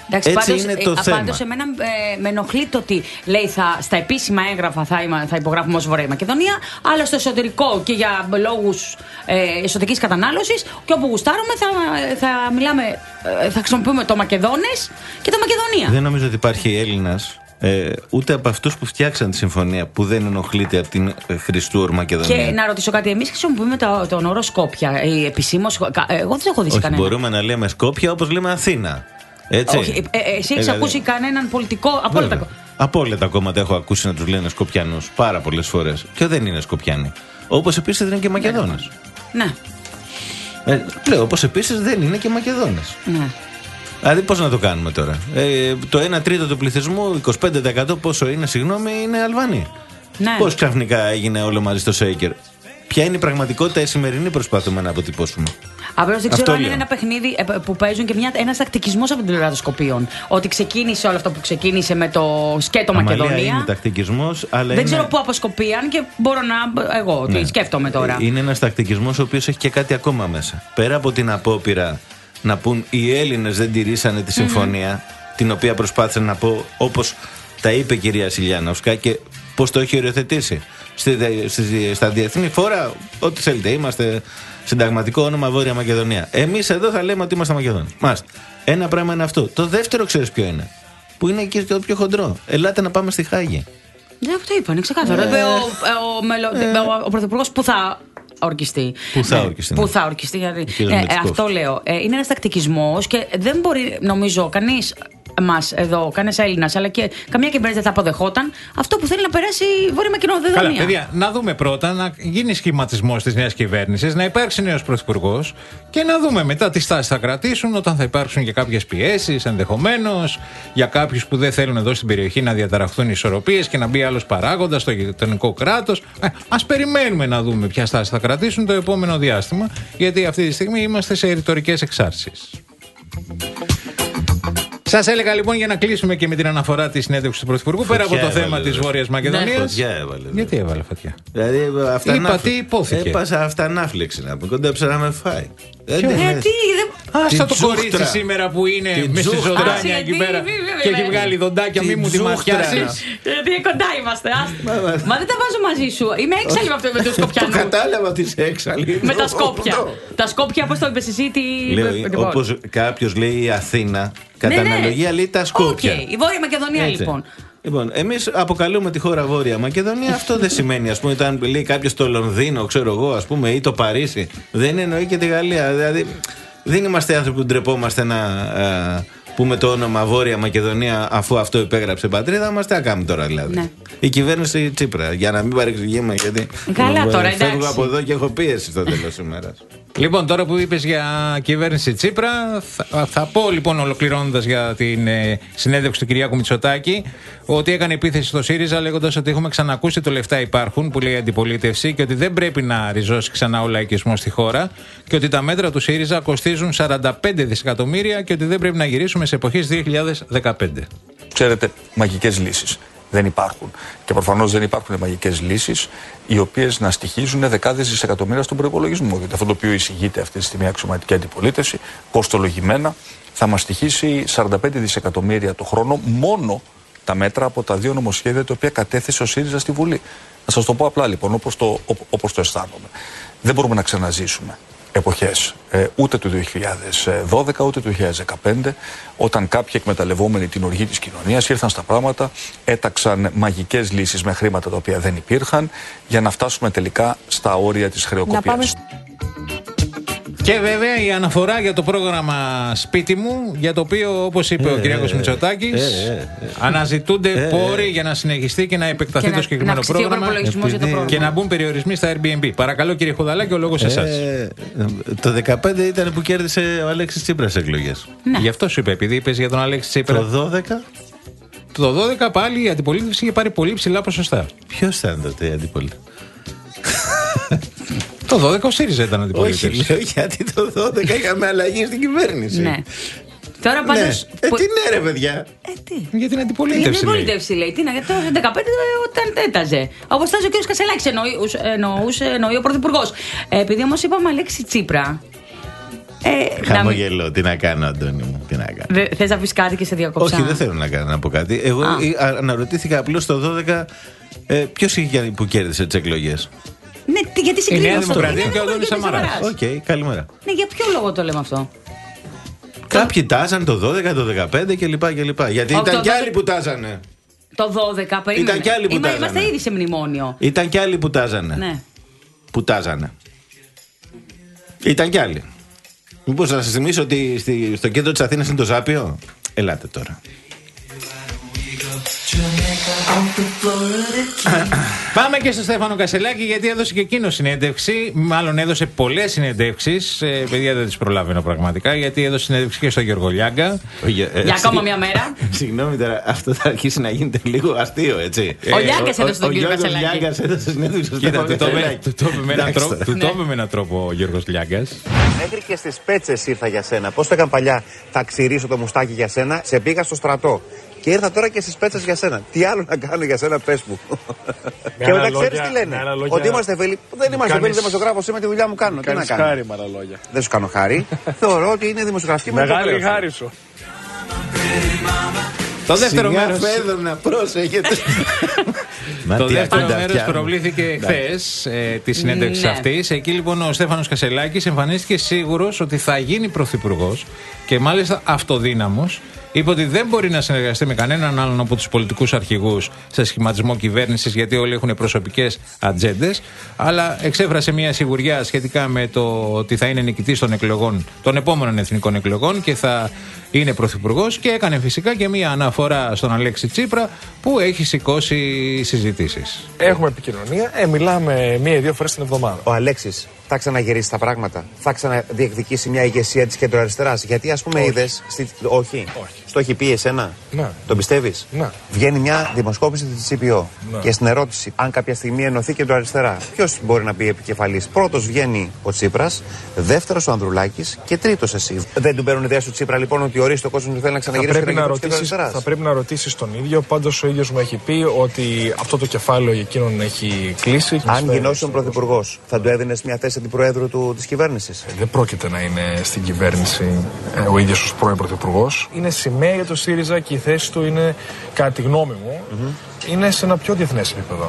Εντάξει, Έτσι πάντως, είναι το ε, θέμα. Πάντως εμένα ε, με ενοχλεί το ότι λέει θα, στα επίσημα έγγραφα θα, είμα, θα υπογράφουμε ως Βορραία Μακεδονία, αλλά στο εσωτερικό και για λόγους ε, εσωτερικής κατανάλωσης και όπου γουστάρουμε θα, θα μιλάμε, ε, θα χρησιμοποιούμε το Μακεδόνες και το Μακεδονία. Δεν νομίζω ότι υπάρχει Έλληνας Ε, ούτε από αυτούς που φτιάξαν τη συμφωνία που δεν ενοχλείται από την ε, χρηστού Ορμακεδονία. Και να ρωτήσω κάτι, εμείς χρησιμοποιούμε το, τον όρο Σκόπια επισήμως. Εγώ δεν έχω δει Όχι, κανένα. μπορούμε να λέμε Σκόπια όπως λέμε Αθήνα. Έτσι. Όχι, ε, ε, εσύ έχεις ε, ακούσει κανέναν πολιτικό από όλα τα. Από όλα τα κόμματα έχω ακούσει να τους λένε Σκοπιανούς πάρα πολλές φορές. Και δεν είναι Σκοπιανοί. Όπως επίσης δεν είναι και Μακεδόνες. Ναι. Ε, λέω, όπως επίσης δεν είναι και Μακεδόνες. Ναι. Δηλαδή, πώς να το κάνουμε τώρα. Ε, το ένα τρίτο του πληθυσμού, είκοσι πέντε τοις εκατό πόσο είναι, συγγνώμη, είναι Αλβανοί. Ναι. Πώς ξαφνικά έγινε όλο μαζί στο Σέικερ. Ποια είναι η πραγματικότητα η σημερινή, προσπαθούμε να αποτυπώσουμε. Απλώς δεν ξέρω Αυτό αν λέω. είναι ένα παιχνίδι που παίζουν και ένα τακτικισμό από την πλευρά των Σκοπίων. Ότι ξεκίνησε όλο αυτό που ξεκίνησε με το σκέτο Αμαλία, Μακεδονία. είναι τακτικισμός, αλλά Δεν είναι... ξέρω πού αποσκοπίαν και μπορώ να. Εγώ Ναι. τι σκέφτομαι τώρα. Είναι ένας τακτικισμός ο οποίος έχει και κάτι ακόμα μέσα. Πέρα από την απόπειρα να πούν οι Έλληνες δεν τηρήσανε τη συμφωνία, mm-hmm. την οποία προσπάθησαν να πω όπως τα είπε η κυρία Σιλιάναυσκα και πώς το έχει οριοθετήσει. Στη, στη, στα διεθνή φόρα, ό,τι θέλετε, είμαστε συνταγματικό όνομα Βόρεια Μακεδονία. Εμείς εδώ θα λέμε ότι είμαστε Μακεδόνες. Μάλιστα. Ένα πράγμα είναι αυτό. Το δεύτερο ξέρεις ποιο είναι. Που είναι και το πιο χοντρό. Ελάτε να πάμε στη Χάγη. Δεν αυτό είπα, είναι ξεκάθαρο. Ε, ο, ο, μελο, ε, ο, ο πρωθυπουργός που θα ορκιστεί. Που θα ορκιστεί. Που θα ορκιστεί. Γιατί, ε, ε, αυτό λέω. Ε, είναι ένας τακτικισμός και δεν μπορεί, νομίζω, κανείς μας εδώ, κανένας Έλληνας, αλλά και καμία κυβέρνηση δεν θα αποδεχόταν αυτό που θέλει να περάσει η Βόρεια Μακεδονία. Καλά, παιδιά, να δούμε πρώτα να γίνει σχηματισμός της νέας κυβέρνησης, να υπάρξει νέος πρωθυπουργός και να δούμε μετά τι στάση θα κρατήσουν όταν θα υπάρξουν και κάποιες πιέσεις ενδεχομένως για κάποιους που δεν θέλουν εδώ στην περιοχή να διαταραχθούν οι ισορροπίες και να μπει άλλος παράγοντας στο γειτονικό κράτος. Ε, ας περιμένουμε να δούμε ποια στάση θα κρατήσουν το επόμενο διάστημα, γιατί αυτή τη στιγμή είμαστε σε ρητορικές εξάρσεις. Σας έλεγα λοιπόν για να κλείσουμε και με την αναφορά της συνέντευξης του Πρωθυπουργού, πέρα από το θέμα της Βόρειας Μακεδονίας. Φωτιά έβαλε. Γιατί έβαλε φωτιά. Δηλαδή, αυτά είπα τι υπόθηκε. Έπασα αυτανάφλεξη να πούμε. Κοντέψα να με φάει. Γιατί δεν. Άστα το κορίτσι σήμερα που είναι με στη ζωντάνια εκεί πέρα και έχει βγάλει δοντάκια, μη μου τη ματιάσεις. Γιατί κοντά είμαστε. Μα δεν τα βάζω μαζί σου. Είμαι έξαλλη με αυτό με τους Σκοπιανούς. Το κατάλαβα ότι είσαι έξαλλη. Με τα Σκόπια. Τα Σκόπια, πώς το είπες εσύ, τι. Όπως κάποιος λέει η Αθήνα, κατά αναλογία λέει τα Σκόπια. Η Βόρεια Μακεδονία λοιπόν. Λοιπόν, εμείς αποκαλούμε τη χώρα Βόρεια Μακεδονία. Αυτό δεν σημαίνει, ας πούμε, όταν λέει κάποιος το Λονδίνο, ξέρω εγώ, ας πούμε, ή το Παρίσι, δεν εννοεί και τη Γαλλία. Δηλαδή, δεν είμαστε άνθρωποι που ντρεπόμαστε να α, πούμε το όνομα Βόρεια Μακεδονία αφού αυτό υπέγραψε πατρίδα μας. Τι θα κάνουμε τώρα, δηλαδή. Ναι. Η κυβέρνηση Τσίπρα, για να μην παρεξηγούμε, γιατί. Καλά τώρα, εντάξει. Φεύγω από εδώ και έχω πίεση στο τέλος της ημέρας. Λοιπόν, τώρα που είπες για κυβέρνηση Τσίπρα, θα, θα πω λοιπόν ολοκληρώνοντας για την ε, συνέντευξη του Κυριάκου Μητσοτάκη ότι έκανε επίθεση στο ΣΥΡΙΖΑ λέγοντας ότι έχουμε ξανακούσει το λεφτά υπάρχουν που λέει η αντιπολίτευση και ότι δεν πρέπει να ριζώσει ξανά ο λαϊκισμός στη χώρα και ότι τα μέτρα του ΣΥΡΙΖΑ κοστίζουν σαράντα πέντε δισεκατομμύρια και ότι δεν πρέπει να γυρίσουμε σε εποχές δύο χιλιάδες δεκαπέντε. Ξέρετε, μαγικές λύσεις δεν υπάρχουν. Και προφανώς δεν υπάρχουν μαγικές λύσεις οι οποίες να στοιχίζουν δεκάδες δισεκατομμύρια στον προϋπολογισμό. Γιατί αυτό το οποίο εισηγείται αυτή τη στιγμή αξιωματική αντιπολίτευση, κοστολογημένα, θα μας στοιχίσει σαράντα πέντε δισεκατομμύρια το χρόνο μόνο τα μέτρα από τα δύο νομοσχέδια τα οποία κατέθεσε ο ΣΥΡΙΖΑ στη Βουλή. Να σας το πω απλά λοιπόν, όπως το, όπως το αισθάνομαι. Δεν μπορούμε να ξαναζήσουμε εποχές ε, ούτε του δύο χιλιάδες δώδεκα ούτε του δύο χιλιάδες δεκαπέντε, όταν κάποιοι εκμεταλλευόμενοι την οργή της κοινωνίας ήρθαν στα πράγματα, έταξαν μαγικές λύσεις με χρήματα τα οποία δεν υπήρχαν για να φτάσουμε τελικά στα όρια της χρεοκοπίας. Και βέβαια η αναφορά για το πρόγραμμα Σπίτι μου, για το οποίο, όπως είπε ε, ο Κυριάκος ε, Μητσοτάκης, ε, ε, ε, αναζητούνται ε, πόροι ε, για να συνεχιστεί και να επεκταθεί και το συγκεκριμένο πρόγραμμα επειδή... και να μπουν περιορισμοί στα Airbnb. Παρακαλώ κύριε Χουδαλάκη, ο λόγος σε εσάς. Ε, το δεκαπέντε ήταν που κέρδισε ο Αλέξης Τσίπρας εκλογές. Ναι. Γι' αυτό σου είπε, επειδή είπες για τον Αλέξη Τσίπρα. Το δώδεκα. Το δώδεκα πάλι η αντιπολίτευση είχε πάρει πολύ ψηλά ποσοστά. Ποιος ήταν τότε η αντιπολίτευση? Το δώδεκα ο ΣΥΡΙΖΑ ήταν αντιπολίτευση. Όχι, λέω, γιατί το δώδεκα είχαμε αλλαγή στην κυβέρνηση. Ναι. Τώρα πάντως. Ναι. Ε, τι ναι, ρε παιδιά. Ε, τι. Για την αντιπολίτευση. Για την αντιπολίτευση λέει. Τι να, γιατί το δεκαπέντε όταν έταζε. Όπως τάζει ο κ. Κασελάκης εννοεί, εννοούσε, εννοεί ο Πρωθυπουργός. Ε, επειδή όμως είπαμε Αλέξη Τσίπρα. Ε, Χαμογελώ, να... τι να κάνω, Αντώνη μου, τι να κάνω. Θες να πεις κάτι και σε διακόψα? Όχι, δεν θέλω να, κάνω, να πω κάτι. Εγώ Α. αναρωτήθηκα απλώς το δώδεκα ε, ποιος είχε που κέρδισε τις εκλογές. Ναι, γιατί συγκρίνει αυτό? Η Νέα Δημοκρατία και ο Αντώνης Σαμαράς. Οκ, καλημέρα. Ναι, για ποιο λόγο το λέμε αυτό? Κάποιοι τάζαν το δώδεκα, το δεκαπέντε κλπ. Γιατί Ο, ήταν το κι άλλοι δώδεκα... που τάζανε. Το δώδεκα, περίμενε. Ήταν κι άλλοι που Είμα, τάζανε. Είμαστε ήδη σε μνημόνιο. Ήταν κι άλλοι που τάζανε. Ναι. Που τάζανε. Ήταν κι άλλοι. Μήπως να σας θυμίσω ότι στη, στο κέντρο της Αθήνας είναι το Ζάπιο. Ελάτε τώρα. Πάμε και στο Στέφανο Κασελάκη, γιατί έδωσε και εκείνο συνέντευξη. Μάλλον έδωσε πολλές συνέντευξεις. Ε, παιδιά, δεν τις προλαβαίνω πραγματικά, γιατί έδωσε συνέντευξη και στο Γιώργο Λιάγκα. Για ακόμα μια μέρα. Συγγνώμη τώρα, αυτό θα αρχίσει να γίνεται λίγο αστείο, έτσι. Ο Λιάγκας έδωσε τον κύριο Κασελάκη. Ο Λιάγκας έδωσε συνέντευξη στο Στέφανο Κασελάκη. Του το είπε με έναν τρόπο ο Γιώργος Λιάγκας. Μέχρι και στις πέτσες ήρθα για σένα. Πώς το έκανα παλιά, θα ξυρίσω το μουστάκι για σένα. Σε πήγα στο στρατό. Και ήρθα τώρα και στις πέτσες για σένα. Τι άλλο να κάνω για σένα, πες μου. Και μετά ξέρεις τι λένε. Ότι είμαστε φίλοι. Δεν είμαστε φίλοι δημοσιογράφος, είμαι, τη δουλειά μου κάνω. Τι να κάνω. Χάρη με άλλα λόγια. Δεν σου κάνω χάρη. Θεωρώ ότι είναι δημοσιογραφική μου. Μεγάλη χάρη σου. Το δεύτερο μέρος. να πρόσεχετε. Το δεύτερο μέρος προβλήθηκε χθες ε, τη συνέντευξη ναι. αυτή. Εκεί λοιπόν ο Στέφανος Κασελάκης εμφανίστηκε σίγουρος ότι θα γίνει πρωθυπουργός και μάλιστα αυτοδύναμος. Είπε ότι δεν μπορεί να συνεργαστεί με κανέναν άλλον από τους πολιτικούς αρχηγούς σε σχηματισμό κυβέρνησης, γιατί όλοι έχουν προσωπικές ατζέντες. Αλλά εξέφρασε μια σιγουριά σχετικά με το ότι θα είναι νικητής των εκλογών, των επόμενων εθνικών εκλογών και θα είναι πρωθυπουργός. Και έκανε φυσικά και μια αναφορά στον Αλέξη Τσίπρα, που έχει σηκώσει συζητήσεις. Έχουμε επικοινωνία, ε, μιλάμε μία-δύο φορές την εβδομάδα. Ο Αλέξης θα ξαναγυρίσει τα πράγματα, θα ξαναδιεκδικήσει μια ηγεσία της κεντροαριστεράς. Γιατί ας πούμε είδες. Στη... Όχι. Όχι. Στο έχει πει εσένα. Ναι. Τον πιστεύεις. Ναι. Βγαίνει μια δημοσκόπηση της σι πι ο. Ναι. Και στην ερώτηση, αν κάποια στιγμή ενωθεί κεντροαριστερά, ποιος μπορεί να πει επικεφαλής? Πρώτος βγαίνει ο Τσίπρας, δεύτερος ο Ανδρουλάκης και τρίτος εσύ. Δεν του παίρνουν ιδέα στο Τσίπρα λοιπόν ότι ορίσει ο κόσμος που θέλει να ξαναγυρίσει την κεντροαριστερά? Θα πρέπει να ρωτήσεις τον ίδιο. Πάντως ο ίδιος μου έχει πει ότι αυτό το κεφάλαιο για εκείνον έχει κλείσει. Αν γινώσουν πρωθυπουργός, θα του έδινες μια θέση αντιπροέδρου του της κυβέρνησης? Ε, δεν πρόκειται να είναι στην κυβέρνηση ε, ο ίδιος ως πρώην πρωθυπουργός. Είναι σημαία για το ΣΥΡΙΖΑ και η θέση του είναι, κατά τη γνώμη μου, mm-hmm. είναι σε ένα πιο διεθνές επίπεδο.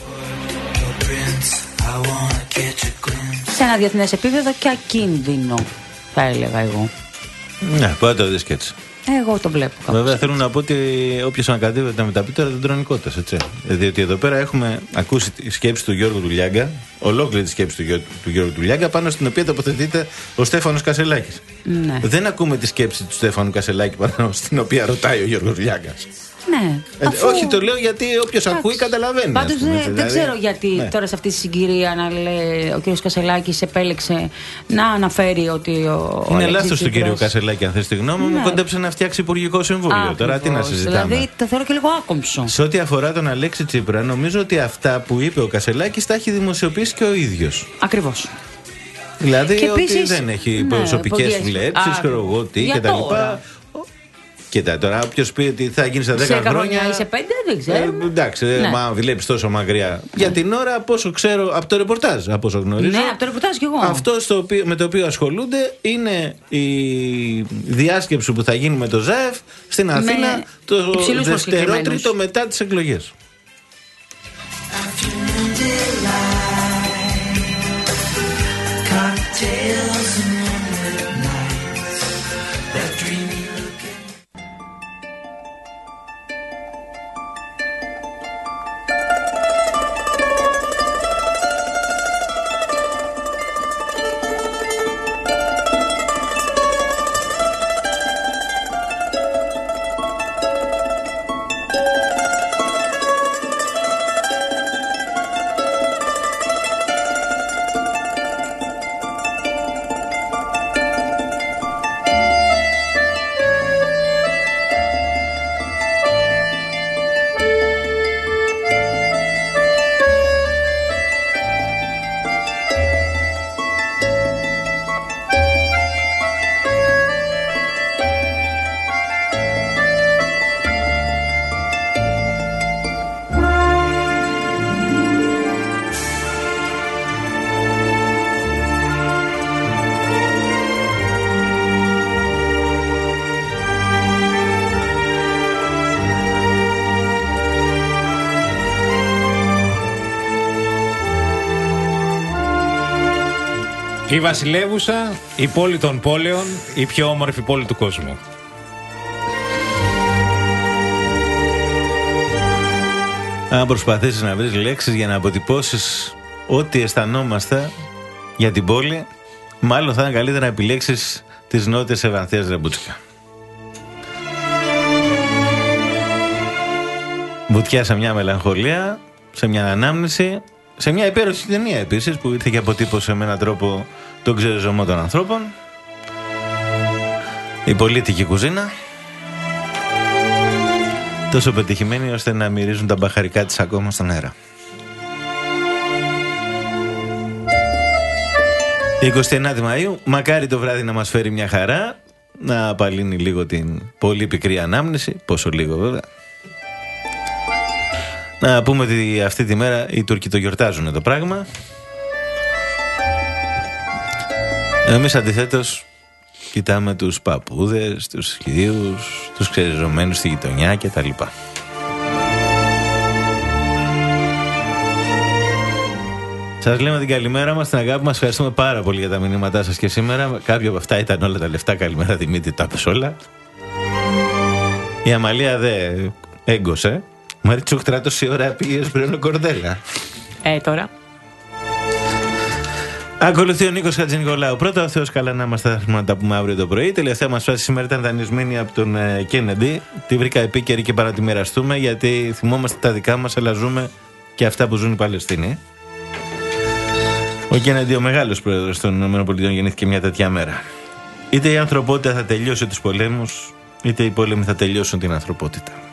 Σε ένα διεθνές επίπεδο και ακίνδυνο, θα έλεγα εγώ. Ναι, πάντα το δεις και έτσι. Εγώ το βλέπω. Βέβαια θέλω να πω ότι όποιος ανακατεύεται με τα πίτερα δεν τρώνε κότας, έτσι. Διότι εδώ πέρα έχουμε ακούσει τη σκέψη του Γιώργου του Λιάγκα, ολόκληρη τη σκέψη του, Γιώ, του Γιώργου του Λιάγκα, πάνω στην οποία τοποθετείται ο Στέφανος Κασελάκης. Ναι. Δεν ακούμε τη σκέψη του Στέφανου Κασελάκη πάνω στην οποία ρωτάει ο Γιώργος Λιάγκας. Ναι. Ε, αφού... Όχι, το λέω γιατί όποιος ακούει καταλαβαίνει. Πάντως πούμε, δεν, δηλαδή... δεν ξέρω γιατί ναι. τώρα σε αυτή τη συγκυρία να λέει ο κ. Κασελάκης επέλεξε να αναφέρει ότι ο. Είναι λάθος του κ. Κασελάκη, αν θες τη γνώμη μου, ναι. κόντεψε να φτιάξει υπουργικό συμβούλιο. Ακριβώς. Τώρα τι να συζητάμε. Δηλαδή το θεωρώ και λίγο άκομψο. Σε ό,τι αφορά τον Αλέξη Τσίπρα, νομίζω ότι αυτά που είπε ο Κασελάκης τα έχει δημοσιοποιήσει και ο ίδιος. Ακριβώς. Δηλαδή και ότι επίσης, δεν έχει ναι, προσωπικές βλέψεις, ξέρω εγώ τι κτλ. Κοίτα τώρα, όποιος πει ότι θα γίνει στα δέκα χρόνια. χρόνια ή σε πέντε, δεν ξέρω. Ε, εντάξει, ναι. Μα βλέπεις τόσο μακριά. Ναι. Για την ώρα, από όσο ξέρω, από το ρεπορτάζ, από όσο γνωρίζω. Ναι, από το ρεπορτάζ κι εγώ. Αυτό στο οποίο, με το οποίο ασχολούνται είναι η διάσκεψη που θα γίνει με το ΖΑΕΦ στην Αθήνα με το δευτερότριτο μετά τις εκλογές. Η βασιλεύουσα, η πόλη των πόλεων, η πιο όμορφη πόλη του κόσμου. Αν προσπαθήσεις να βρεις λέξεις για να αποτυπώσεις ό,τι αισθανόμαστε για την πόλη, μάλλον θα είναι καλύτερα να επιλέξεις τις νότιες Ευανθίας Ρεμπούτσικα. Βουτιά σε μια μελαγχολία, σε μια ανάμνηση, σε μια υπέροχη ταινία επίσης που ήρθε και αποτύπωσε με έναν τρόπο τον ξεριζωμό των ανθρώπων. Η πολίτικη κουζίνα, τόσο πετυχημένη ώστε να μυρίζουν τα μπαχαρικά της ακόμα στον αέρα. εικοστή ενάτη Μαΐου, μακάρι το βράδυ να μας φέρει μια χαρά, να απαλύνει λίγο την πολύ πικρή ανάμνηση, πόσο λίγο βέβαια. Να πούμε ότι αυτή τη μέρα οι Τούρκοι το γιορτάζουν το πράγμα. Εμείς αντιθέτως κοιτάμε τους παππούδες, τους χιδίους, τους ξεριζωμένους στη γειτονιά κτλ. Σας λέμε την καλημέρα μας, την αγάπη μας. Ευχαριστούμε πάρα πολύ για τα μηνύματά σας και σήμερα. Κάποια από αυτά ήταν όλα τα λεφτά. Καλημέρα Δημήτρη, τα πες όλα. Η Αμαλία δε έγκωσε. Μαριτσούχτρα τόση ώρα πήγες πριν ο Κορδέλα. Ε, τώρα. Ακολουθεί ο Νίκος Χατζηνικολάου. Πρώτα ο Θεός καλά να είμαστε, θα τα πούμε αύριο το πρωί. Η τελευταία μας φάση σήμερα ήταν δανεισμένη από τον Κέννεντι. Τη βρήκα επίκαιρη και παρά τη μοιραστούμε, γιατί θυμόμαστε τα δικά μας, αλλά ζούμε και αυτά που ζουν οι Παλαιστίνοι. Ο Κέννεντι, ο μεγάλος πρόεδρος των ΗΠΑ, γεννήθηκε μια τέτοια μέρα. Είτε η ανθρωπότητα θα τελειώσει τους πολέμους, είτε οι πόλεμοι θα τελειώσουν την ανθρωπότητα.